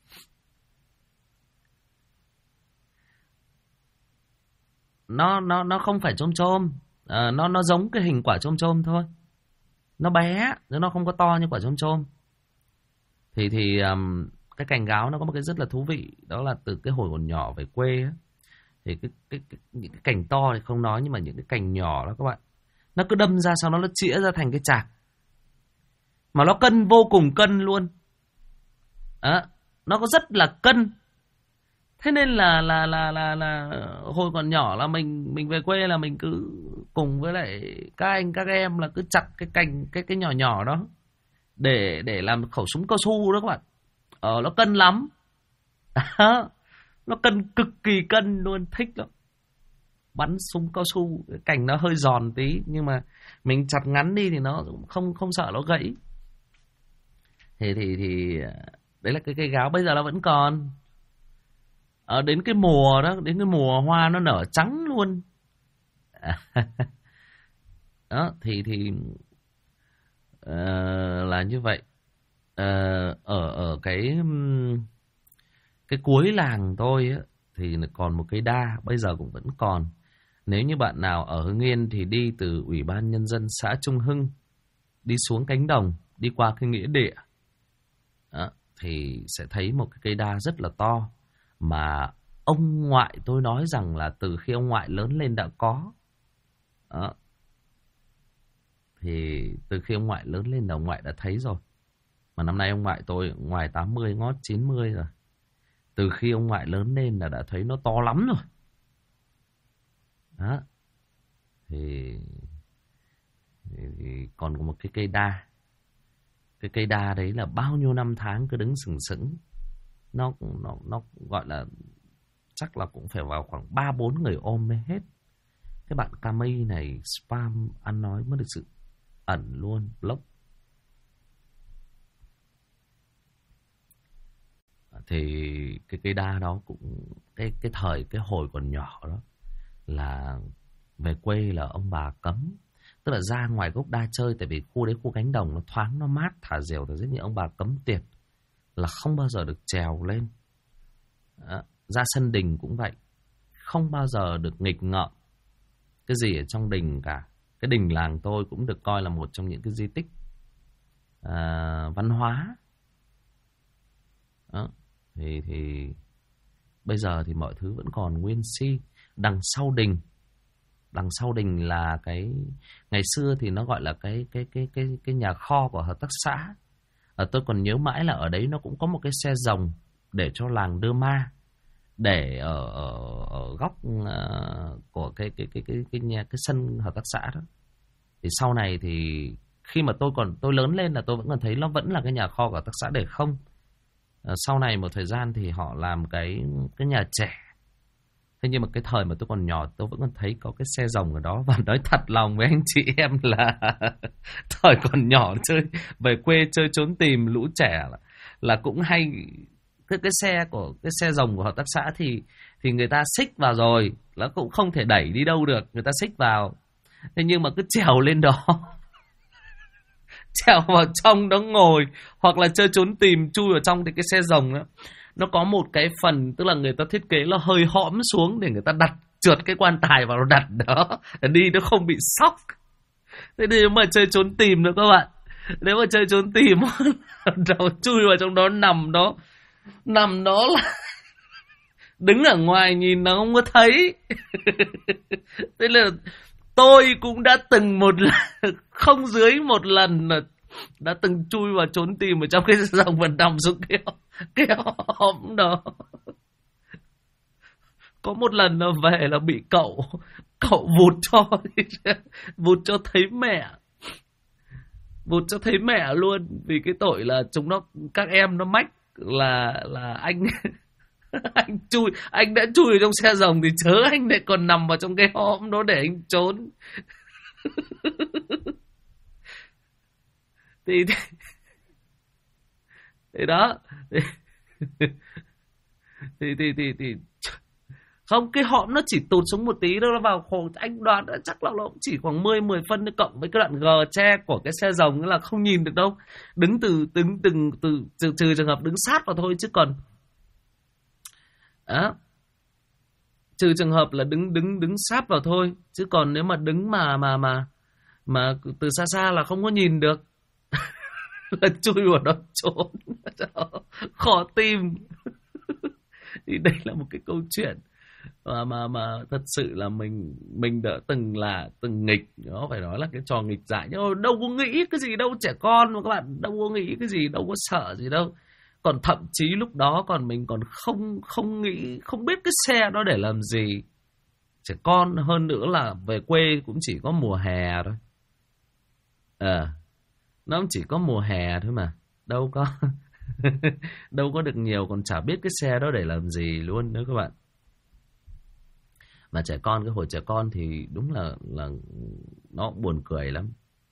Nó không phải chôm chôm, nó giống cái hình quả chôm chôm thôi. Nó bé, nó không có to như quả chôm chôm. Thì cái cành gáo nó có một cái rất là thú vị, đó là từ cái hồi còn nhỏ về quê á, thì những cái cành to thì không nói, nhưng mà những cái cành nhỏ đó các bạn, nó cứ đâm ra sau đó nó chĩa ra thành cái chạc, mà nó cân, vô cùng cân luôn. Đó, nó có rất là cân. Thế nên là hồi còn nhỏ là mình về quê là mình cứ cùng với lại các anh các em là cứ chặt cái cành cái nhỏ nhỏ đó để làm khẩu súng cao su đó các bạn. Nó cân lắm. Nó cân, cực kỳ cân luôn, thích lắm. Bắn súng cao su, cái cành nó hơi giòn tí nhưng mà mình chặt ngắn đi thì nó không sợ nó gãy. Thì đấy là cái cây gáo bây giờ nó vẫn còn. Đến cái mùa đó, đến cái mùa hoa nó nở trắng luôn. Đó thì là như vậy. Ở cái cuối làng tôi á, thì còn một cây đa, bây giờ cũng vẫn còn. Nếu như bạn nào ở Hưng Yên thì đi từ Ủy ban Nhân dân xã Trung Hưng, đi xuống cánh đồng, đi qua cái nghĩa địa, đó, thì sẽ thấy một cái cây đa rất là to. Mà ông ngoại tôi nói rằng là từ khi ông ngoại lớn lên đã có. Đó. Thì từ khi ông ngoại lớn lên là ông ngoại đã thấy rồi. Mà năm nay ông ngoại tôi ngoài 80 ngót 90 rồi. Từ khi ông ngoại lớn lên là đã thấy nó to lắm rồi. Đó. Thì còn có một cái cây đa. Cái cây đa đấy là bao nhiêu năm tháng cứ đứng sừng sững. Nó gọi là chắc là cũng phải vào khoảng 3-4 người ôm mới hết. Cái bạn Camille này spam ăn nói mới được sự ẩn luôn, block. Thì cái cây đa đó cũng cái hồi còn nhỏ đó là về quê là ông bà cấm, tức là ra ngoài gốc đa chơi, tại vì khu đấy khu cánh đồng nó thoáng, nó mát, thả diều thì rất nhiều, ông bà cấm tiệt là không bao giờ được trèo lên. Đó. Ra sân đình cũng vậy, không bao giờ được nghịch ngợm cái gì ở trong đình cả. Cái đình làng tôi cũng được coi là một trong những cái di tích văn hóa. Đó. Thì bây giờ thì mọi thứ vẫn còn nguyên si. Đằng sau đình là cái ngày xưa thì nó gọi là cái nhà kho của hợp tác xã. Tôi còn nhớ mãi là ở đấy nó cũng có một cái xe rồng để cho làng đưa ma, để ở góc của cái sân hợp tác xã đó. Thì sau này thì khi mà tôi lớn lên là tôi vẫn còn thấy nó vẫn là cái nhà kho của hợp tác xã để không. Sau này một thời gian thì họ làm cái nhà trẻ. Thế nhưng mà cái thời mà tôi còn nhỏ tôi vẫn còn thấy có cái xe rồng ở đó. Và nói thật lòng với anh chị em là thời còn nhỏ chơi về quê chơi trốn tìm lũ trẻ là cũng hay. Cái xe rồng của hợp tác xã thì người ta xích vào rồi, nó cũng không thể đẩy đi đâu được, người ta xích vào. Thế nhưng mà cứ trèo lên đó, trèo vào trong đó ngồi, hoặc là chơi trốn tìm chui vào trong. Thì cái xe rồng đó nó có một cái phần, tức là người ta thiết kế nó hơi hõm xuống để người ta đặt trượt cái quan tài vào, nó đặt đó để đi nó không bị sóc. Thế nếu mà chơi trốn tìm nữa các bạn, nếu mà chơi trốn tìm đầu chui vào trong đó, nằm đó là đứng ở ngoài nhìn nó không có thấy. Thế là tôi cũng đã từng một lần, không dưới một lần là đã từng chui vào trốn tìm ở trong cái dòng và nằm xuống cái hõm đó. Có một lần nó về là bị cậu vụt cho thấy mẹ. Vụt cho thấy mẹ luôn. Vì cái tội là chúng nó, các em nó mách là anh anh đã chui ở trong xe rồng thì chớ anh lại còn nằm vào trong cái hõm đó để anh trốn. thì đó thì không, cái hõm nó chỉ tụt xuống một tí đâu, nó vào khổ. Anh đoán chắc là nó chỉ khoảng 10 phân cộng với cái đoạn gờ tre của cái xe rồng là không nhìn được đâu. Đứng trừ trường hợp đứng sát vào thôi, chứ còn đó, trừ trường hợp là đứng sát vào thôi, chứ còn nếu mà đứng mà từ xa xa là không có nhìn được. Là chui vào đó trốn. Khó tìm. Thì đây là một cái câu chuyện mà thật sự là mình đã từng nghịch. Nó phải nói là cái trò nghịch dại, nhưng đâu có nghĩ cái gì đâu, trẻ con mà các bạn, đâu có nghĩ cái gì, đâu có sợ gì đâu. Còn thậm chí lúc đó mình còn không nghĩ, không biết cái xe đó để làm gì. Trẻ con, hơn nữa là về quê cũng chỉ có mùa hè thôi. Nó cũng chỉ có mùa hè thôi mà, đâu có được nhiều, còn chả biết cái xe đó để làm gì luôn nữa các bạn. Mà trẻ con, cái hồi trẻ con thì đúng là nó buồn cười lắm.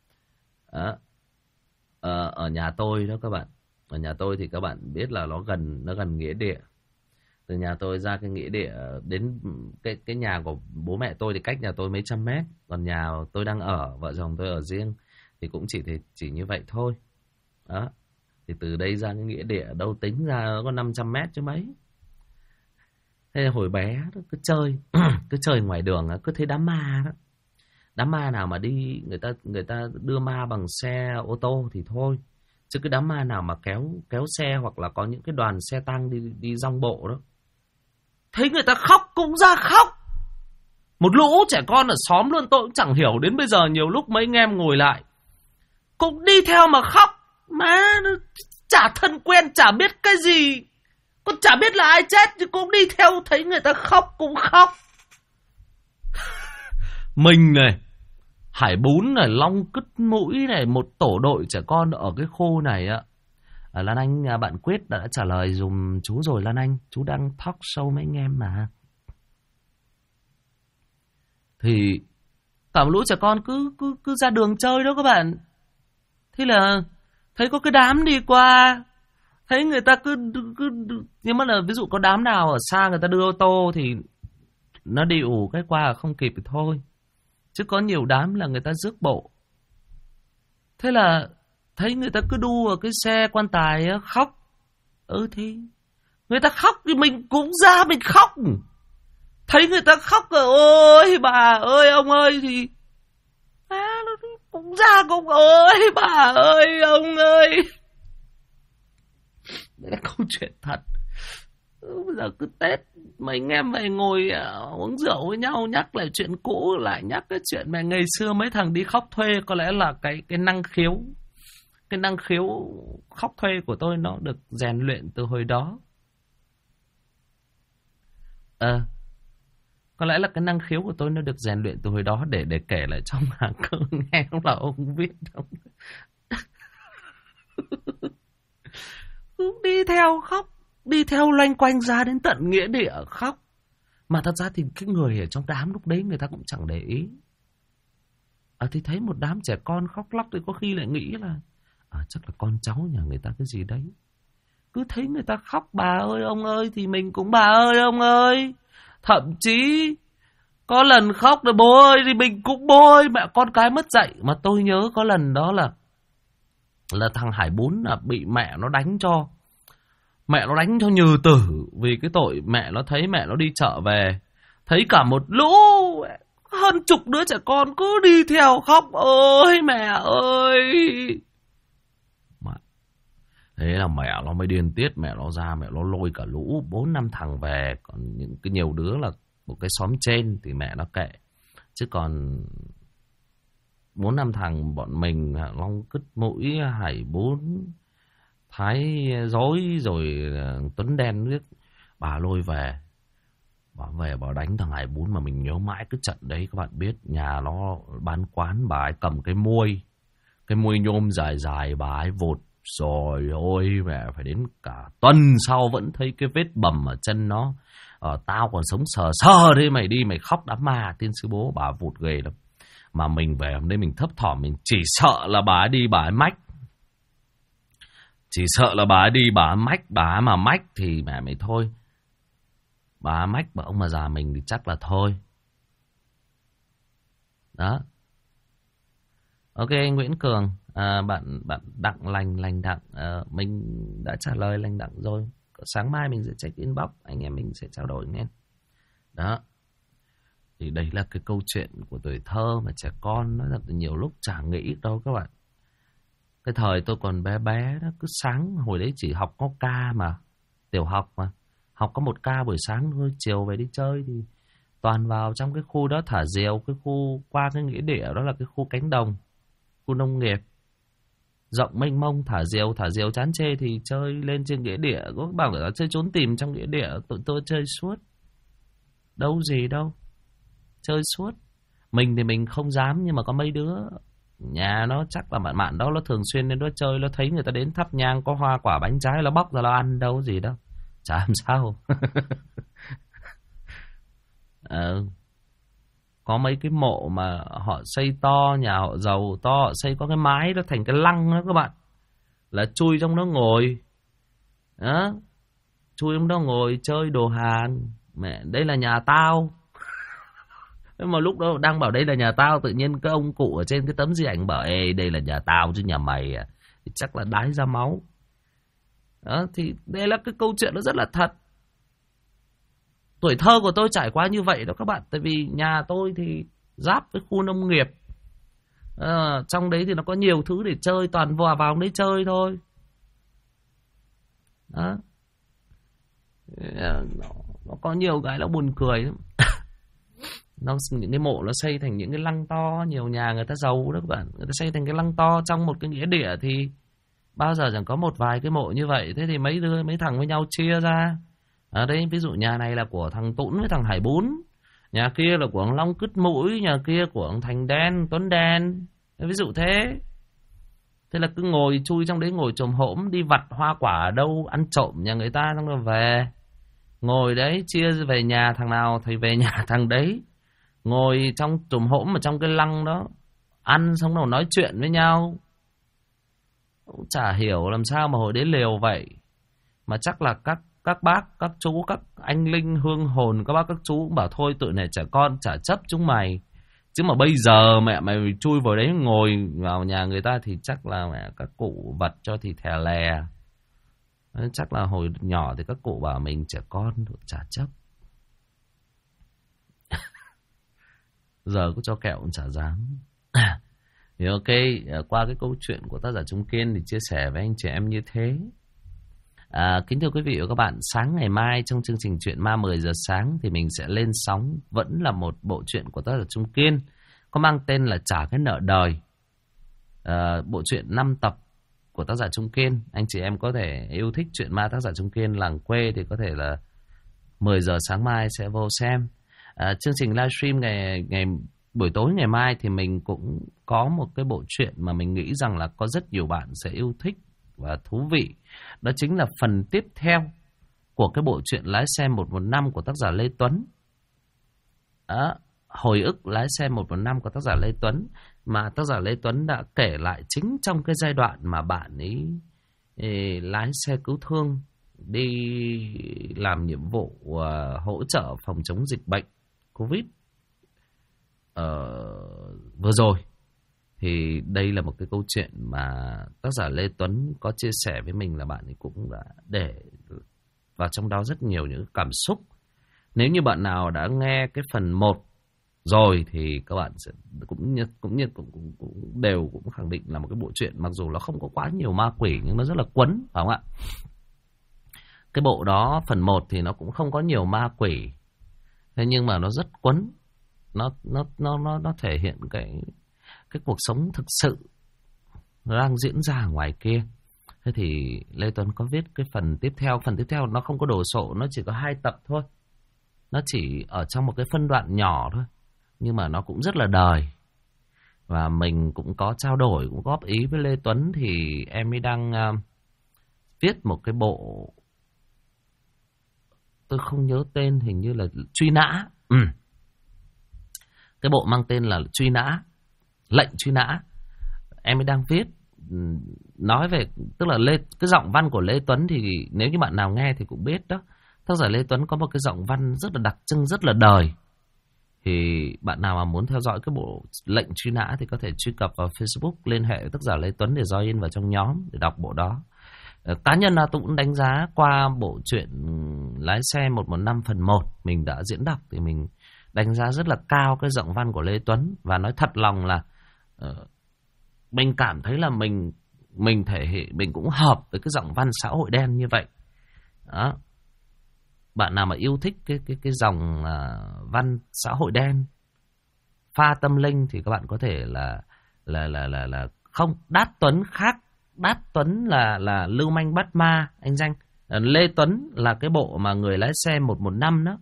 Ở nhà tôi đó các bạn, ở nhà tôi thì các bạn biết là nó gần nghĩa địa. Từ nhà tôi ra cái nghĩa địa đến cái nhà của bố mẹ tôi thì cách nhà tôi mấy trăm mét. Còn nhà tôi đang ở, vợ chồng tôi ở riêng, thì cũng chỉ như vậy thôi. Đó. Thì từ đây ra cái nghĩa địa đâu tính ra nó có 500 mét chứ mấy. Thế hồi bé cứ chơi ngoài đường cứ thấy đám ma đó. Đám ma nào mà đi người ta đưa ma bằng xe ô tô thì thôi, chứ cái đám ma nào mà kéo xe hoặc là có những cái đoàn xe tăng đi dong bộ đó, thấy người ta khóc cũng ra khóc. Một lũ trẻ con ở xóm luôn, tôi cũng chẳng hiểu đến bây giờ. Nhiều lúc mấy anh em ngồi lại cũng đi theo mà khóc. Má, chả thân quen, chả biết cái gì. Con chả biết là ai chết, chứ cũng đi theo thấy người ta khóc cũng khóc. Mình này, Hải Bún này, Long Cứt Mũi này, một tổ đội trẻ con ở cái khu này á. Lan Anh, bạn Quyết đã trả lời dùm chú rồi Lan Anh. Chú đang talk show mấy anh em mà. Thì cả một lũ trẻ con cứ ra đường chơi đó các bạn. Thế là thấy có cái đám đi qua, thấy người ta cứ nhưng mà là ví dụ có đám nào ở xa người ta đưa ô tô thì nó đi ù cái qua không kịp thì thôi. Chứ có nhiều đám là người ta rước bộ. Thế là thấy người ta cứ đu ở cái xe quan tài khóc. Thì người ta khóc thì mình cũng ra mình khóc. Thấy người ta khóc rồi, ôi bà ơi ông ơi thì cũng ra cũng ơi bà ơi ông ơi. Đấy là câu chuyện thật. Bây giờ cứ Tết mấy anh em về ngồi uống rượu với nhau, nhắc lại chuyện cũ, lại nhắc cái chuyện mà ngày xưa mấy thằng đi khóc thuê. Có lẽ là cái năng khiếu, cái năng khiếu khóc thuê của tôi nó được rèn luyện từ hồi đó. Có lẽ là cái năng khiếu của tôi nó được rèn luyện từ hồi đó để kể lại trong hàng câu nghe không là ông viết không. Đi theo khóc, đi theo loanh quanh ra đến tận nghĩa địa khóc. Mà thật ra thì cái người ở trong đám lúc đấy người ta cũng chẳng để ý. Thì thấy một đám trẻ con khóc lóc thì có khi lại nghĩ là chắc là con cháu nhà người ta cái gì đấy. Cứ thấy người ta khóc bà ơi ông ơi thì mình cũng bà ơi ông ơi. Thậm chí có lần khóc rồi bố ơi thì mình cũng bố ơi, mẹ con cái mất dạy. Mà tôi nhớ có lần đó là thằng Hải Bún là bị mẹ nó đánh cho. Mẹ nó đánh cho nhừ tử vì cái tội mẹ nó thấy mẹ nó đi chợ về. Thấy cả một lũ hơn chục đứa trẻ con cứ đi theo khóc. Ôi mẹ ơi. Thế là mẹ nó mới điên tiết, mẹ nó ra, mẹ nó lôi cả lũ 4-5 thằng về. Còn những cái nhiều đứa là một cái xóm trên thì mẹ nó kệ. Chứ còn 4-5 thằng bọn mình, Long Cứt Mũi, Hải Bún, Thái Dối rồi Tuấn Đen nước, bà lôi về. Bà về bà đánh thằng Hải Bún. Mà mình nhớ mãi cái trận đấy các bạn biết. Nhà nó bán quán, bà ấy cầm cái muôi nhôm dài dài, bà ấy vụt. Rồi ôi mẹ, phải đến cả tuần sau vẫn thấy cái vết bầm ở chân nó. Tao còn sống sờ sờ đấy, mày đi mày khóc đám ma. Tiên sư bố bà vụt ghê lắm. Mà mình về hôm nay mình thấp thỏm, mình chỉ sợ là bà ấy đi bà ấy mách. Chỉ sợ là bà ấy đi bà ấy mách. Bà ấy mà mách thì mẹ mày thôi. Bà ấy mách bà ông mà già mình thì chắc là thôi. Đó. Ok anh Nguyễn Cường, bạn Đặng lành đặng, mình đã trả lời lành đặng rồi. Sáng mai mình sẽ check inbox, anh em mình sẽ trao đổi nghe. Đó. Thì đây là cái câu chuyện của tuổi thơ mà trẻ con nó thật nhiều lúc chả nghĩ đâu các bạn. Cái thời tôi còn bé bé đó, cứ sáng hồi đấy chỉ học có ca mà, tiểu học mà, học có 1 ca buổi sáng thôi, chiều về đi chơi thì toàn vào trong cái khu đó thả diều, cái khu qua cái nghĩa địa đó là cái khu cánh đồng, khu nông nghiệp rộng mênh mông, thả diều chán chê thì chơi lên trên nghĩa địa. Có bảo là chơi trốn tìm trong nghĩa địa, tụi tôi chơi suốt, đâu gì đâu, chơi suốt. Mình thì mình không dám, nhưng mà có mấy đứa nhà nó chắc là bạn đó nó thường xuyên đến đó chơi, nó thấy người ta đến thắp nhang có hoa quả bánh trái nó bóc ra nó ăn, đâu gì đâu, chả làm sao. Có mấy cái mộ mà họ xây to, nhà họ giàu to, họ xây có cái mái nó thành cái lăng đó các bạn, là chui trong đó ngồi đó, chui trong đó ngồi chơi đồ hàng. Mẹ, đây là nhà tao. Nhưng mà lúc đó đang bảo đây là nhà tao, tự nhiên cái ông cụ ở trên cái tấm di ảnh bảo ê đây là nhà tao chứ nhà mày à, thì chắc là đái ra máu. Đó, thì đây là cái câu chuyện nó rất là thật. Tuổi thơ của tôi trải qua như vậy đó các bạn. Tại vì nhà tôi thì giáp với khu nông nghiệp, trong đấy thì nó có nhiều thứ để chơi, toàn vào đấy chơi thôi. Đó. Nó có nhiều cái nó buồn cười lắm. Những cái mộ nó xây thành những cái lăng to, nhiều nhà người ta giàu đó các bạn, người ta xây thành cái lăng to trong một cái nghĩa địa thì Bao giờ chẳng có một vài cái mộ như vậy. Thế thì mấy thằng với nhau chia ra. Ở đây ví dụ nhà này là của thằng Tũng với thằng Hải Bún, nhà kia là của thằng Long Cứt Mũi, nhà kia của thằng Thành Đen, Tuấn Đen. Ví dụ thế. Thế là cứ ngồi chui trong đấy, ngồi chồm hổm, đi vặt hoa quả ở đâu, ăn trộm nhà người ta xong rồi về. Ngồi đấy chia về nhà thằng nào thì về nhà thằng đấy. Ngồi trong chồm hổm ở trong cái lăng đó, ăn xong rồi nói chuyện với nhau. Cũng chả hiểu làm sao mà hồi đấy liều vậy. Mà chắc là các bác, các chú, các anh linh hương hồn, các bác các chú cũng bảo thôi tụi này trẻ con chả chấp chúng mày. Chứ mà bây giờ mẹ mày chui vào đấy ngồi vào nhà người ta thì chắc là mẹ các cụ vật cho thì thè lè. Chắc là hồi nhỏ thì các cụ bảo mình trẻ con chả chấp. Giờ có cho kẹo cũng chả dám. Thì ok, qua cái câu chuyện của tác giả Trung Kiên thì chia sẻ với anh chị em như thế. Kính thưa quý vị và các bạn, sáng ngày mai trong chương trình Chuyện Ma 10 giờ sáng thì mình sẽ lên sóng vẫn là một bộ truyện của tác giả Trung Kiên có mang tên là Trả Cái Nợ Đời. Bộ truyện 5 tập của tác giả Trung Kiên. Anh chị em có thể yêu thích truyện ma tác giả Trung Kiên làng quê thì có thể là 10 giờ sáng mai sẽ vô xem. Chương trình livestream ngày buổi tối ngày mai thì mình cũng có một cái bộ truyện mà mình nghĩ rằng là có rất nhiều bạn sẽ yêu thích và thú vị. Đó chính là phần tiếp theo của cái bộ truyện Lái Xe 115 của tác giả Lê Tuấn. Hồi ức Lái Xe 115 của tác giả Lê Tuấn, mà tác giả Lê Tuấn đã kể lại chính trong cái giai đoạn mà bạn ấy lái xe cứu thương đi làm nhiệm vụ hỗ trợ phòng chống dịch bệnh Covid vừa rồi. Thì đây là một cái câu chuyện mà tác giả Lê Tuấn có chia sẻ với mình, là bạn ấy cũng đã để vào trong đó rất nhiều những cảm xúc. Nếu như bạn nào đã nghe cái phần 1 rồi thì các bạn sẽ cũng đều khẳng định là một cái bộ truyện mặc dù nó không có quá nhiều ma quỷ nhưng nó rất là quấn, phải không ạ? Cái bộ đó phần 1 thì nó cũng không có nhiều ma quỷ, thế nhưng mà nó rất quấn. Nó thể hiện cái cuộc sống thực sự nó đang diễn ra ngoài kia. Thế thì Lê Tuấn có viết cái phần tiếp theo. Phần tiếp theo nó không có đồ sộ, nó chỉ có 2 tập thôi. Nó chỉ ở trong một cái phân đoạn nhỏ thôi, nhưng mà nó cũng rất là đời. Và mình cũng có trao đổi, cũng góp ý với Lê Tuấn. Thì em ấy đang viết một cái bộ, tôi không nhớ tên, hình như là Truy Nã. Cái bộ mang tên là Truy Nã, Lệnh Truy Nã. Em ấy đang viết, nói về, tức là cái giọng văn của Lê Tuấn thì nếu như bạn nào nghe thì cũng biết đó. Tác giả Lê Tuấn có một cái giọng văn rất là đặc trưng, rất là đời. Thì bạn nào mà muốn theo dõi cái bộ Lệnh Truy Nã thì có thể truy cập vào Facebook, liên hệ với tác giả Lê Tuấn để join vào trong nhóm để đọc bộ đó. Cá nhân là tôi cũng đánh giá qua bộ truyện Lái Xe 115 phần 1 mình đã diễn đọc thì mình đánh giá rất là cao cái giọng văn của Lê Tuấn. Và nói thật lòng là mình cảm thấy là mình thể hiện, mình cũng hợp với cái giọng văn xã hội đen như vậy đó. Bạn nào mà yêu thích cái dòng văn xã hội đen pha tâm linh thì các bạn có thể là không. Đát Tuấn khác. Đát Tuấn là lưu manh bắt ma anh Danh. Lê Tuấn là cái bộ mà Người Lái Xe 115 đó.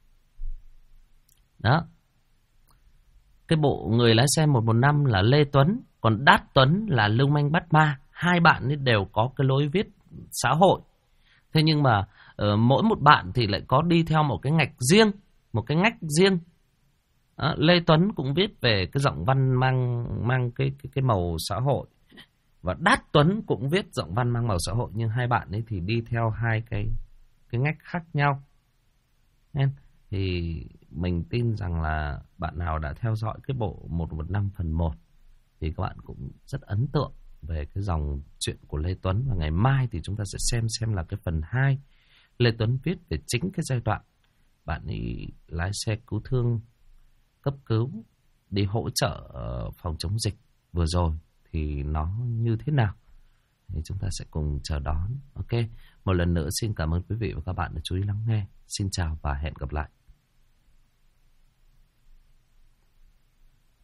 Đó. Cái bộ Người Lái Xe 115 là Lê Tuấn, còn Đát Tuấn là lưu manh bắt ma. Hai bạn ấy đều có cái lối viết xã hội. Thế nhưng mà mỗi một bạn thì lại có đi theo một cái ngạch riêng, một cái ngách riêng. Lê Tuấn cũng viết về cái giọng văn mang cái màu xã hội, và Đát Tuấn cũng viết giọng văn mang màu xã hội, nhưng hai bạn ấy thì đi theo hai cái ngách khác nhau. Nên thì mình tin rằng là bạn nào đã theo dõi cái bộ 115 phần 1 thì các bạn cũng rất ấn tượng về cái dòng chuyện của Lê Tuấn. Và ngày mai thì chúng ta sẽ xem là cái phần 2. Lê Tuấn viết về chính cái giai đoạn bạn ấy lái xe cứu thương cấp cứu đi hỗ trợ phòng chống dịch vừa rồi thì nó như thế nào, thì chúng ta sẽ cùng chờ đón. Ok, một lần nữa xin cảm ơn quý vị và các bạn đã chú ý lắng nghe. Xin chào và hẹn gặp lại.